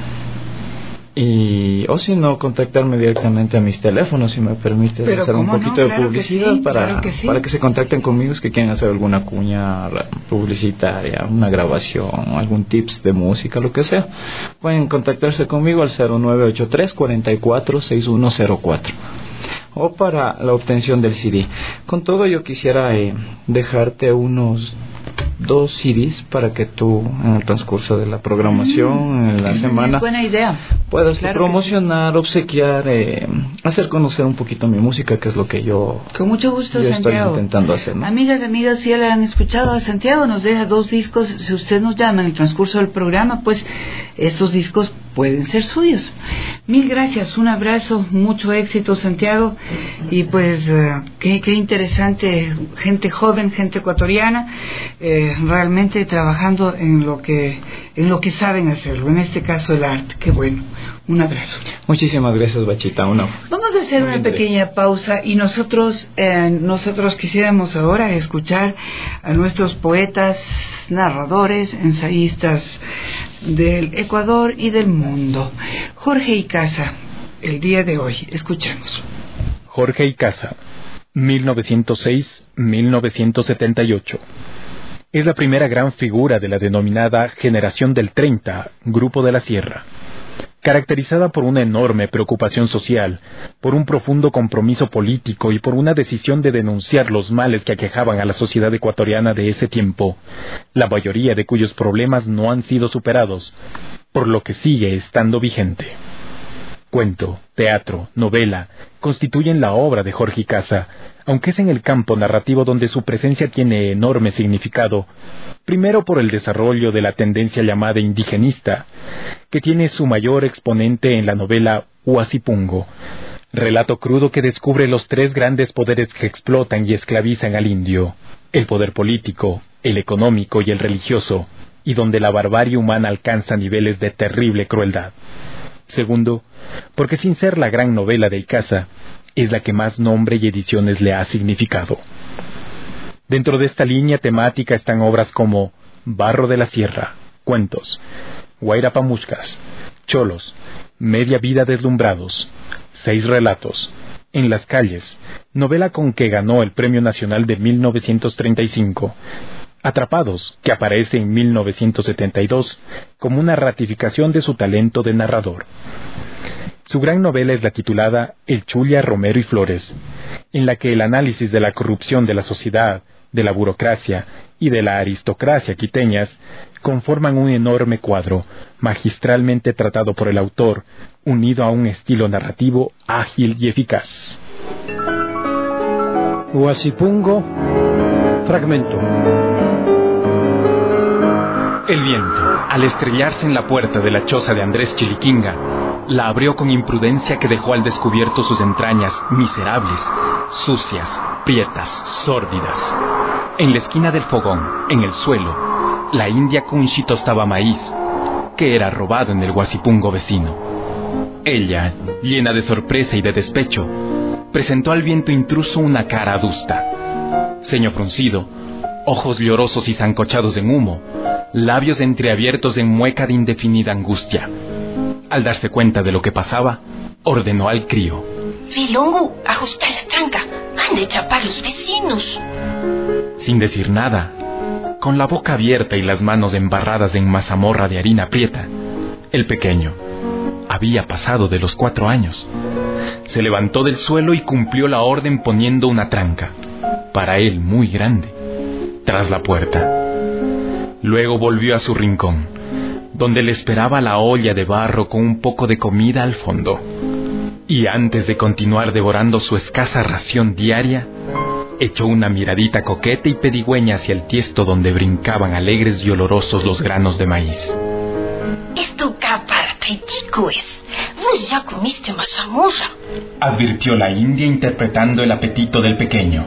R: Y, o si no, contactarme directamente a mis teléfonos, si me permite. Pero hacer un poquito no, claro de publicidad sí, para, claro que sí. Para que se contacten conmigo, es que quieren hacer alguna cuña publicitaria, una grabación, algún tips de música, lo que sea. Pueden contactarse conmigo al cero nueve ocho tres, cuatro cuatro, seis uno cero cuatro. O para la obtención del C D. Con todo, yo quisiera eh, dejarte unos dos C Ds para que tú, en el transcurso de la programación, mm, en la semana,
B: es buena idea,
R: puedas
B: claro
R: promocionar, sí. obsequiar, eh, hacer conocer un poquito mi música, que es lo que yo,
B: con mucho gusto,
R: yo
B: Santiago.
R: estoy intentando hacer, ¿no?
B: Amigas, amigas, si ya le han escuchado a Santiago, nos deja dos discos. Si usted nos llama en el transcurso del programa, pues estos discos pueden ser suyos. Mil gracias, un abrazo, mucho éxito, Santiago, y pues uh, qué, qué interesante, gente joven, gente ecuatoriana, eh, realmente trabajando en lo que en lo que saben hacerlo, en este caso el arte. Qué bueno, un abrazo.
R: Muchísimas gracias, Bachita. Uno.
B: Vamos a hacer una pequeña pausa y nosotros eh, nosotros quisiéramos ahora escuchar a nuestros poetas, narradores, ensayistas del Ecuador y del mundo. Jorge Icaza, el día de hoy, escuchemos.
S: Jorge Icaza, mil novecientos seis a mil novecientos setenta y ocho. Es la primera gran figura de la denominada Generación del treinta, Grupo de la Sierra. Caracterizada por una enorme preocupación social, por un profundo compromiso político y por una decisión de denunciar los males que aquejaban a la sociedad ecuatoriana de ese tiempo, la mayoría de cuyos problemas no han sido superados, por lo que sigue estando vigente. Cuento, teatro, novela, constituyen la obra de Jorge Icaza, aunque es en el campo narrativo donde su presencia tiene enorme significado, primero por el desarrollo de la tendencia llamada indigenista, que tiene su mayor exponente en la novela Huasipungo, relato crudo que descubre los tres grandes poderes que explotan y esclavizan al indio, el poder político, el económico y el religioso, y donde la barbarie humana alcanza niveles de terrible crueldad. Segundo, porque sin ser la gran novela de Icaza, es la que más nombre y ediciones le ha significado. Dentro de esta línea temática están obras como Barro de la Sierra, Cuentos, Guairapamuchcas, Cholos, Media Vida Deslumbrados, Seis Relatos, En las Calles, novela con que ganó el Premio Nacional de mil novecientos treinta y cinco, Atrapados, que aparece en mil novecientos setenta y dos como una ratificación de su talento de narrador. Su gran novela es la titulada El Chulia, Romero y Flores, en la que el análisis de la corrupción de la sociedad, de la burocracia y de la aristocracia quiteñas conforman un enorme cuadro, magistralmente tratado por el autor, unido a un estilo narrativo ágil y eficaz.
O: Huasipungo, fragmento.
S: El viento, al estrellarse en la puerta de la choza de Andrés Chiliquinga, la abrió con imprudencia que dejó al descubierto sus entrañas miserables, sucias, prietas, sórdidas. En la esquina del fogón, en el suelo, la india Kunshi tostaba maíz, que era robado en el Huasipungo vecino. Ella, llena de sorpresa y de despecho, presentó al viento intruso una cara adusta. Ceño fruncido, ojos llorosos y zancochados en humo, labios entreabiertos en mueca de indefinida angustia. Al darse cuenta de lo que pasaba, ordenó al crío:
L: Vilongo, ajusta la tranca, han de chapar los vecinos.
S: Sin decir nada, con la boca abierta y las manos embarradas en mazamorra de harina prieta, el pequeño había pasado de los cuatro años. Se levantó del suelo y cumplió la orden poniendo una tranca, para él muy grande, tras la puerta. Luego volvió a su rincón, donde le esperaba la olla de barro con un poco de comida al fondo. Y antes de continuar devorando su escasa ración diaria, echó una miradita coqueta y pedigüeña hacia el tiesto donde brincaban alegres y olorosos los granos de maíz.
L: Esto caparta y chico es. Vos ya comiste mazamorra,
S: advirtió la india interpretando el apetito del pequeño.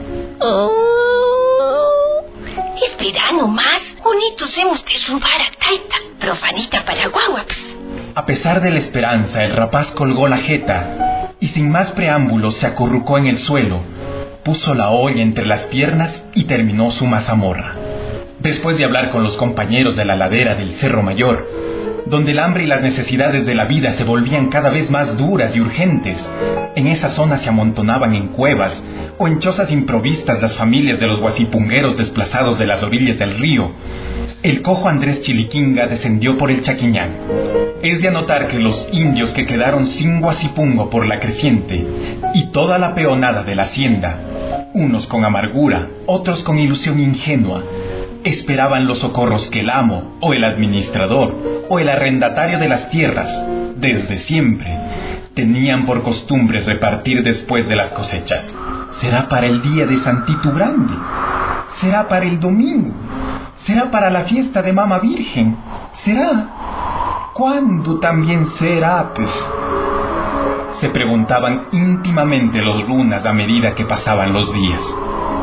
L: Oh, espera nomás, bonitos hemos de robar a Taita, profanita para guaguaps.
S: A pesar de la esperanza, el rapaz colgó la jeta y sin más preámbulos se acurrucó en el suelo, puso la olla entre las piernas y terminó su mazamorra. Después de hablar con los compañeros de la ladera del Cerro Mayor, donde el hambre y las necesidades de la vida se volvían cada vez más duras y urgentes, en esa zona se amontonaban en cuevas o en chozas improvistas las familias de los huasipungueros desplazados de las orillas del río. El cojo Andrés Chiliquinga descendió por el Chaquiñán. Es de anotar que los indios que quedaron sin Huasipungo por la creciente y toda la peonada de la hacienda, unos con amargura, otros con ilusión ingenua, esperaban los socorros que el amo o el administrador o el arrendatario de las tierras, desde siempre, tenían por costumbre repartir después de las cosechas. ¿Será para el día de Santito Grande? ¿Será para el domingo? ¿Será para la fiesta de Mama Virgen? ¿Será? ¿Cuándo también será, pues? Se preguntaban íntimamente los runas a medida que pasaban los días.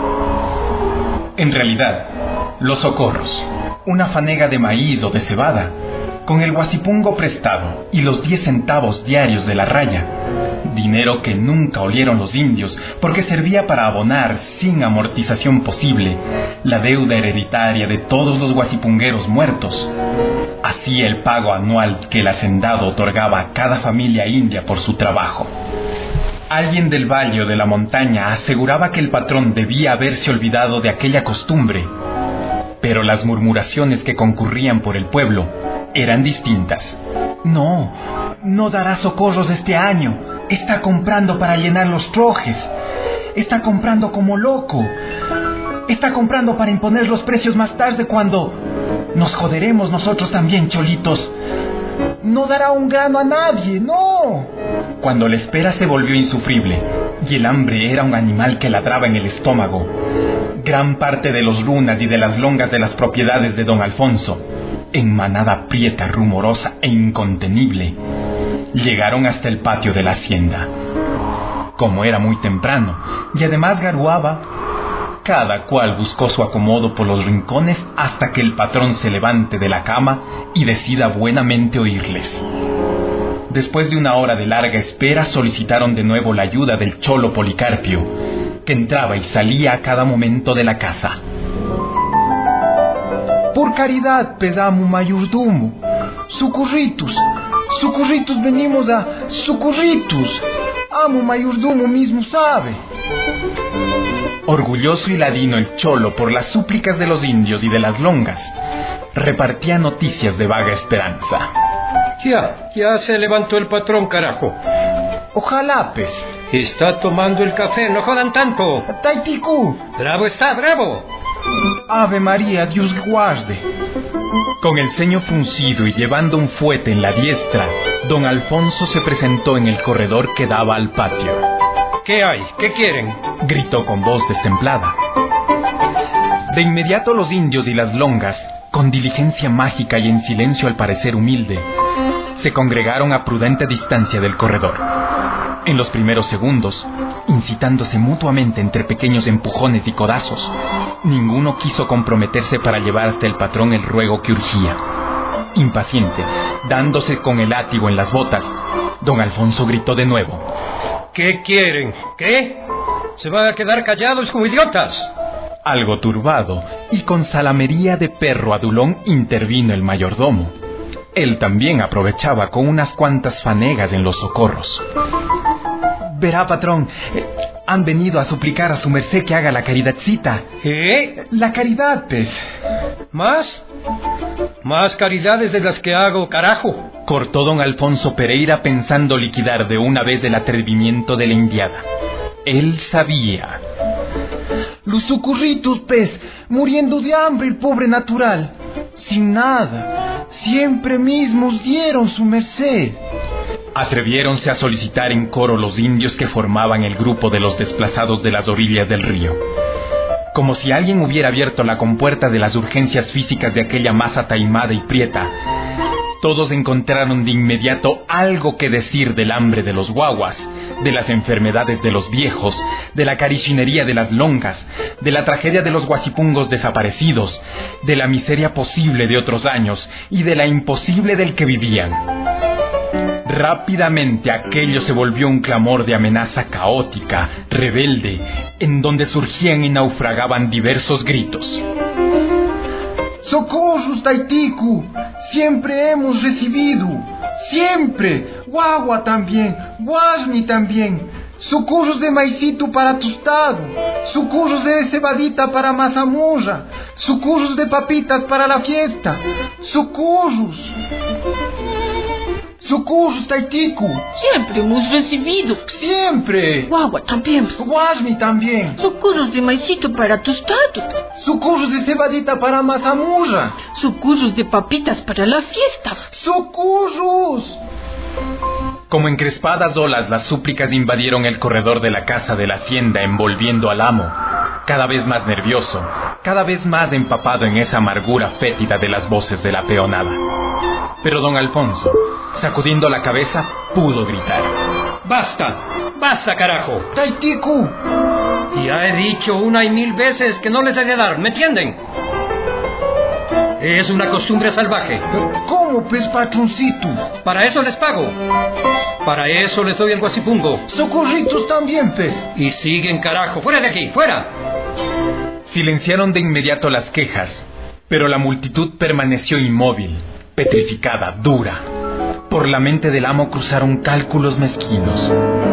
S: En realidad, los socorros, una fanega de maíz o de cebada, con el Huasipungo prestado y los diez centavos diarios de la raya, dinero que nunca olieron los indios porque servía para abonar, sin amortización posible, la deuda hereditaria de todos los huasipungueros muertos, hacía el pago anual que el hacendado otorgaba a cada familia india por su trabajo. Alguien del valle o de la montaña aseguraba que el patrón debía haberse olvidado de aquella costumbre, pero las murmuraciones que concurrían por el pueblo eran distintas. No, no dará socorros este año. Está comprando para llenar los trojes. Está comprando como loco. Está comprando para imponer los precios más tarde cuando nos joderemos nosotros también, cholitos. No dará un grano a nadie, no. Cuando la espera se volvió insufrible y el hambre era un animal que ladraba en el estómago, gran parte de los runas y de las longas de las propiedades de don Alfonso, en manada prieta, rumorosa e incontenible, llegaron hasta el patio de la hacienda. Como era muy temprano y además garuaba, cada cual buscó su acomodo por los rincones hasta que el patrón se levante de la cama y decida buenamente oírles. Después de una hora de larga espera, solicitaron de nuevo la ayuda del cholo Policarpio, que entraba y salía a cada momento de la casa. Por caridad, pesamo mayordomo, socorritos, socorritos, venimos a socorritos. Amo mayordomo mismo sabe. Orgulloso y ladino el cholo por las súplicas de los indios y de las longas, repartía noticias de vaga esperanza.
T: Ya, ya se levantó el patrón, carajo.
U: Ojalá, pues.
T: Está tomando el café, no jodan tanto.
U: Taitiku.
T: Bravo está, bravo.
U: Ave María, Dios guarde.
S: Con el ceño fruncido y llevando un fuete en la diestra, don Alfonso se presentó en el corredor que daba al patio.
T: ¿Qué hay? ¿Qué quieren?
S: Gritó con voz destemplada. De inmediato los indios y las longas, con diligencia mágica y en silencio al parecer humilde, se congregaron a prudente distancia del corredor. En los primeros segundos, incitándose mutuamente entre pequeños empujones y codazos, ninguno quiso comprometerse para llevar hasta el patrón el ruego que urgía. Impaciente, dándose con el látigo en las botas, don Alfonso gritó de nuevo.
T: ¿Qué quieren? ¿Qué? ¿Se van a quedar callados como idiotas?
S: Algo turbado y con salamería de perro adulón intervino el mayordomo. Él también aprovechaba con unas cuantas fanegas en los socorros. Verá, patrón, eh, han venido a suplicar a su merced que haga la caridadcita.
T: ¿Eh?
S: La caridad, pues.
T: ¿Más? Más caridades de las que hago, carajo.
S: Cortó don Alfonso Pereira pensando liquidar de una vez el atrevimiento de la indiada. Él sabía.
U: Los socorritos, pues, muriendo de hambre el pobre natural. Sin nada. Siempre mismos dieron su merced.
S: Atreviéronse a solicitar en coro los indios que formaban el grupo de los desplazados de las orillas del río. Como si alguien hubiera abierto la compuerta de las urgencias físicas de aquella masa taimada y prieta, todos encontraron de inmediato algo que decir del hambre de los guaguas, de las enfermedades de los viejos, de la carichinería de las longas, de la tragedia de los guasipungos desaparecidos, de la miseria posible de otros años y de la imposible del que vivían. Rápidamente aquello se volvió un clamor de amenaza caótica, rebelde, en donde surgían y naufragaban diversos gritos.
U: ¡Socorros, Taitiku! Siempre hemos recibido. Siempre. Guagua también. Guasmi también. Socorros de maicito para tostado. Socorros de cebadita para mazamorra. Socorros de papitas para la fiesta. Socorros. Socorros, Taitiku.
V: Siempre hemos recibido.
U: Siempre.
V: Guagua también.
U: Guasmi también.
V: Socorros de maicito para tostado.
U: Socorros de cebadita para mazamorra.
V: Socorros de papitas para la fiesta.
U: Socorros.
S: Como encrespadas olas, las súplicas invadieron el corredor de la casa de la hacienda, envolviendo al amo, cada vez más nervioso, cada vez más empapado en esa amargura fétida de las voces de la peonada. Pero don Alfonso, sacudiendo la cabeza, pudo gritar.
T: ¡Basta! ¡Basta, carajo!
U: ¡Taitiku!
T: Ya he dicho una y mil veces que no les he de dar, ¿me entienden? Es una costumbre salvaje.
U: ¿Cómo, pues, patroncito?
T: Para eso les pago. Para eso les doy el guasipungo.
U: Socorritos también, pues.
T: Y siguen, carajo. ¡Fuera de aquí! ¡Fuera!
S: Silenciaron de inmediato las quejas, pero la multitud permaneció inmóvil, petrificada, dura. Por la mente del amo cruzaron cálculos mezquinos.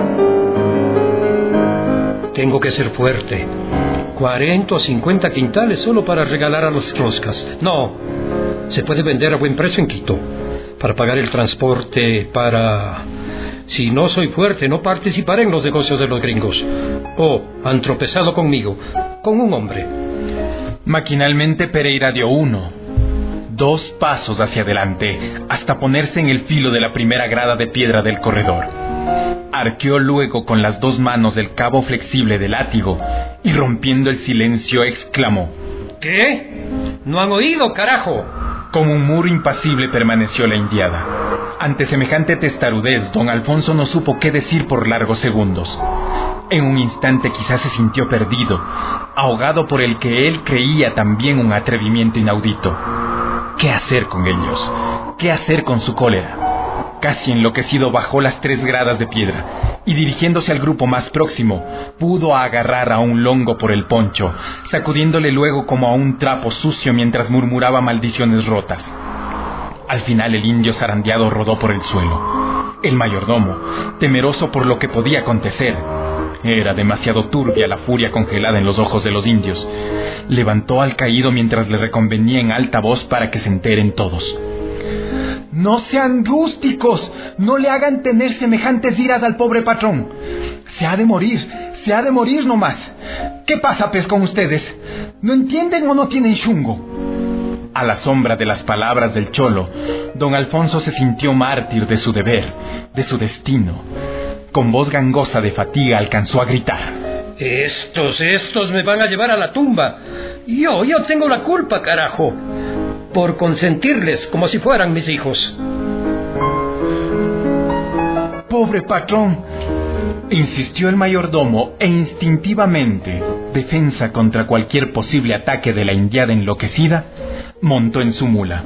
T: Tengo que ser fuerte. cuarenta o cincuenta quintales solo para regalar a los roscas. No, se puede vender a buen precio en Quito. Para pagar el transporte, para... Si no soy fuerte, no participaré en los negocios de los gringos. Oh, han tropezado conmigo, con un hombre.
S: Maquinalmente Pereira dio uno, dos pasos hacia adelante, hasta ponerse en el filo de la primera grada de piedra del corredor. Arqueó luego con las dos manos el cabo flexible del látigo y rompiendo el silencio exclamó:
T: ¿Qué? ¿No han oído, carajo?
S: Como un muro impasible permaneció la indiada. Ante semejante testarudez, don Alfonso no supo qué decir por largos segundos. En un instante quizás se sintió perdido, ahogado por el que él creía también un atrevimiento inaudito. ¿Qué hacer con ellos? ¿Qué hacer con su cólera? Casi enloquecido bajó las tres gradas de piedra y dirigiéndose al grupo más próximo, pudo agarrar a un longo por el poncho, sacudiéndole luego como a un trapo sucio mientras murmuraba maldiciones rotas. Al final el indio zarandeado rodó por el suelo. El mayordomo, temeroso por lo que podía acontecer, era demasiado turbia la furia congelada en los ojos de los indios, levantó al caído mientras le reconvenía en alta voz para que se enteren todos.
U: No sean rústicos, no le hagan tener semejantes iras al pobre patrón. Se ha de morir, se ha de morir nomás. ¿Qué pasa, pues, con ustedes? ¿No entienden o no tienen chungo?
S: A la sombra de las palabras del cholo, don Alfonso se sintió mártir de su deber, de su destino. Con voz gangosa de fatiga alcanzó a gritar.
T: Estos, estos me van a llevar a la tumba. Yo, yo tengo la culpa, carajo, por consentirles como si fueran mis hijos.
U: Pobre patrón,
S: insistió el mayordomo, e instintivamente, defensa contra cualquier posible ataque de la indiada enloquecida, montó en su mula.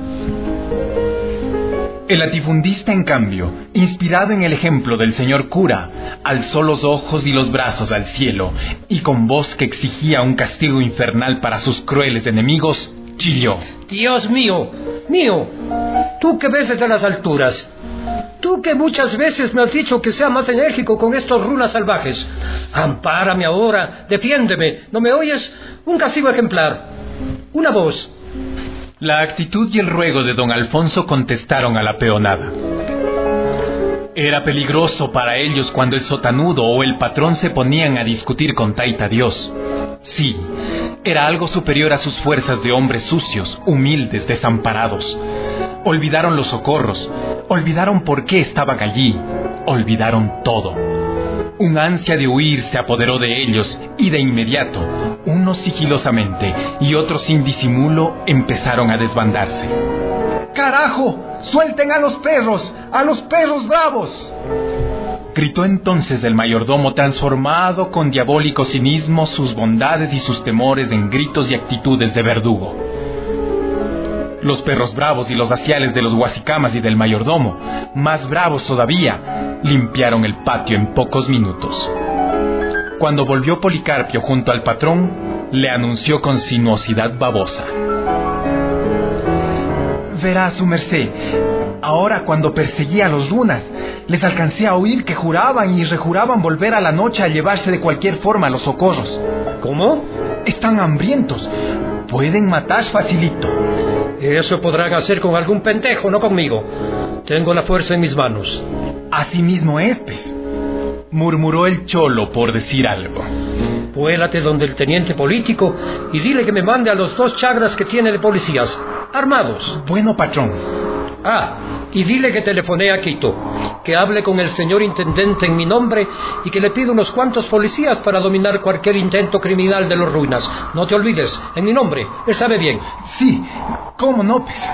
S: El latifundista, en cambio, inspirado en el ejemplo del señor cura, alzó los ojos y los brazos al cielo, y con voz que exigía un castigo infernal para sus crueles enemigos, chilló.
T: Dios mío, mío, tú que ves desde las alturas, tú que muchas veces me has dicho que sea más enérgico con estos rulas salvajes, ampárame ahora, defiéndeme, ¿no me oyes? Un castigo ejemplar, una voz.
S: La actitud y el ruego de don Alfonso contestaron a la peonada. Era peligroso para ellos cuando el sotanudo o el patrón se ponían a discutir con Taita Dios. Sí, era algo superior a sus fuerzas de hombres sucios, humildes, desamparados. Olvidaron los socorros, olvidaron por qué estaban allí, olvidaron todo. Un ansia de huir se apoderó de ellos y de inmediato, unos sigilosamente y otros sin disimulo, empezaron a desbandarse.
U: ¡Carajo! ¡Suelten a los perros! ¡A los perros bravos!
S: Gritó entonces el mayordomo, transformado con diabólico cinismo sus bondades y sus temores en gritos y actitudes de verdugo. Los perros bravos y los asiales de los guasicamas y del mayordomo, más bravos todavía, limpiaron el patio en pocos minutos. Cuando volvió Policarpio junto al patrón, le anunció con sinuosidad babosa.
U: Verá, su merced, ahora cuando perseguía a los runas, les alcancé a oír que juraban y rejuraban volver a la noche a llevarse de cualquier forma a los socorros.
T: ¿Cómo?
U: Están hambrientos, pueden matar facilito.
T: Eso podrán hacer con algún pendejo, no conmigo. Tengo la fuerza en mis manos.
U: Así mismo es, pues,
S: murmuró el cholo por decir algo.
T: Vuélate donde el teniente político y dile que me mande a los dos chagras que tiene de policías, armados.
U: Bueno, patrón.
T: Ah, y dile que telefoné a Quito, que hable con el señor intendente en mi nombre y que le pido unos cuantos policías para dominar cualquier intento criminal de los ruinas. No te olvides, en mi nombre, él sabe bien.
U: Sí, cómo no, pues.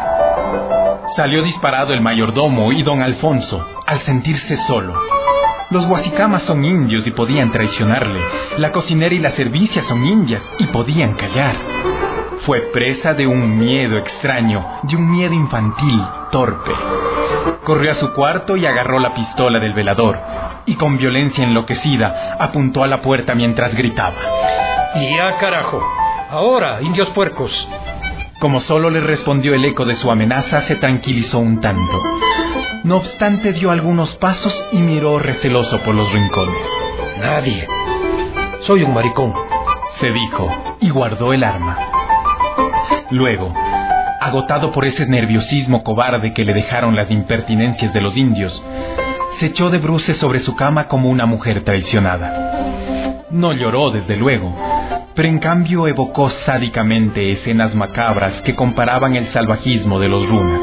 S: Salió disparado el mayordomo y don Alfonso, al sentirse solo. Los guasicamas son indios y podían traicionarle. La cocinera y la servicia son indias y podían callar. Fue presa de un miedo extraño, de un miedo infantil, torpe. Corrió a su cuarto y agarró la pistola del velador, y con violencia enloquecida apuntó a la puerta mientras gritaba.
T: ¡Ya, carajo! Ahora, indios puercos.
S: Como solo le respondió el eco de su amenaza, se tranquilizó un tanto. No obstante, dio algunos pasos y miró receloso por los rincones.
T: Nadie. Soy un maricón,
S: se dijo, y guardó el arma. Luego, agotado por ese nerviosismo cobarde que le dejaron las impertinencias de los indios, se echó de bruces sobre su cama como una mujer traicionada. No lloró, desde luego, pero en cambio evocó sádicamente escenas macabras que comparaban el salvajismo de los runas.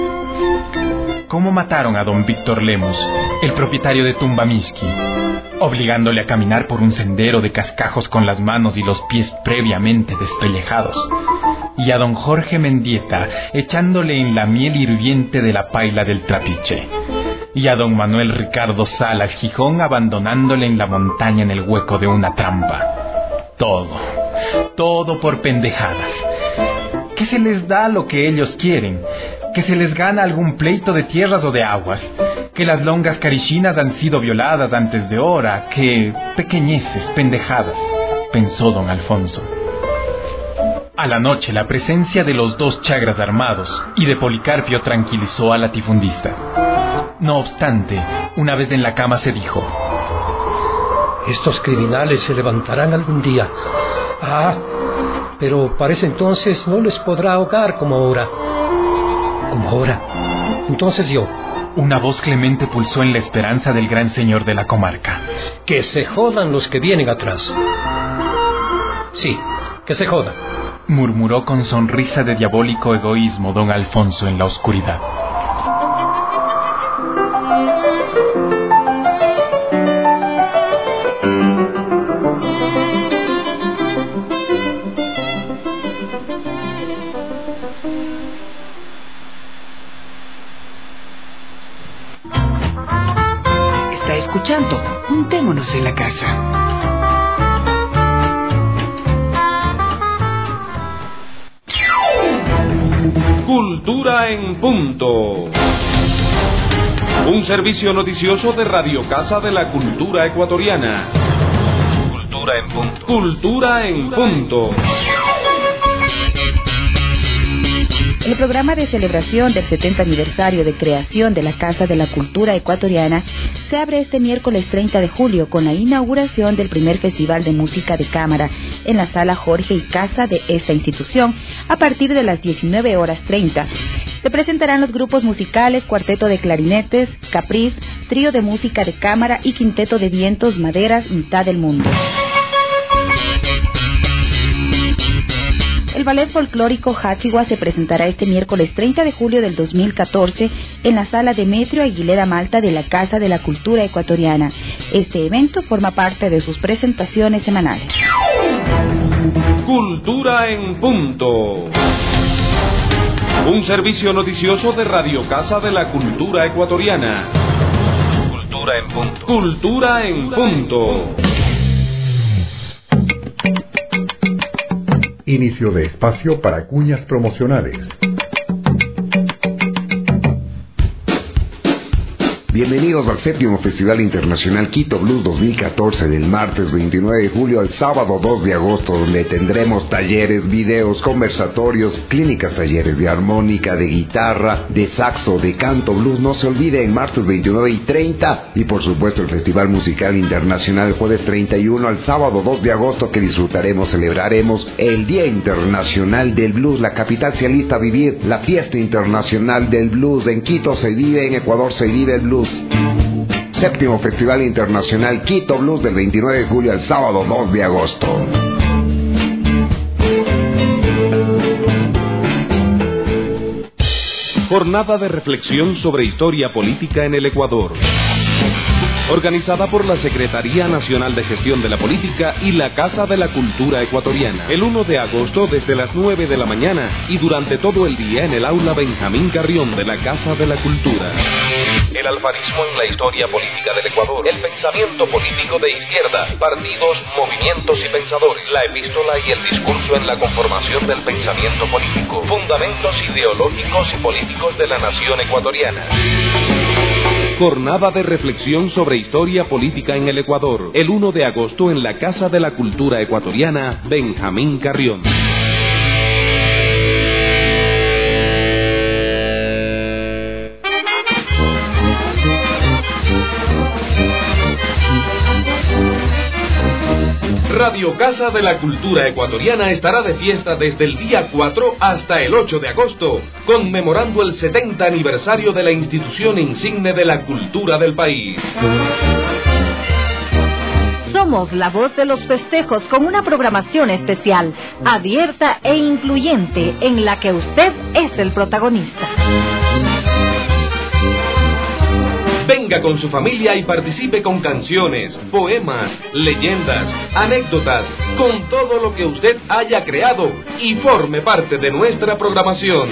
S: Cómo mataron a don Víctor Lemus, el propietario de Tumbamisqui, obligándole a caminar por un sendero de cascajos con las manos y los pies previamente despellejados, y a don Jorge Mendieta echándole en la miel hirviente de la paila del trapiche, y a don Manuel Ricardo Salas Gijón abandonándole en la montaña en el hueco de una trampa. Todo, todo por pendejadas. ¿Qué se les da lo que ellos quieren? Que se les gana algún pleito de tierras o de aguas, que las longas carichinas han sido violadas antes de hora, que pequeñeces, pendejadas, pensó don Alfonso. A la noche la presencia de los dos chagras armados y de Policarpio tranquilizó al latifundista. No obstante, una vez en la cama se dijo:
T: estos criminales se levantarán algún día. Ah, pero parece entonces no les podrá ahogar como ahora. Como ahora. Entonces yo,
S: Una voz clemente pulsó en la esperanza del gran señor de la comarca.
T: Que se jodan los que vienen atrás. Sí, que se jodan,
S: murmuró con sonrisa de diabólico egoísmo don Alfonso en la oscuridad.
B: Está escuchando, juntémonos en la casa.
H: Cultura en punto. Un servicio noticioso de Radio Casa de la Cultura Ecuatoriana. Cultura en punto. Cultura en punto.
N: El programa de celebración del setenta aniversario de creación de la Casa de la Cultura Ecuatoriana se abre este miércoles treinta de julio con la inauguración del primer Festival de Música de Cámara en la Sala Jorge y Casa de esta institución a partir de las diecinueve horas treinta. Se presentarán los grupos musicales Cuarteto de Clarinetes, Capriz, Trío de Música de Cámara y Quinteto de Vientos Maderas Mitad del Mundo. El ballet folclórico Hachigua se presentará este miércoles treinta de julio del dos mil catorce en la Sala Demetrio Aguilera Malta de la Casa de la Cultura Ecuatoriana. Este evento forma parte de sus presentaciones semanales.
H: Cultura en punto. Un servicio noticioso de Radio Casa de la Cultura Ecuatoriana. Cultura en punto. Cultura en punto.
F: Inicio de espacio para cuñas promocionales.
K: Bienvenidos al séptimo Festival Internacional Quito Blues dos mil catorce del martes veintinueve de julio al sábado dos de agosto, donde tendremos talleres, videos, conversatorios, clínicas, talleres de armónica, de guitarra, de saxo, de canto, blues. No se olviden, martes veintinueve y treinta, y por supuesto el Festival Musical Internacional el jueves treinta y uno al sábado dos de agosto, que disfrutaremos, celebraremos el Día Internacional del Blues. La capital se alista a vivir la fiesta internacional del blues. En Quito se vive, en Ecuador se vive el blues. Séptimo Festival Internacional Quito Blues del veintinueve de julio al sábado dos de agosto.
H: Jornada de reflexión sobre historia política en el Ecuador. Organizada por la Secretaría Nacional de Gestión de la Política y la Casa de la Cultura Ecuatoriana. El uno de agosto desde las nueve de la mañana y durante todo el día en el aula Benjamín Carrión de la Casa de la Cultura. El alfarismo en la historia política del Ecuador. El pensamiento político de izquierda. Partidos, movimientos y pensadores. La epístola y el discurso en la conformación del pensamiento político. Fundamentos ideológicos y políticos de la nación ecuatoriana. Jornada de reflexión sobre historia política en el Ecuador. El uno de agosto en la Casa de la Cultura Ecuatoriana, Benjamín Carrión. Radio Casa de la Cultura Ecuatoriana estará de fiesta desde el día cuatro hasta el ocho de agosto, conmemorando el setenta aniversario de la institución insigne de la cultura del país.
P: Somos la voz de los festejos con una programación especial, abierta e incluyente, en la que usted es el protagonista.
H: Venga con su familia y participe con canciones, poemas, leyendas, anécdotas, con todo lo que usted haya creado y forme parte de nuestra programación.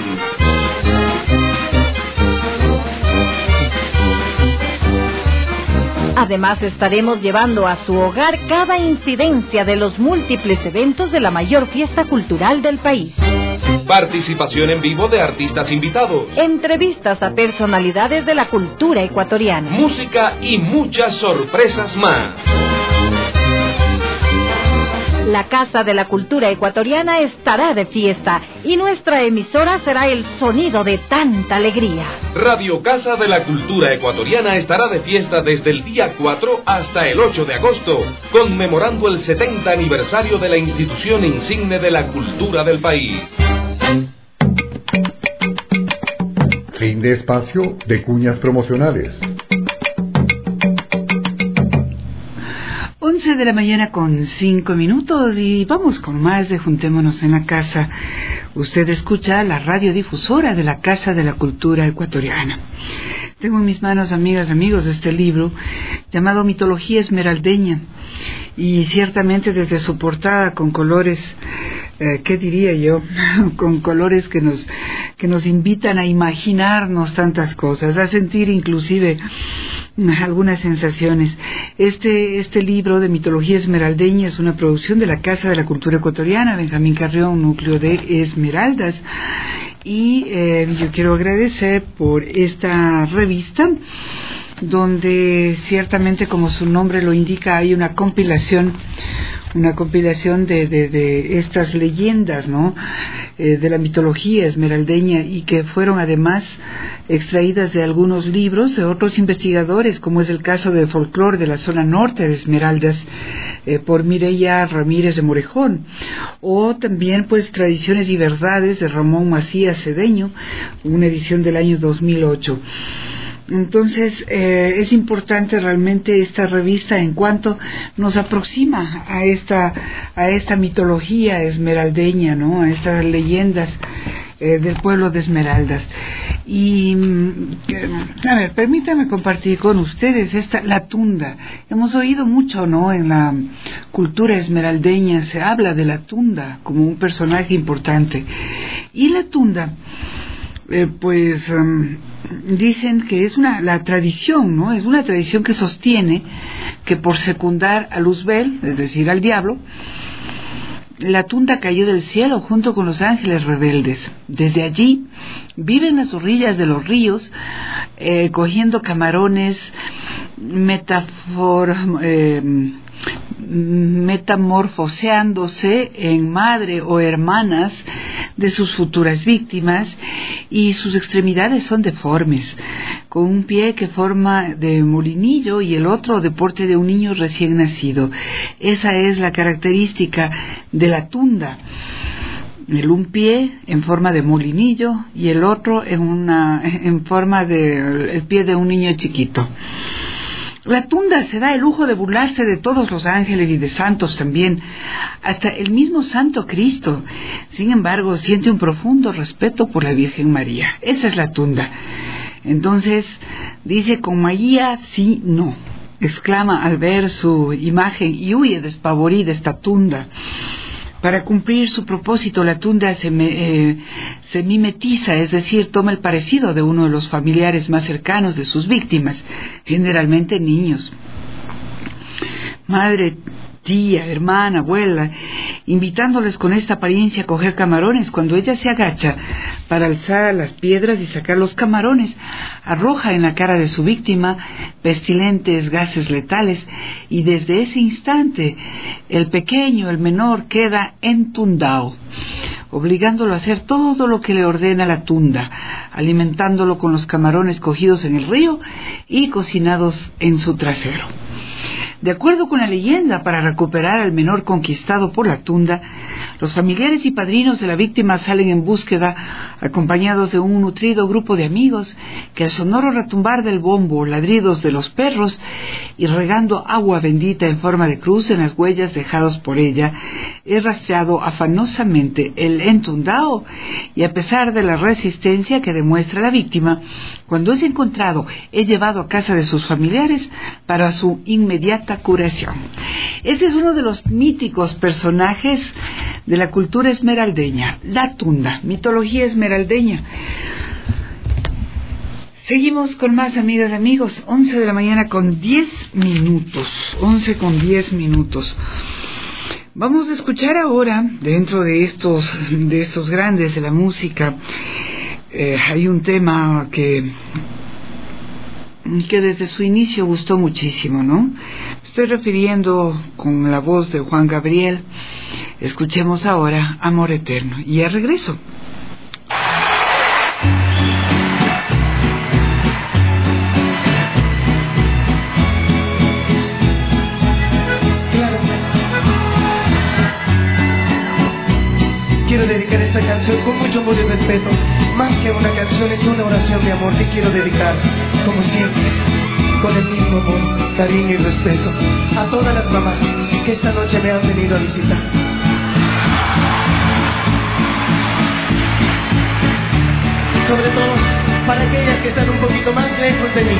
P: Además, estaremos llevando a su hogar cada incidencia de los múltiples eventos de la mayor fiesta cultural del país.
H: Participación en vivo de artistas invitados.
P: Entrevistas a personalidades de la cultura ecuatoriana.
H: Música y muchas sorpresas más.
P: La Casa de la Cultura Ecuatoriana estará de fiesta y nuestra emisora será el sonido de tanta alegría.
H: Radio Casa de la Cultura Ecuatoriana estará de fiesta desde el día cuatro hasta el ocho de agosto, conmemorando el setenta aniversario de la institución insigne de la cultura del país.
F: Fin de espacio de cuñas promocionales.
B: once de la mañana con cinco minutos y vamos con más de Juntémonos en la Casa. Usted escucha la radiodifusora de la Casa de la Cultura Ecuatoriana. Tengo en mis manos, amigas, amigos, este libro llamado Mitología Esmeraldeña, y ciertamente desde su portada con colores, eh, ¿qué diría yo? con colores que nos, que nos invitan a imaginarnos tantas cosas, a sentir inclusive algunas sensaciones. Este, este libro de Mitología Esmeraldeña es una producción de la Casa de la Cultura Ecuatoriana, Benjamín Carrión, núcleo de Esmeraldas. Y eh, yo quiero agradecer por esta revista, donde ciertamente, como su nombre lo indica, hay una compilación, una compilación de, de, de estas leyendas, ¿no? Eh, de la mitología esmeraldeña, y que fueron además extraídas de algunos libros de otros investigadores, como es el caso de folclore de la zona norte de Esmeraldas, eh, por Mireya Ramírez de Morejón, o también pues Tradiciones y Verdades de Ramón Macías Cedeño, una edición del año dos mil ocho. Entonces eh, es importante realmente esta revista en cuanto nos aproxima a esta a esta mitología esmeraldeña, ¿no? A estas leyendas eh, del pueblo de Esmeraldas. Y eh, a ver, permítame compartir con ustedes esta la tunda. Hemos oído mucho, ¿no? En la cultura esmeraldeña se habla de la tunda como un personaje importante. Y la tunda, eh, pues um, dicen que es una la tradición, ¿no? Es una tradición que sostiene que por secundar a Luzbel, es decir, al diablo, la tunda cayó del cielo junto con los ángeles rebeldes. Desde allí vive en las orillas de los ríos, eh, cogiendo camarones, metafor, eh, metamorfoseándose en madre o hermanas de sus futuras víctimas, y sus extremidades son deformes, con un pie que forma de molinillo y el otro de porte de un niño recién nacido. Esa es la característica de la tunda. El un pie en forma de molinillo y el otro en una en forma de el pie de un niño chiquito. La tunda se da el lujo de burlarse de todos los ángeles y de santos también, hasta el mismo Santo Cristo. Sin embargo, siente un profundo respeto por la Virgen María. Esa es la tunda. Entonces, dice, con María sí, no. Exclama al ver su imagen y huye despavorida esta tunda. Para cumplir su propósito, la tunda se, me, eh, se mimetiza, es decir, toma el parecido de uno de los familiares más cercanos de sus víctimas, generalmente niños. Madre, tía, hermana, abuela, invitándoles con esta apariencia a coger camarones. Cuando ella se agacha para alzar las piedras y sacar los camarones, arroja en la cara de su víctima pestilentes gases letales, y desde ese instante el pequeño, el menor, queda entundado, obligándolo a hacer todo lo que le ordena la tunda, alimentándolo con los camarones cogidos en el río y cocinados en su trasero. De acuerdo con la leyenda, para recuperar al menor conquistado por la tunda, los familiares y padrinos de la víctima salen en búsqueda, acompañados de un nutrido grupo de amigos, que al sonoro retumbar del bombo, ladridos de los perros y regando agua bendita en forma de cruz en las huellas dejadas por ella, es rastreado afanosamente el entundao, y a pesar de la resistencia que demuestra la víctima, cuando es encontrado, es llevado a casa de sus familiares para su inmediata curación. Este es uno de los míticos personajes de la cultura esmeraldeña, la tunda, mitología esmeraldeña. Seguimos con más, amigas, amigos. once de la mañana con diez minutos, once con diez minutos. Vamos a escuchar ahora, dentro de estos de estos grandes de la música, eh, hay un tema que que desde su inicio gustó muchísimo, ¿no? Me estoy refiriendo con la voz de Juan Gabriel. Escuchemos ahora Amor Eterno, y ya regreso.
U: Quiero dedicar esta
E: canción con mucho amor y respeto. Más que una canción, es una oración de amor que quiero dedicar, como siempre, con el mismo amor, cariño y respeto, a todas las mamás que esta noche me han venido a visitar. Sobre todo para aquellas que están un poquito más lejos de mí.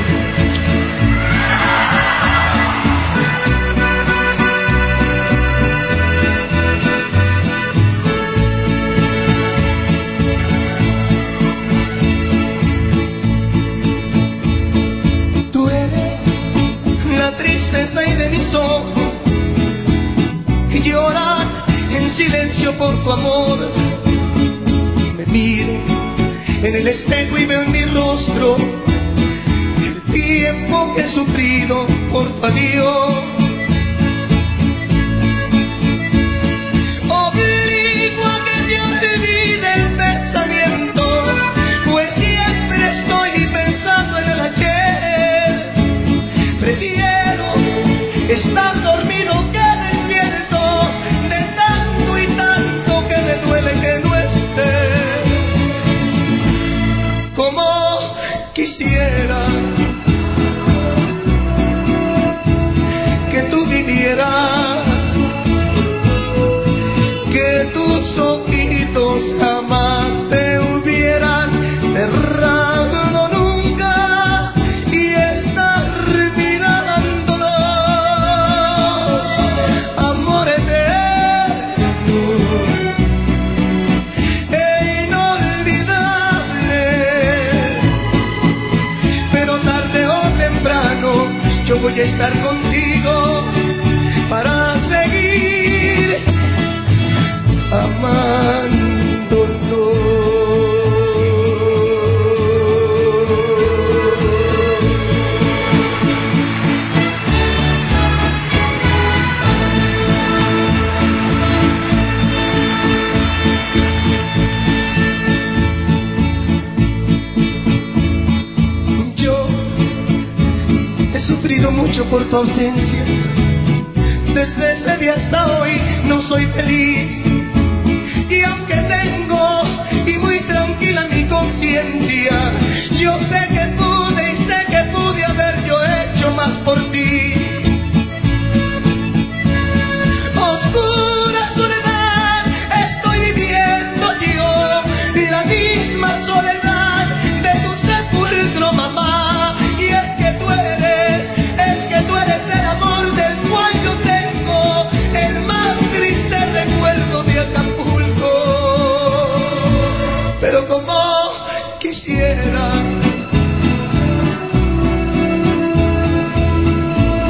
E: Tú eres la tristeza y de mis ojos, que lloran en silencio por tu amor. Me miro en el espejo y veo en mi rostro el tiempo que he sufrido por tu adiós. Obligo a que te olvide el pensamiento, pues siempre estoy pensando en el ayer. Prefiero estar dormido que despierto, de tanto y tanto que me duele que no estés. Como quisiera que tú vivieras, que tus ojitos jamás se hubieran cerrado nunca y estar mirándolos, amor eterno e inolvidable. Pero tarde o temprano yo voy a estar contigo para seguir amándonos. Yo he sufrido mucho por tu ausencia. Desde ese día hasta hoy no soy feliz. Y aunque tengo y muy tranquila mi conciencia, yo sé que pude y sé que pude haber yo hecho más por ti. Oscura soledad estoy viviendo yo, y la misma soledad de tu sepulcro, mamá. Y es que tú eres, es que tú eres el amor del cual yo tengo el más triste recuerdo de Acapulco. Pero como quisiera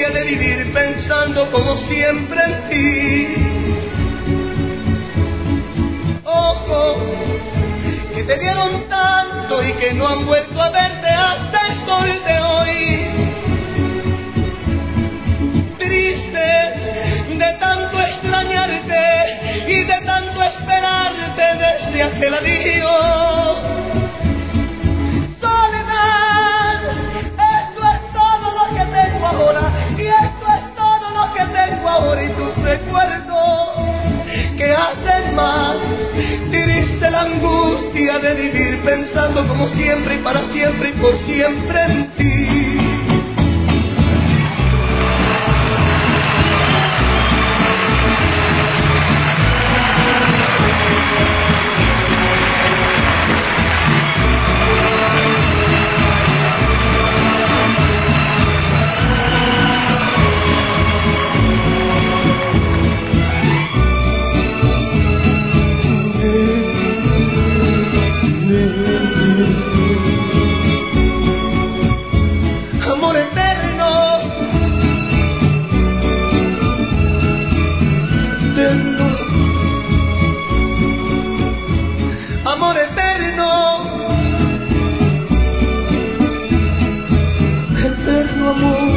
E: angustia de vivir pensando como siempre en ti. Ojos que te dieron tanto y que no han vuelto a verte hasta el sol de hoy. Tristes de tanto extrañarte y de tanto esperarte desde aquel adiós. Soledad, esto es todo lo que tengo ahora, y esto es todo lo que tengo ahora, y tus recuerdos que hacen más triste la angustia de vivir pensando como siempre y para siempre y por siempre en ti. Amor eterno, eterno, amor eterno, eterno amor.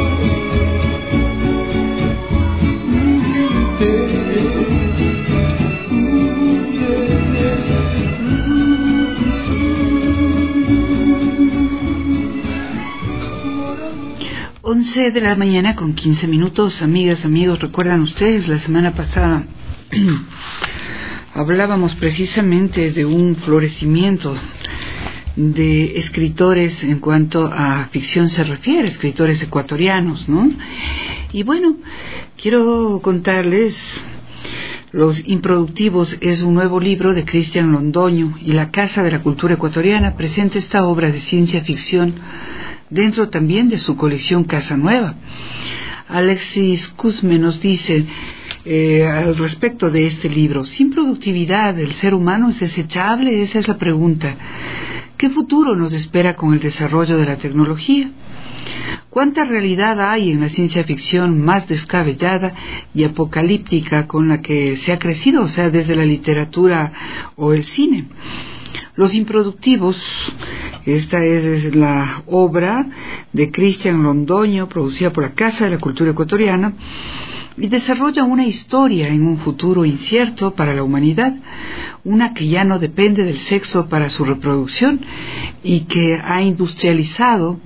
B: once de la mañana con quince minutos, amigas, amigos. Recuerdan ustedes, la semana pasada hablábamos precisamente de un florecimiento de escritores en cuanto a ficción se refiere, escritores ecuatorianos, ¿no? Y bueno, quiero contarles, Los Improductivos es un nuevo libro de Cristian Londoño, y la Casa de la Cultura Ecuatoriana presenta esta obra de ciencia ficción dentro también de su colección Casa Nueva. Alexis Cusme nos dice eh, al respecto de este libro: sin productividad, ¿el ser humano es desechable? Esa es la pregunta. ¿Qué futuro nos espera con el desarrollo de la tecnología? ¿Cuánta realidad hay en la ciencia ficción más descabellada y apocalíptica con la que se ha crecido, o sea, desde la literatura o el cine? Los Improductivos, esta es, es la obra de Cristian Londoño, producida por la Casa de la Cultura Ecuatoriana, y desarrolla una historia en un futuro incierto para la humanidad, una que ya no depende del sexo para su reproducción y que ha industrializado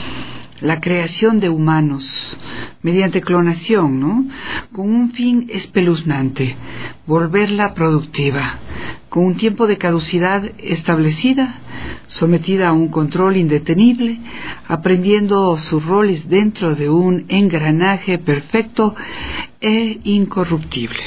B: la creación de humanos mediante clonación, ¿no? Con un fin espeluznante: volverla productiva, con un tiempo de caducidad establecida, sometida a un control indetenible, aprendiendo sus roles dentro de un engranaje perfecto e incorruptible.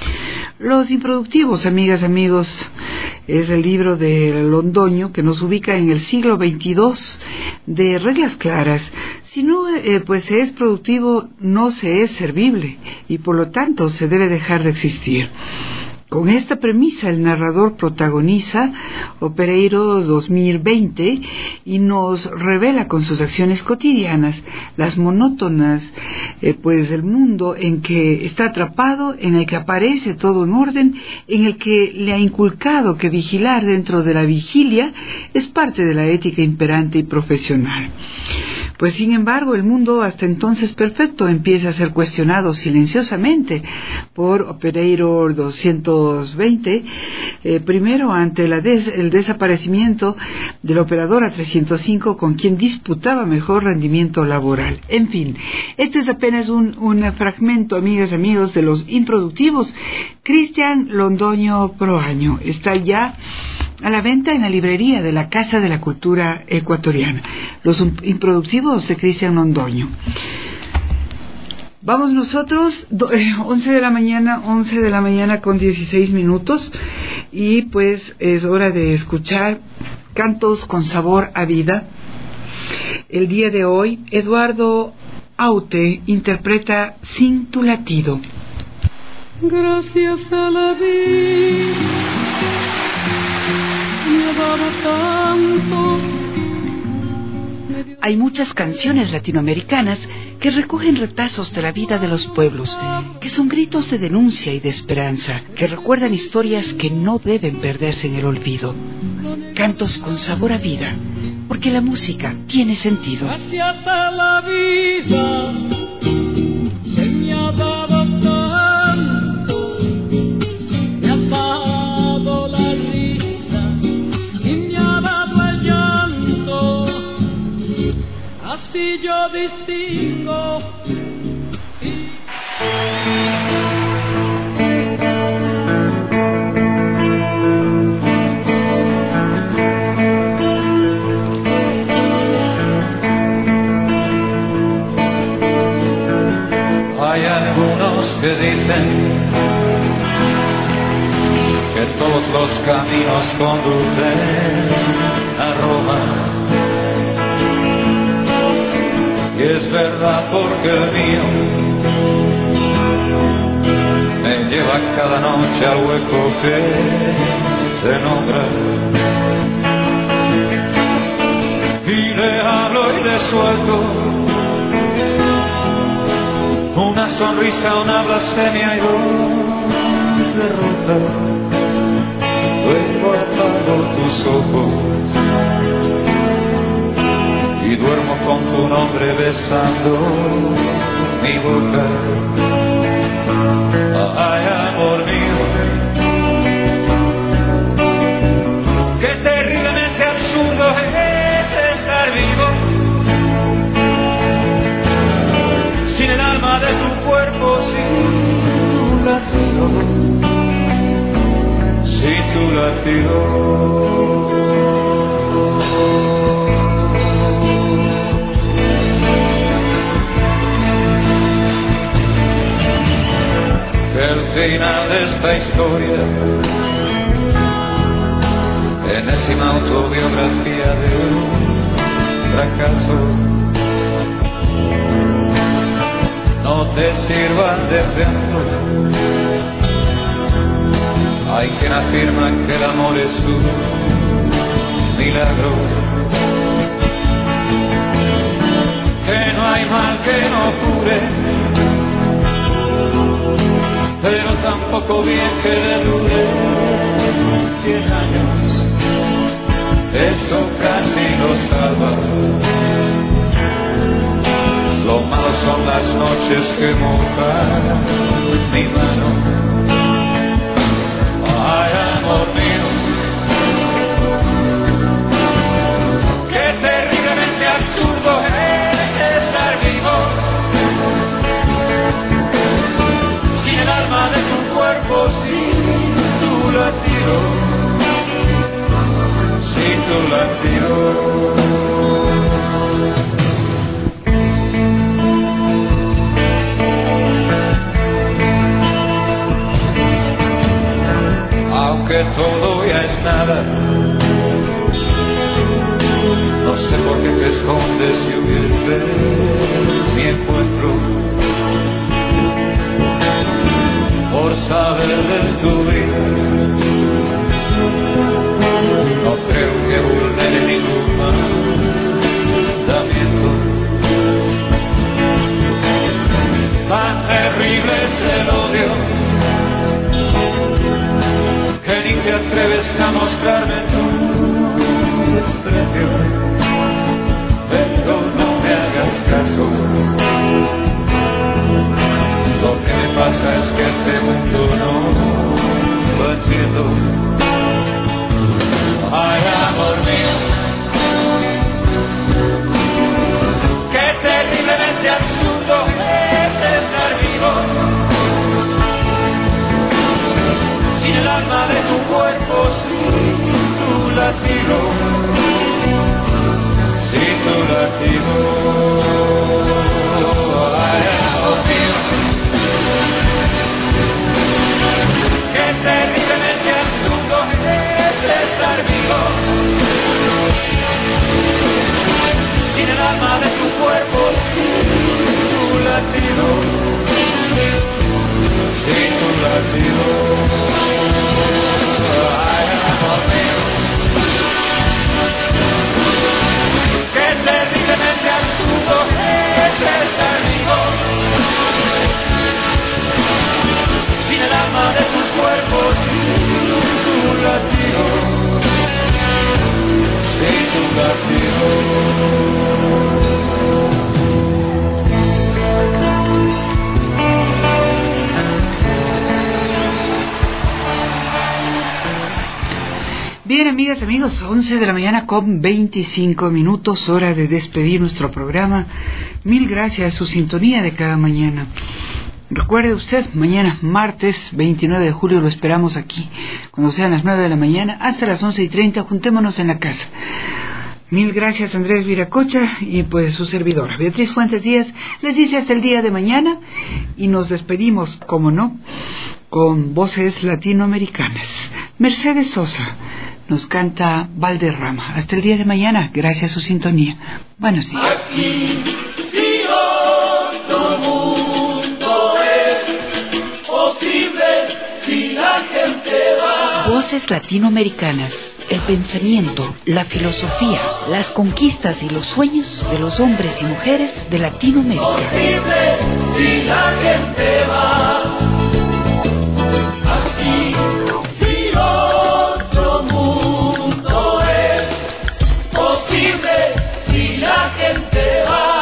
B: Los Improductivos, amigas, amigos, es el libro de Londoño que nos ubica en el siglo veintidós, de reglas claras. Si no eh, pues se es productivo, no se es servible, y por lo tanto se debe dejar de existir. Con esta premisa, el narrador protagoniza Opereiro dos mil veinte y nos revela con sus acciones cotidianas las monótonas eh, pues del mundo en que está atrapado, en el que aparece todo en orden, en el que le ha inculcado que vigilar dentro de la vigilia es parte de la ética imperante y profesional. Pues sin embargo, el mundo hasta entonces perfecto empieza a ser cuestionado silenciosamente por Opereiro doscientos veinte, eh, primero ante la des el desaparecimiento de la operadora trescientos cinco, con quien disputaba mejor rendimiento laboral. En fin, este es apenas un, un fragmento, amigas, amigos, de Los Improductivos. Cristian Londoño Proaño está ya a la venta en la librería de la Casa de la Cultura Ecuatoriana. Los Improductivos de Cristian Londoño. Vamos nosotros, once de la mañana, once de la mañana con dieciséis minutos, y pues es hora de escuchar cantos con sabor a vida. El día de hoy, Eduardo Aute interpreta Sin tu latido.
C: Gracias a la vida, me amaba tanto, me dio
B: hay muchas canciones latinoamericanas que recogen retazos de la vida de los pueblos, que son gritos de denuncia y de esperanza, que recuerdan historias que no deben perderse en el olvido. Cantos con sabor a vida, porque la música tiene sentido.
C: Gracias a la vida que me ha dado tanto, me ha dado la risa y me ha dado el llanto, así yo distingo.
G: Hay algunos que dicen que todos los caminos conducen a Roma. Y es verdad porque el mío me lleva cada noche al hueco que se nombra. Y le hablo y le suelto una sonrisa, una blasfemia y dos derrotas. Luego apago tus ojos y duermo con tu nombre besando mi boca. Ay, amor mío, qué terriblemente absurdo es estar vivo sin el alma de tu cuerpo, sin tu latido, sin tu latido. El final de esta historia, enésima autobiografía de un fracaso, no te sirvan de ejemplo. Hay quien afirma que el amor es un milagro, que no hay mal que no cure, pero tampoco bien que le dure cien años, eso casi lo salva. Lo malo son las noches que mojan mi mano. Ay, amor mío, qué terriblemente absurdo es estar vivo sin el alma de tu cuerpo, sin tu latido, sin tu latido. Aunque todo ya es nada, no sé por qué te escondes y huyes de mi encuentro, por saber de tu vida. No creo que vulnere ningún mandamiento. Tan terrible es el odio que ni te atreves a mostrarme tu desprecio, pero no me hagas caso. Lo que me pasa es que este mundo no lo entiendo. Ay, amor mío, qué terriblemente absurdo es estar vivo sin el alma de tu cuerpo, sin tu latido, sin tu latido. Ay, amor mío, qué terriblemente absurdo es estar vivo sin el alma de tu cuerpo, sin tu latido, sin tu latido. Qué terriblemente
B: amigas, amigos, once de la mañana con veinticinco minutos, hora de despedir nuestro programa. Mil gracias a su sintonía de cada mañana. Recuerde usted, mañana martes veintinueve de julio lo esperamos aquí, cuando sean las nueve de la mañana hasta las once y treinta, juntémonos en la casa. Mil gracias, Andrés Viracocha, y pues su servidora Beatriz Fuentes Díaz les dice hasta el día de mañana, y nos despedimos, como no, con voces latinoamericanas. Mercedes Sosa nos canta Valderrama. Hasta el día de mañana, gracias a su sintonía. Buenos días.
C: Aquí, si otro mundo es posible, si la gente va.
A: Voces latinoamericanas, el pensamiento, la filosofía, las conquistas y los sueños de los hombres y mujeres de Latinoamérica.
C: Posible, si la gente va. Aquí, si otro mundo es posible, si la gente va.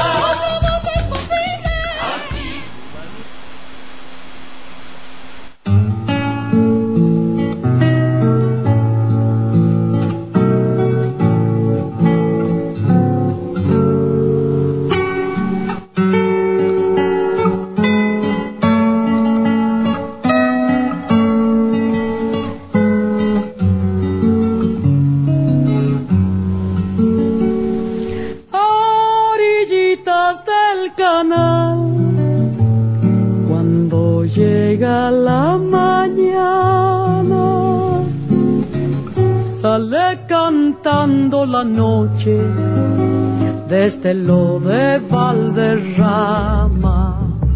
C: Cuando llega la mañana, sale cantando la noche desde lo de Valderrama.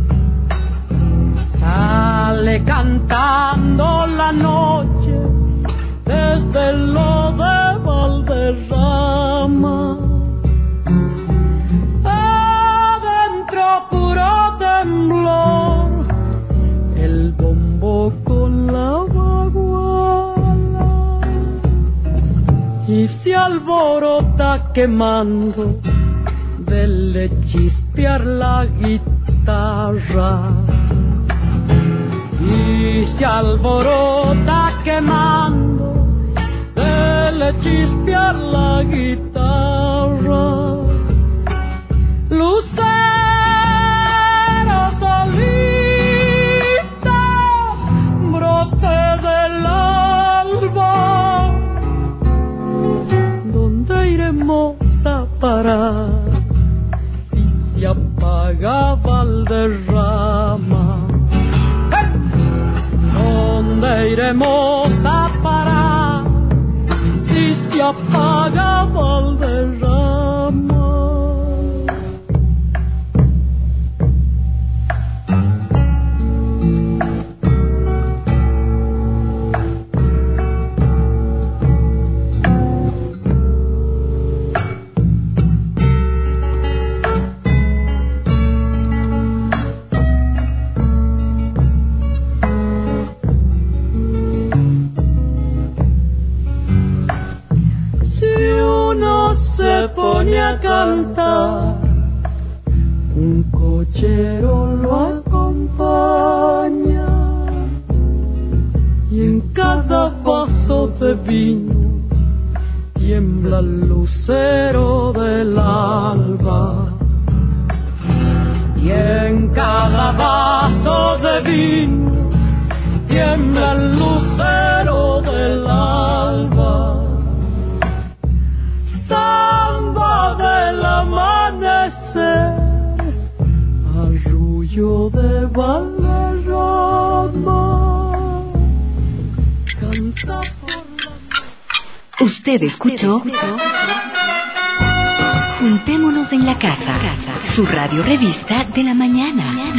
C: Sale cantando la noche desde lo de Valderrama. Puro temblor, el bombo con la baguala, y se alborota quemando de chispear la guitarra, y se alborota quemando de chispear la guitarra. Lucero solita, brote del alba, ¿dónde iremos a parar si se apaga Valderrama? ¿Dónde iremos a parar si se apaga Valderrama? Pone a cantar, un cochero lo acompaña, y en cada vaso de vino tiembla el lucero del alba, y en cada vaso de vino tiembla el lucero del alba. Samba del amanecer, arrullo de Valderrama, canta por la...
A: Usted escuchó Juntémonos en la casa, su radio revista de la mañana.